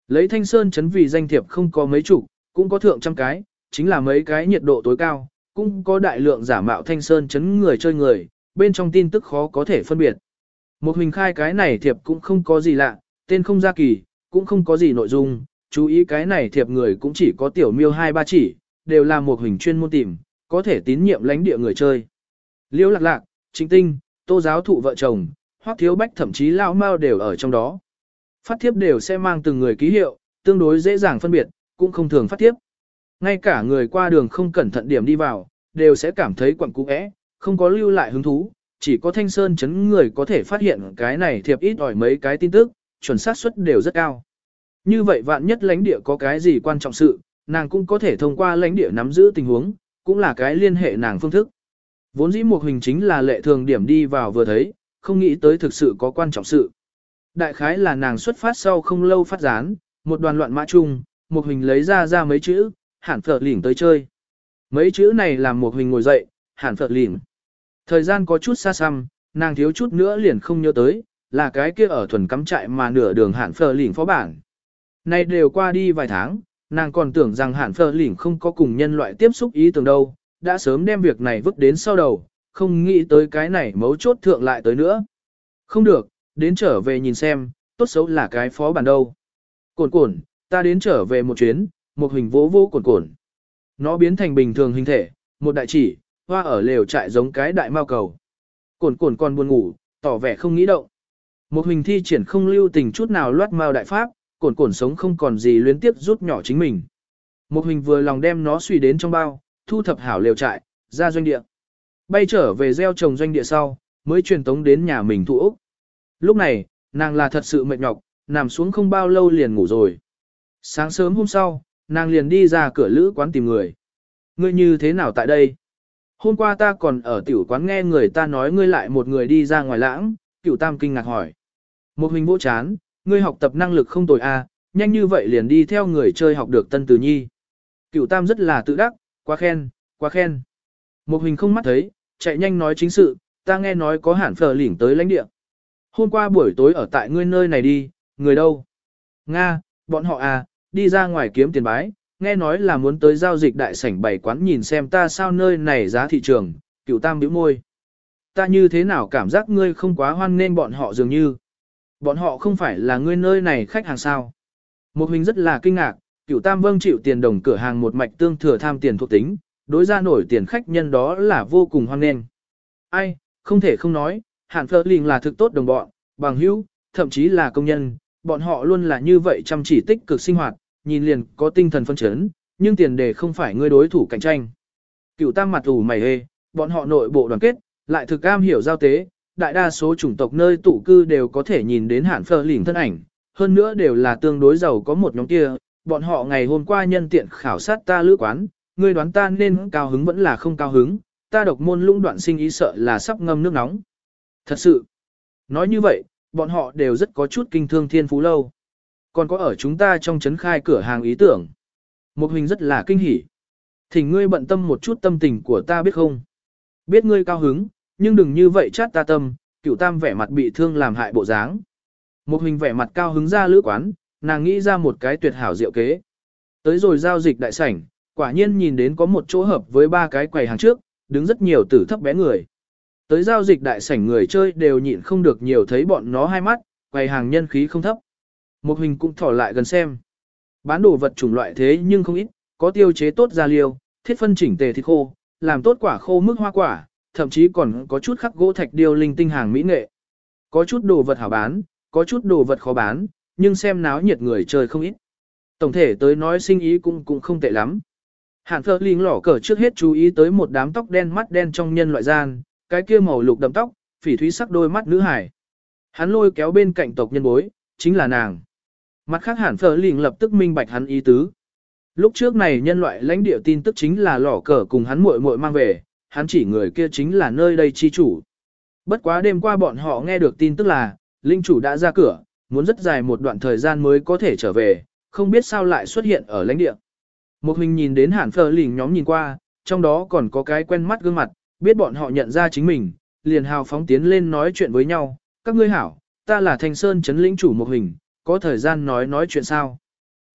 Lấy Thanh Sơn chấn vì danh thiệp không có mấy chục, cũng có thượng trăm cái, chính là mấy cái nhiệt độ tối cao, cũng có đại lượng giả mạo Thanh Sơn chấn người chơi người, bên trong tin tức khó có thể phân biệt. Một hình khai cái này thiệp cũng không có gì lạ, tên không ra kỳ, cũng không có gì nội dung, chú ý cái này thiệp người cũng chỉ có tiểu miêu hai ba chỉ, đều là một hình chuyên môn tìm, có thể tín nhiệm lãnh địa người chơi. Liêu lạc lạc, Trịnh Tinh, Tô giáo thụ vợ chồng, Hoắc Thiếu Bách thậm chí Lão Mao đều ở trong đó. Phát thiếp đều sẽ mang từng người ký hiệu, tương đối dễ dàng phân biệt, cũng không thường phát thiếp. Ngay cả người qua đường không cẩn thận điểm đi vào, đều sẽ cảm thấy quặng cũ é, không có lưu lại hứng thú, chỉ có Thanh Sơn chấn người có thể phát hiện cái này thiệp ít ỏi mấy cái tin tức, chuẩn xác suất đều rất cao. Như vậy vạn nhất lãnh địa có cái gì quan trọng sự, nàng cũng có thể thông qua lãnh địa nắm giữ tình huống, cũng là cái liên hệ nàng phương thức. Vốn dĩ một hình chính là lệ thường điểm đi vào vừa thấy, không nghĩ tới thực sự có quan trọng sự. Đại khái là nàng xuất phát sau không lâu phát gián, một đoàn loạn mã chung, một hình lấy ra ra mấy chữ, hẳn phở lỉnh tới chơi. Mấy chữ này làm một hình ngồi dậy, hẳn phở lỉnh. Thời gian có chút xa xăm, nàng thiếu chút nữa liền không nhớ tới, là cái kia ở thuần cắm trại mà nửa đường hẳn phở lỉnh phó bản. Nay đều qua đi vài tháng, nàng còn tưởng rằng hẳn phở lỉnh không có cùng nhân loại tiếp xúc ý tưởng đâu, đã sớm đem việc này vứt đến sau đầu, không nghĩ tới cái này mấu chốt thượng lại tới nữa. Không được, đến trở về nhìn xem, tốt xấu là cái phó bản đâu. Cồn cồn, ta đến trở về một chuyến, một hình vỗ vỗ cồn cồn. Nó biến thành bình thường hình thể, một đại chỉ, hoa ở lều trại giống cái đại mao cầu. Cồn cồn còn buồn ngủ, tỏ vẻ không nghĩ động. Một hình thi triển không lưu tình chút nào loát mao đại pháp, cồn cồn sống không còn gì luyến tiếp rút nhỏ chính mình. Một hình vừa lòng đem nó suy đến trong bao, thu thập hảo lều trại, ra doanh địa. Bay trở về gieo trồng doanh địa sau, mới truyền tống đến nhà mình thu Úc. Lúc này, nàng là thật sự mệt nhọc, nằm xuống không bao lâu liền ngủ rồi. Sáng sớm hôm sau, nàng liền đi ra cửa lữ quán tìm người. Ngươi như thế nào tại đây? Hôm qua ta còn ở tiểu quán nghe người ta nói ngươi lại một người đi ra ngoài lãng, Cửu Tam kinh ngạc hỏi. Một hình vô chán, ngươi học tập năng lực không tồi a, à, nhanh như vậy liền đi theo người chơi học được tân từ nhi. Cửu Tam rất là tự đắc, quá khen, quá khen. Một hình không mắt thấy, chạy nhanh nói chính sự, ta nghe nói có hẳn phở lỉnh tới lãnh địa. Hôm qua buổi tối ở tại ngươi nơi này đi, người đâu? Nga, bọn họ à, đi ra ngoài kiếm tiền bái, nghe nói là muốn tới giao dịch đại sảnh bảy quán nhìn xem ta sao nơi này giá thị trường, Cửu Tam bĩu môi. Ta như thế nào cảm giác ngươi không quá hoan nên bọn họ dường như. Bọn họ không phải là ngươi nơi này khách hàng sao. Một hình rất là kinh ngạc, Cửu Tam vâng chịu tiền đồng cửa hàng một mạch tương thừa tham tiền thuộc tính, đối ra nổi tiền khách nhân đó là vô cùng hoan nên. Ai, không thể không nói, Hàn Phở Lĩnh là thực tốt đồng bọn, bằng hữu, thậm chí là công nhân, bọn họ luôn là như vậy chăm chỉ tích cực sinh hoạt, nhìn liền có tinh thần phân chấn, nhưng tiền đề không phải ngươi đối thủ cạnh tranh. Cửu Tam mặt ủ mày hê, bọn họ nội bộ đoàn kết, lại thực am hiểu giao tế, đại đa số chủng tộc nơi tụ cư đều có thể nhìn đến Hàn Phở Lĩnh thân ảnh, hơn nữa đều là tương đối giàu có một nhóm kia, bọn họ ngày hôm qua nhân tiện khảo sát ta lữ quán, ngươi đoán ta nên cao hứng vẫn là không cao hứng, ta độc môn lũng đoạn sinh ý sợ là sắp ngâm nước nóng. Thật sự, nói như vậy, bọn họ đều rất có chút kinh thương thiên phú lâu. Còn có ở chúng ta trong trấn khai cửa hàng ý tưởng. Một hình rất là kinh hỉ. Thỉnh ngươi bận tâm một chút tâm tình của ta biết không? Biết ngươi cao hứng, nhưng đừng như vậy chát ta tâm, Cửu Tam vẻ mặt bị thương làm hại bộ dáng. Một hình vẻ mặt cao hứng ra lữ quán, nàng nghĩ ra một cái tuyệt hảo diệu kế. Tới rồi giao dịch đại sảnh, quả nhiên nhìn đến có một chỗ hợp với ba cái quầy hàng trước, đứng rất nhiều tử thấp bé người. Tới giao dịch đại sảnh người chơi đều nhịn không được nhiều thấy bọn nó hai mắt, quầy hàng nhân khí không thấp. Một hình cũng thỏ lại gần xem. Bán đồ vật chủng loại thế nhưng không ít, có tiêu chế tốt da liêu, thiết phân chỉnh tề thịt khô, làm tốt quả khô mức hoa quả, thậm chí còn có chút khắc gỗ thạch điêu linh tinh hàng mỹ nghệ. Có chút đồ vật hảo bán, có chút đồ vật khó bán, nhưng xem náo nhiệt người chơi không ít. Tổng thể tới nói sinh ý cũng cũng không tệ lắm. Hàn Phở Lĩnh lỏ cờ trước hết chú ý tới một đám tóc đen mắt đen trong nhân loại gian, cái kia màu lục đậm tóc, phỉ thúy sắc đôi mắt nữ hải. Hắn lôi kéo bên cạnh tộc nhân bối, chính là nàng. Mặt khác Hàn Phở Lĩnh lập tức minh bạch hắn ý tứ. Lúc trước này nhân loại lãnh địa tin tức chính là lỏ cờ cùng hắn muội muội mang về, hắn chỉ người kia chính là nơi đây chi chủ. Bất quá đêm qua bọn họ nghe được tin tức là, linh chủ đã ra cửa, muốn rất dài một đoạn thời gian mới có thể trở về, không biết sao lại xuất hiện ở lãnh địa. Một hình nhìn đến Hàn Phở Lĩnh nhóm nhìn qua, trong đó còn có cái quen mắt gương mặt, biết bọn họ nhận ra chính mình, liền hào phóng tiến lên nói chuyện với nhau, các ngươi hảo, ta là Thanh Sơn trấn lĩnh chủ một hình, có thời gian nói nói chuyện sao.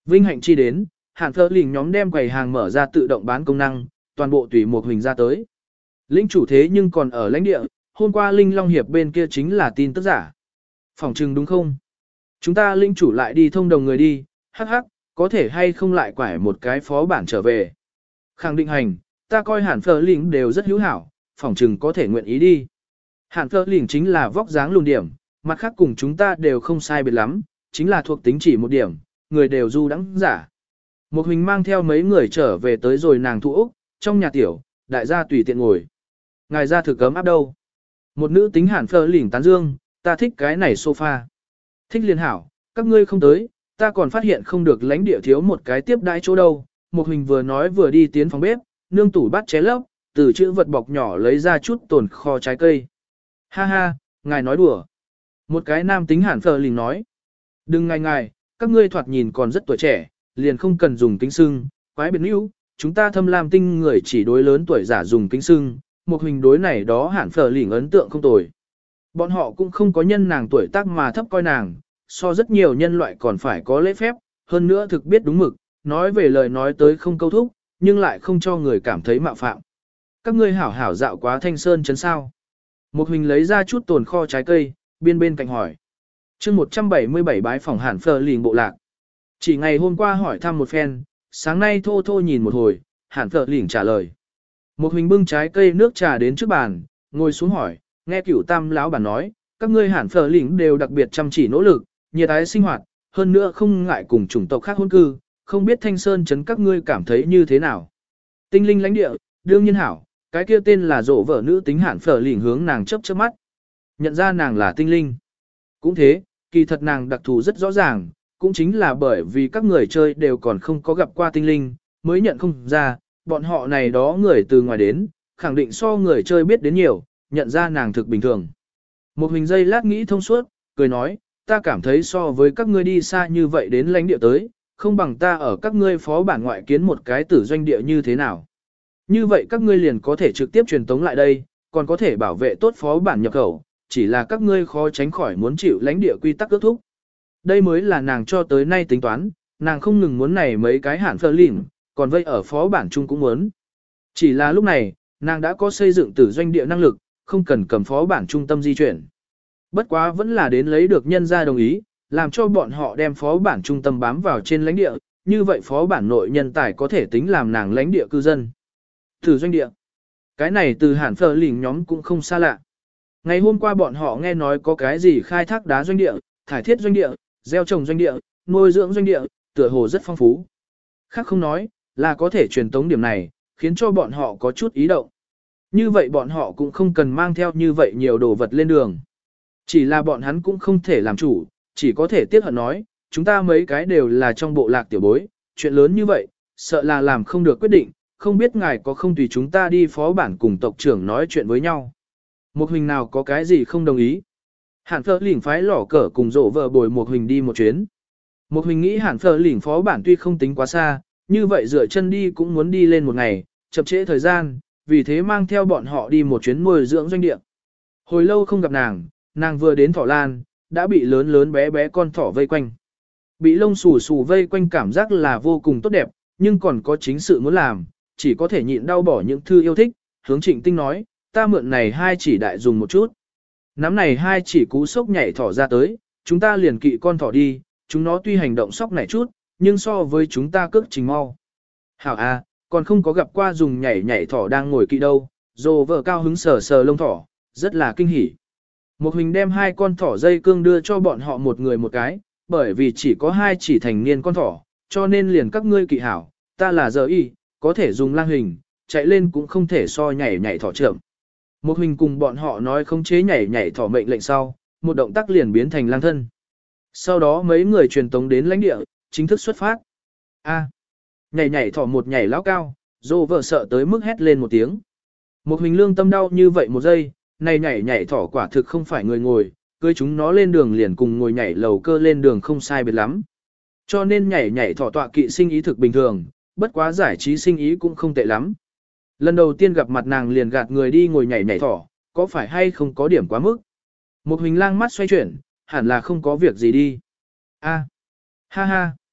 Vinh hạnh chi đến, Hàn Phở Lĩnh nhóm đem quầy hàng mở ra tự động bán công năng, toàn bộ tùy một hình ra tới. Linh chủ thế nhưng còn ở lãnh địa, hôm qua Linh Long Hiệp bên kia chính là tin tức giả. Phỏng chừng đúng không? Chúng ta linh chủ lại đi thông đồng người đi, hắc hắc, có thể hay không lại quải một cái phó bản trở về. Khẳng định hành, ta coi Hàn Phở Lĩnh đều rất hữu hảo, phỏng chừng có thể nguyện ý đi. Hàn Phở Lĩnh chính là vóc dáng lùn điểm, mặt khác cùng chúng ta đều không sai biệt lắm, chính là thuộc tính chỉ một điểm, người đều du đắng giả. Một hình mang theo mấy người trở về tới rồi nàng thu Úc, trong nhà tiểu, đại gia tùy tiện ngồi. Ngài ra thử cấm áp đâu. Một nữ tính Hàn Phở Lĩnh tán dương, ta thích cái này sofa. Thích liên hảo, các ngươi không tới, ta còn phát hiện không được lãnh địa thiếu một cái tiếp đãi chỗ đâu. Một hình vừa nói vừa đi tiến phòng bếp, nương tủ bắt ché lấp, từ chữ vật bọc nhỏ lấy ra chút tồn kho trái cây. Ha ha, ngài nói đùa. Một cái nam tính Hàn Phở Lĩnh nói. Đừng ngài ngài, các ngươi thoạt nhìn còn rất tuổi trẻ, liền không cần dùng kính sưng, quái biệt níu, chúng ta thâm lam tinh người chỉ đối lớn tuổi giả dùng kính sưng, một hình đối này đó Hàn Phở Lĩnh ấn tượng không tồi. Bọn họ cũng không có nhân nàng tuổi tác mà thấp coi nàng, so rất nhiều nhân loại còn phải có lễ phép, hơn nữa thực biết đúng mực, nói về lời nói tới không câu thúc, nhưng lại không cho người cảm thấy mạo phạm. Các ngươi hảo hảo dạo quá Thanh Sơn chấn sao. Một hình lấy ra chút tồn kho trái cây, biên bên cạnh hỏi. chương một trăm bảy mươi bảy bái phòng Hàn Phở Lĩnh bộ lạc. Chỉ ngày hôm qua hỏi thăm một phen, sáng nay thô thô nhìn một hồi, Hàn Phở Lĩnh trả lời. Một hình bưng trái cây nước trà đến trước bàn, ngồi xuống hỏi, nghe cửu tam lão bản nói, các ngươi Hàn Phở Lĩnh đều đặc biệt chăm chỉ nỗ lực, nhiệt ái sinh hoạt, hơn nữa không ngại cùng chủng tộc khác hôn cư, không biết Thanh Sơn chấn các ngươi cảm thấy như thế nào. Tinh linh lãnh địa, đương nhiên hảo, cái kia tên là rộ vợ nữ tính Hàn Phở Lĩnh hướng nàng chớp chớp mắt. Nhận ra nàng là tinh linh. Cũng thế, kỳ thật nàng đặc thù rất rõ ràng, cũng chính là bởi vì các người chơi đều còn không có gặp qua tinh linh, mới nhận không ra, bọn họ này đó người từ ngoài đến, khẳng định so người chơi biết đến nhiều, nhận ra nàng thực bình thường. Một hình giây lát nghĩ thông suốt, cười nói, ta cảm thấy so với các ngươi đi xa như vậy đến lãnh địa tới, không bằng ta ở các ngươi phó bản ngoại kiến một cái tử doanh địa như thế nào. Như vậy các ngươi liền có thể trực tiếp truyền tống lại đây, còn có thể bảo vệ tốt phó bản nhập khẩu, chỉ là các ngươi khó tránh khỏi muốn chịu lãnh địa quy tắc ước thúc. Đây mới là nàng cho tới nay tính toán, nàng không ngừng muốn này mấy cái Hàn Phở Lĩnh, còn vây ở phó bản chung cũng muốn. Chỉ là lúc này, nàng đã có xây dựng tử doanh địa năng lực, không cần cầm phó bản trung tâm di chuyển. Bất quá vẫn là đến lấy được nhân gia đồng ý, làm cho bọn họ đem phó bản trung tâm bám vào trên lãnh địa, như vậy phó bản nội nhân tài có thể tính làm nàng lãnh địa cư dân. Tử doanh địa. Cái này từ Hàn Phở Lĩnh nhóm cũng không xa lạ. Ngày hôm qua bọn họ nghe nói có cái gì khai thác đá doanh địa, thải thiết doanh địa, gieo trồng doanh địa, nuôi dưỡng doanh địa, tựa hồ rất phong phú. Khác không nói, là có thể truyền tống điểm này, khiến cho bọn họ có chút ý động. Như vậy bọn họ cũng không cần mang theo như vậy nhiều đồ vật lên đường. Chỉ là bọn hắn cũng không thể làm chủ, chỉ có thể tiếc hận nói, chúng ta mấy cái đều là trong bộ lạc tiểu bối, chuyện lớn như vậy, sợ là làm không được quyết định, không biết ngài có không tùy chúng ta đi phó bản cùng tộc trưởng nói chuyện với nhau. Một hình nào có cái gì không đồng ý. Hàn Phở Lĩnh phái lỏ cờ cùng rộ vợ bồi một hình đi một chuyến. Một hình nghĩ Hàn Phở Lĩnh phó bản tuy không tính quá xa, như vậy dựa chân đi cũng muốn đi lên một ngày, chậm trễ thời gian, vì thế mang theo bọn họ đi một chuyến nuôi dưỡng doanh địa. Hồi lâu không gặp nàng, nàng vừa đến Thỏ Lan, đã bị lớn lớn bé bé con thỏ vây quanh. Bị lông xù xù vây quanh cảm giác là vô cùng tốt đẹp, nhưng còn có chính sự muốn làm, chỉ có thể nhịn đau bỏ những thư yêu thích, hướng Trịnh Tinh nói, ta mượn này hai chỉ đại dùng một chút. Nắm này hai chỉ cú sốc nhảy thỏ ra tới, chúng ta liền kỵ con thỏ đi, chúng nó tuy hành động sóc nảy chút, nhưng so với chúng ta cước trình mau. Hảo à, còn không có gặp qua dùng nhảy nhảy thỏ đang ngồi kỵ đâu, dồ vợ cao hứng sờ sờ lông thỏ, rất là kinh hỉ. Một hình đem hai con thỏ dây cương đưa cho bọn họ một người một cái, bởi vì chỉ có hai chỉ thành niên con thỏ, cho nên liền các ngươi kỵ hảo, ta là giờ y, có thể dùng lang hình, chạy lên cũng không thể so nhảy nhảy thỏ trưởng. Một hình cùng bọn họ nói không chế nhảy nhảy thỏ mệnh lệnh sau, một động tác liền biến thành lang thân. Sau đó mấy người truyền tống đến lãnh địa, chính thức xuất phát. A, nhảy nhảy thỏ một nhảy lão cao, dô vợ sợ tới mức hét lên một tiếng. Một hình lương tâm đau như vậy một giây, này nhảy nhảy thỏ quả thực không phải người ngồi, cưới chúng nó lên đường liền cùng ngồi nhảy lầu cơ lên đường không sai biệt lắm. Cho nên nhảy nhảy thỏ tọa kỵ sinh ý thực bình thường, bất quá giải trí sinh ý cũng không tệ lắm. Lần đầu tiên gặp mặt nàng liền gạt người đi ngồi nhảy nhảy thỏ, có phải hay không có điểm quá mức? Một hình lang mắt xoay chuyển, hẳn là không có việc gì đi. A, ha ha,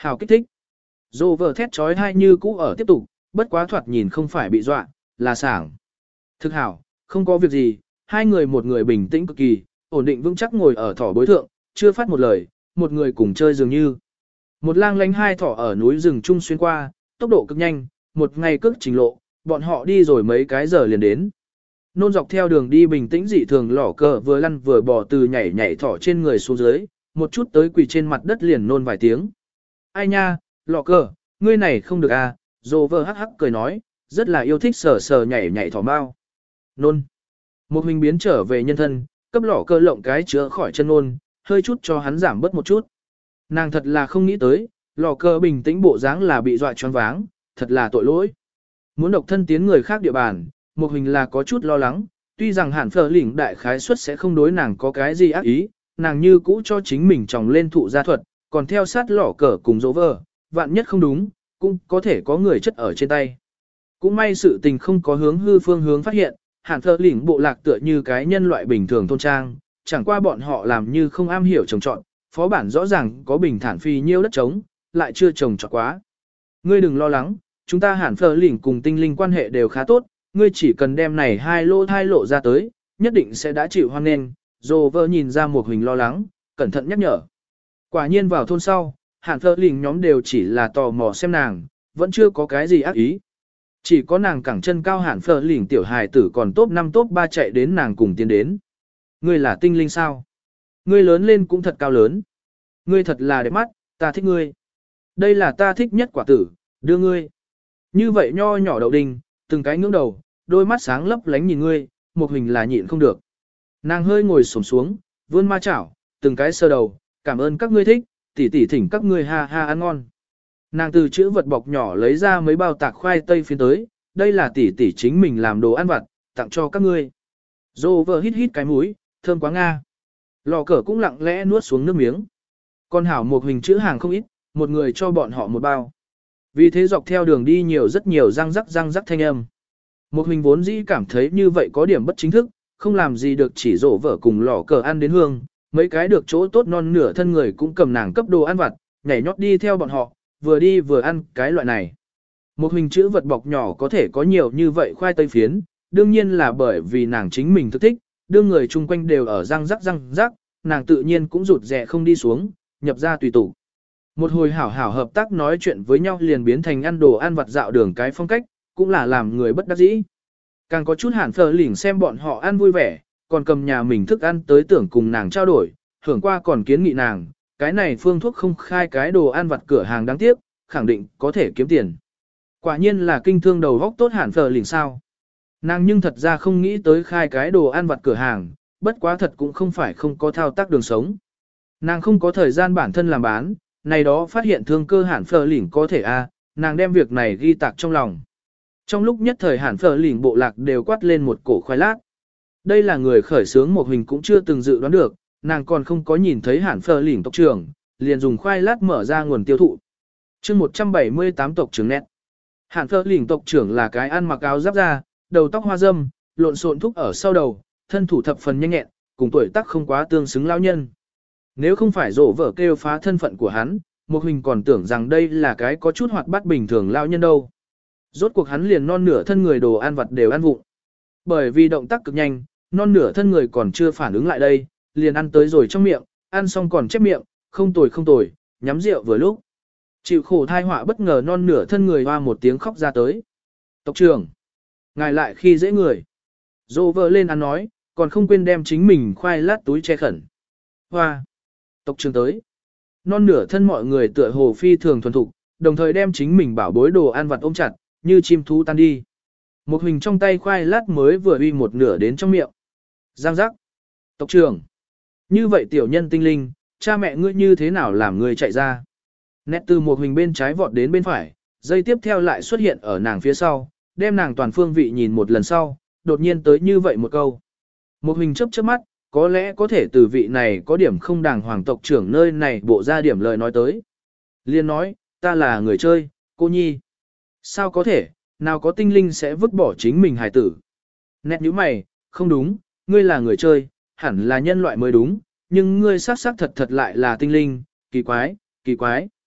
Hảo kích thích. Dô vờ thét trói hai như cũ ở tiếp tục, bất quá thoạt nhìn không phải bị dọa, là sảng. Thực hảo, không có việc gì, hai người một người bình tĩnh cực kỳ, ổn định vững chắc ngồi ở thỏ bối thượng, chưa phát một lời, một người cùng chơi dường như. Một lang lánh hai thỏ ở núi rừng trung xuyên qua, tốc độ cực nhanh, một ngày cước trình lộ, bọn họ đi rồi mấy cái giờ liền đến. Nôn dọc theo đường đi bình tĩnh dị thường lỏ cờ vừa lăn vừa bò từ nhảy nhảy thỏ trên người xuống dưới, một chút tới quỳ trên mặt đất liền nôn vài tiếng. Ai nha, lọ cờ, ngươi này không được à, dồ vờ hắc hắc cười nói, rất là yêu thích sờ sờ nhảy nhảy thỏ bao. Nôn. Một hình biến trở về nhân thân, cấp lọ cờ lộng cái chữa khỏi chân nôn, hơi chút cho hắn giảm bớt một chút. Nàng thật là không nghĩ tới, lọ cờ bình tĩnh bộ dáng là bị dọa choáng váng, thật là tội lỗi. Muốn độc thân tiến người khác địa bàn, một hình là có chút lo lắng, tuy rằng hẳn phở lỉnh đại khái suất sẽ không đối nàng có cái gì ác ý, nàng như cũ cho chính mình tròng lên thụ gia thuật, còn theo sát lỏ cờ cùng dỗ vờ, vạn nhất không đúng, cũng có thể có người chất ở trên tay. Cũng may sự tình không có hướng hư phương hướng phát hiện, hẳn phở lỉnh bộ lạc tựa như cái nhân loại bình thường thôn trang, chẳng qua bọn họ làm như không am hiểu trồng trọt, phó bản rõ ràng có bình thản phi nhiêu đất trống, lại chưa trồng trọt quá. Ngươi đừng lo lắng, chúng ta hẳn phở lỉnh cùng tinh linh quan hệ đều khá tốt, ngươi chỉ cần đem này hai lô thai lộ ra tới, nhất định sẽ đã chịu hoan nghênh. Dô vơ nhìn ra một hình lo lắng, cẩn thận nhắc nhở. Quả nhiên vào thôn sau, hẳn phở lỉnh nhóm đều chỉ là tò mò xem nàng, vẫn chưa có cái gì ác ý. Chỉ có nàng cẳng chân cao hẳn phở lỉnh tiểu hài tử còn top năm top ba chạy đến nàng cùng tiến đến. Ngươi là tinh linh sao? Ngươi lớn lên cũng thật cao lớn. Ngươi thật là đẹp mắt, ta thích ngươi. Đây là ta thích nhất quả tử, đưa ngươi. Như vậy nho nhỏ đậu đinh, từng cái ngưỡng đầu, đôi mắt sáng lấp lánh nhìn ngươi, một hình là nhịn không được. Nàng hơi ngồi xổm xuống, vươn ma chảo, từng cái sơ đầu, cảm ơn các ngươi thích, tỉ tỉ thỉnh các ngươi ha ha ăn ngon. Nàng từ chữ vật bọc nhỏ lấy ra mấy bao tạc khoai tây phiến tới, đây là tỉ tỉ chính mình làm đồ ăn vặt, tặng cho các ngươi. Dô vợ hít hít cái mũi, thơm quá nga. Lò cờ cũng lặng lẽ nuốt xuống nước miếng. Con hảo một hình chữ hàng không ít, một người cho bọn họ một bao. Vì thế dọc theo đường đi nhiều rất nhiều răng rắc răng rắc thanh âm. Một hình vốn dĩ cảm thấy như vậy có điểm bất chính thức, không làm gì được chỉ rổ vợ cùng lò cờ ăn đến hương, mấy cái được chỗ tốt non nửa thân người cũng cầm nàng cấp đồ ăn vặt, nhảy nhót đi theo bọn họ, vừa đi vừa ăn cái loại này. Một hình chữ vật bọc nhỏ có thể có nhiều như vậy khoai tây phiến, đương nhiên là bởi vì nàng chính mình thức thích, đương người chung quanh đều ở răng rắc răng rắc, nàng tự nhiên cũng rụt rè không đi xuống, nhập ra tùy tủ. Một hồi hảo hảo hợp tác nói chuyện với nhau liền biến thành ăn đồ ăn vặt dạo đường cái phong cách, cũng là làm người bất đắc dĩ. Càng có chút hẳn phờ lỉnh xem bọn họ ăn vui vẻ, còn cầm nhà mình thức ăn tới tưởng cùng nàng trao đổi, hưởng qua còn kiến nghị nàng, cái này phương thuốc không khai cái đồ ăn vặt cửa hàng đáng tiếc, khẳng định có thể kiếm tiền. Quả nhiên là kinh thương đầu góc tốt hẳn phờ lỉnh sao. Nàng nhưng thật ra không nghĩ tới khai cái đồ ăn vặt cửa hàng, bất quá thật cũng không phải không có thao tác đường sống. Nàng không có thời gian bản thân làm bán, này đó phát hiện thương cơ hẳn phờ lỉnh có thể a, nàng đem việc này ghi tạc trong lòng. Trong lúc nhất thời hẳn phở lỉnh bộ lạc đều quát lên một cổ khoai lát. Đây là người khởi xướng một hình cũng chưa từng dự đoán được, nàng còn không có nhìn thấy hẳn phở lỉnh tộc trưởng, liền dùng khoai lát mở ra nguồn tiêu thụ. chương một trăm bảy mươi tám tộc trưởng nét. Hẳn phở lỉnh tộc trưởng là cái ăn mặc áo giáp da, đầu tóc hoa râm, lộn xộn thúc ở sau đầu, thân thủ thập phần nhanh nhẹn, cùng tuổi tác không quá tương xứng lão nhân. Nếu không phải rộ vợ kêu phá thân phận của hắn, một hình còn tưởng rằng đây là cái có chút hoạt bát bình thường lão nhân đâu. Rốt cuộc hắn liền non nửa thân người đồ ăn vặt đều ăn vụng. Bởi vì động tác cực nhanh, non nửa thân người còn chưa phản ứng lại đây, liền ăn tới rồi trong miệng, ăn xong còn chép miệng, không tồi không tồi, nhắm rượu vừa lúc. Chịu khổ thai họa bất ngờ non nửa thân người hoa một tiếng khóc ra tới. Tộc trưởng, ngài lại khi dễ người. Dô vợ lên ăn nói, còn không quên đem chính mình khoai lát túi che khẩn. Hoa, tộc trưởng tới. Non nửa thân mọi người tựa hồ phi thường thuần thục, đồng thời đem chính mình bảo bối đồ ăn vặt ôm chặt, như chim thú tan đi. Một hình trong tay khoai lát mới vừa uy một nửa đến trong miệng. Giang giác. Tộc trưởng. Như vậy tiểu nhân tinh linh, cha mẹ ngươi như thế nào làm ngươi chạy ra? Nét từ một hình bên trái vọt đến bên phải, dây tiếp theo lại xuất hiện ở nàng phía sau, đem nàng toàn phương vị nhìn một lần sau, đột nhiên tới như vậy một câu. Một hình chớp chớp mắt, có lẽ có thể từ vị này có điểm không đàng hoàng tộc trưởng nơi này bộ ra điểm lời nói tới. Liên nói, ta là người chơi, cô nhi. Sao có thể, nào có tinh linh sẽ vứt bỏ chính mình hài tử. Nét như mày, không đúng, ngươi là người chơi, hẳn là nhân loại mới đúng, nhưng ngươi xác xác thật thật lại là tinh linh, kỳ quái, kỳ quái.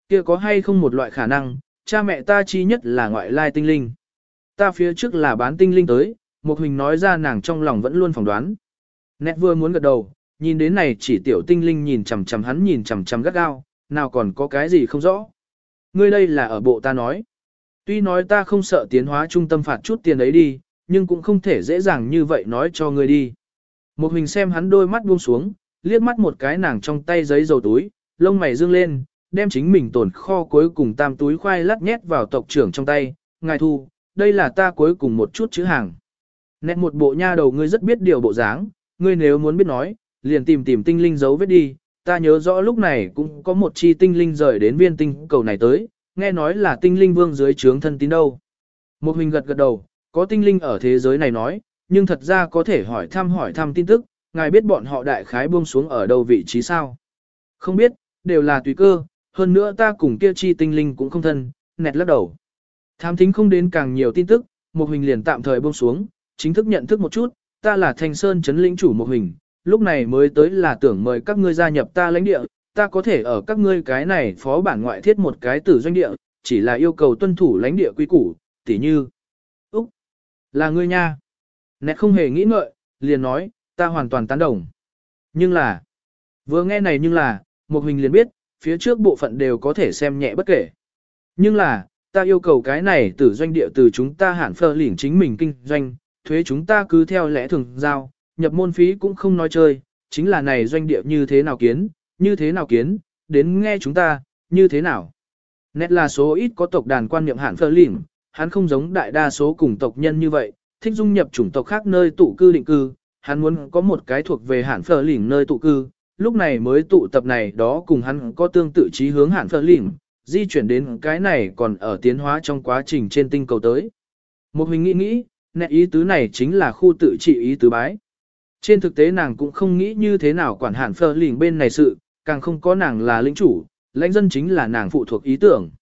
Kia có hay không một loại khả năng, cha mẹ ta chi nhất là ngoại lai tinh linh. Ta phía trước là bán tinh linh tới, một hình nói ra nàng trong lòng vẫn luôn phỏng đoán. Nét vừa muốn gật đầu, nhìn đến này chỉ tiểu tinh linh nhìn chằm chằm hắn nhìn chằm chằm gắt gao, nào còn có cái gì không rõ. Ngươi đây là ở bộ ta nói. Tuy nói ta không sợ tiến hóa trung tâm phạt chút tiền ấy đi, nhưng cũng không thể dễ dàng như vậy nói cho ngươi đi. Một hình xem hắn đôi mắt buông xuống, liếc mắt một cái nàng trong tay giấy dầu túi, lông mày dương lên, đem chính mình tồn kho cuối cùng tam túi khoai lát nhét vào tộc trưởng trong tay, ngài thu, đây là ta cuối cùng một chút chữ hàng. Nét một bộ nha đầu ngươi rất biết điều bộ dáng, ngươi nếu muốn biết nói, liền tìm tìm tinh linh dấu vết đi, ta nhớ rõ lúc này cũng có một chi tinh linh rời đến viên tinh cầu này tới, nghe nói là tinh linh vương dưới trướng thân tín đâu. Một hình gật gật đầu, có tinh linh ở thế giới này nói, nhưng thật ra có thể hỏi thăm hỏi thăm tin tức, ngài biết bọn họ đại khái buông xuống ở đâu vị trí sao? Không biết, đều là tùy cơ, hơn nữa ta cùng kia chi tinh linh cũng không thân, nẹt lắc đầu. Tham thính không đến càng nhiều tin tức, một hình liền tạm thời buông xuống, chính thức nhận thức một chút, ta là Thanh Sơn trấn lĩnh chủ một hình, lúc này mới tới là tưởng mời các ngươi gia nhập ta lãnh địa, ta có thể ở các ngươi cái này phó bản ngoại thiết một cái tử doanh địa, chỉ là yêu cầu tuân thủ lãnh địa quy củ, tỉ như. Úc, là ngươi nha. Nét không hề nghĩ ngợi, liền nói, ta hoàn toàn tán đồng. Nhưng là, vừa nghe này nhưng là, một hình liền biết, phía trước bộ phận đều có thể xem nhẹ bất kể. Nhưng là, ta yêu cầu cái này tử doanh địa từ chúng ta hạn phơ lỉnh chính mình kinh doanh, thuế chúng ta cứ theo lẽ thường giao, nhập môn phí cũng không nói chơi, chính là này doanh địa như thế nào kiến, như thế nào kiến, đến nghe chúng ta, như thế nào. Nét là số ít có tộc đàn quan niệm hạn phơ lỉnh, hắn không giống đại đa số cùng tộc nhân như vậy, thích dung nhập chủng tộc khác nơi tụ cư định cư, hắn muốn có một cái thuộc về hạn phơ lỉnh nơi tụ cư, lúc này mới tụ tập này đó cùng hắn có tương tự chí hướng hạn phơ lỉnh, di chuyển đến cái này còn ở tiến hóa trong quá trình trên tinh cầu tới. Một hình nghĩ nghĩ, nét ý tứ này chính là khu tự trị ý tứ bái. Trên thực tế nàng cũng không nghĩ như thế nào quản hạn phơ lỉnh bên này sự, càng không có nàng là lĩnh chủ, lãnh dân chính là nàng phụ thuộc ý tưởng.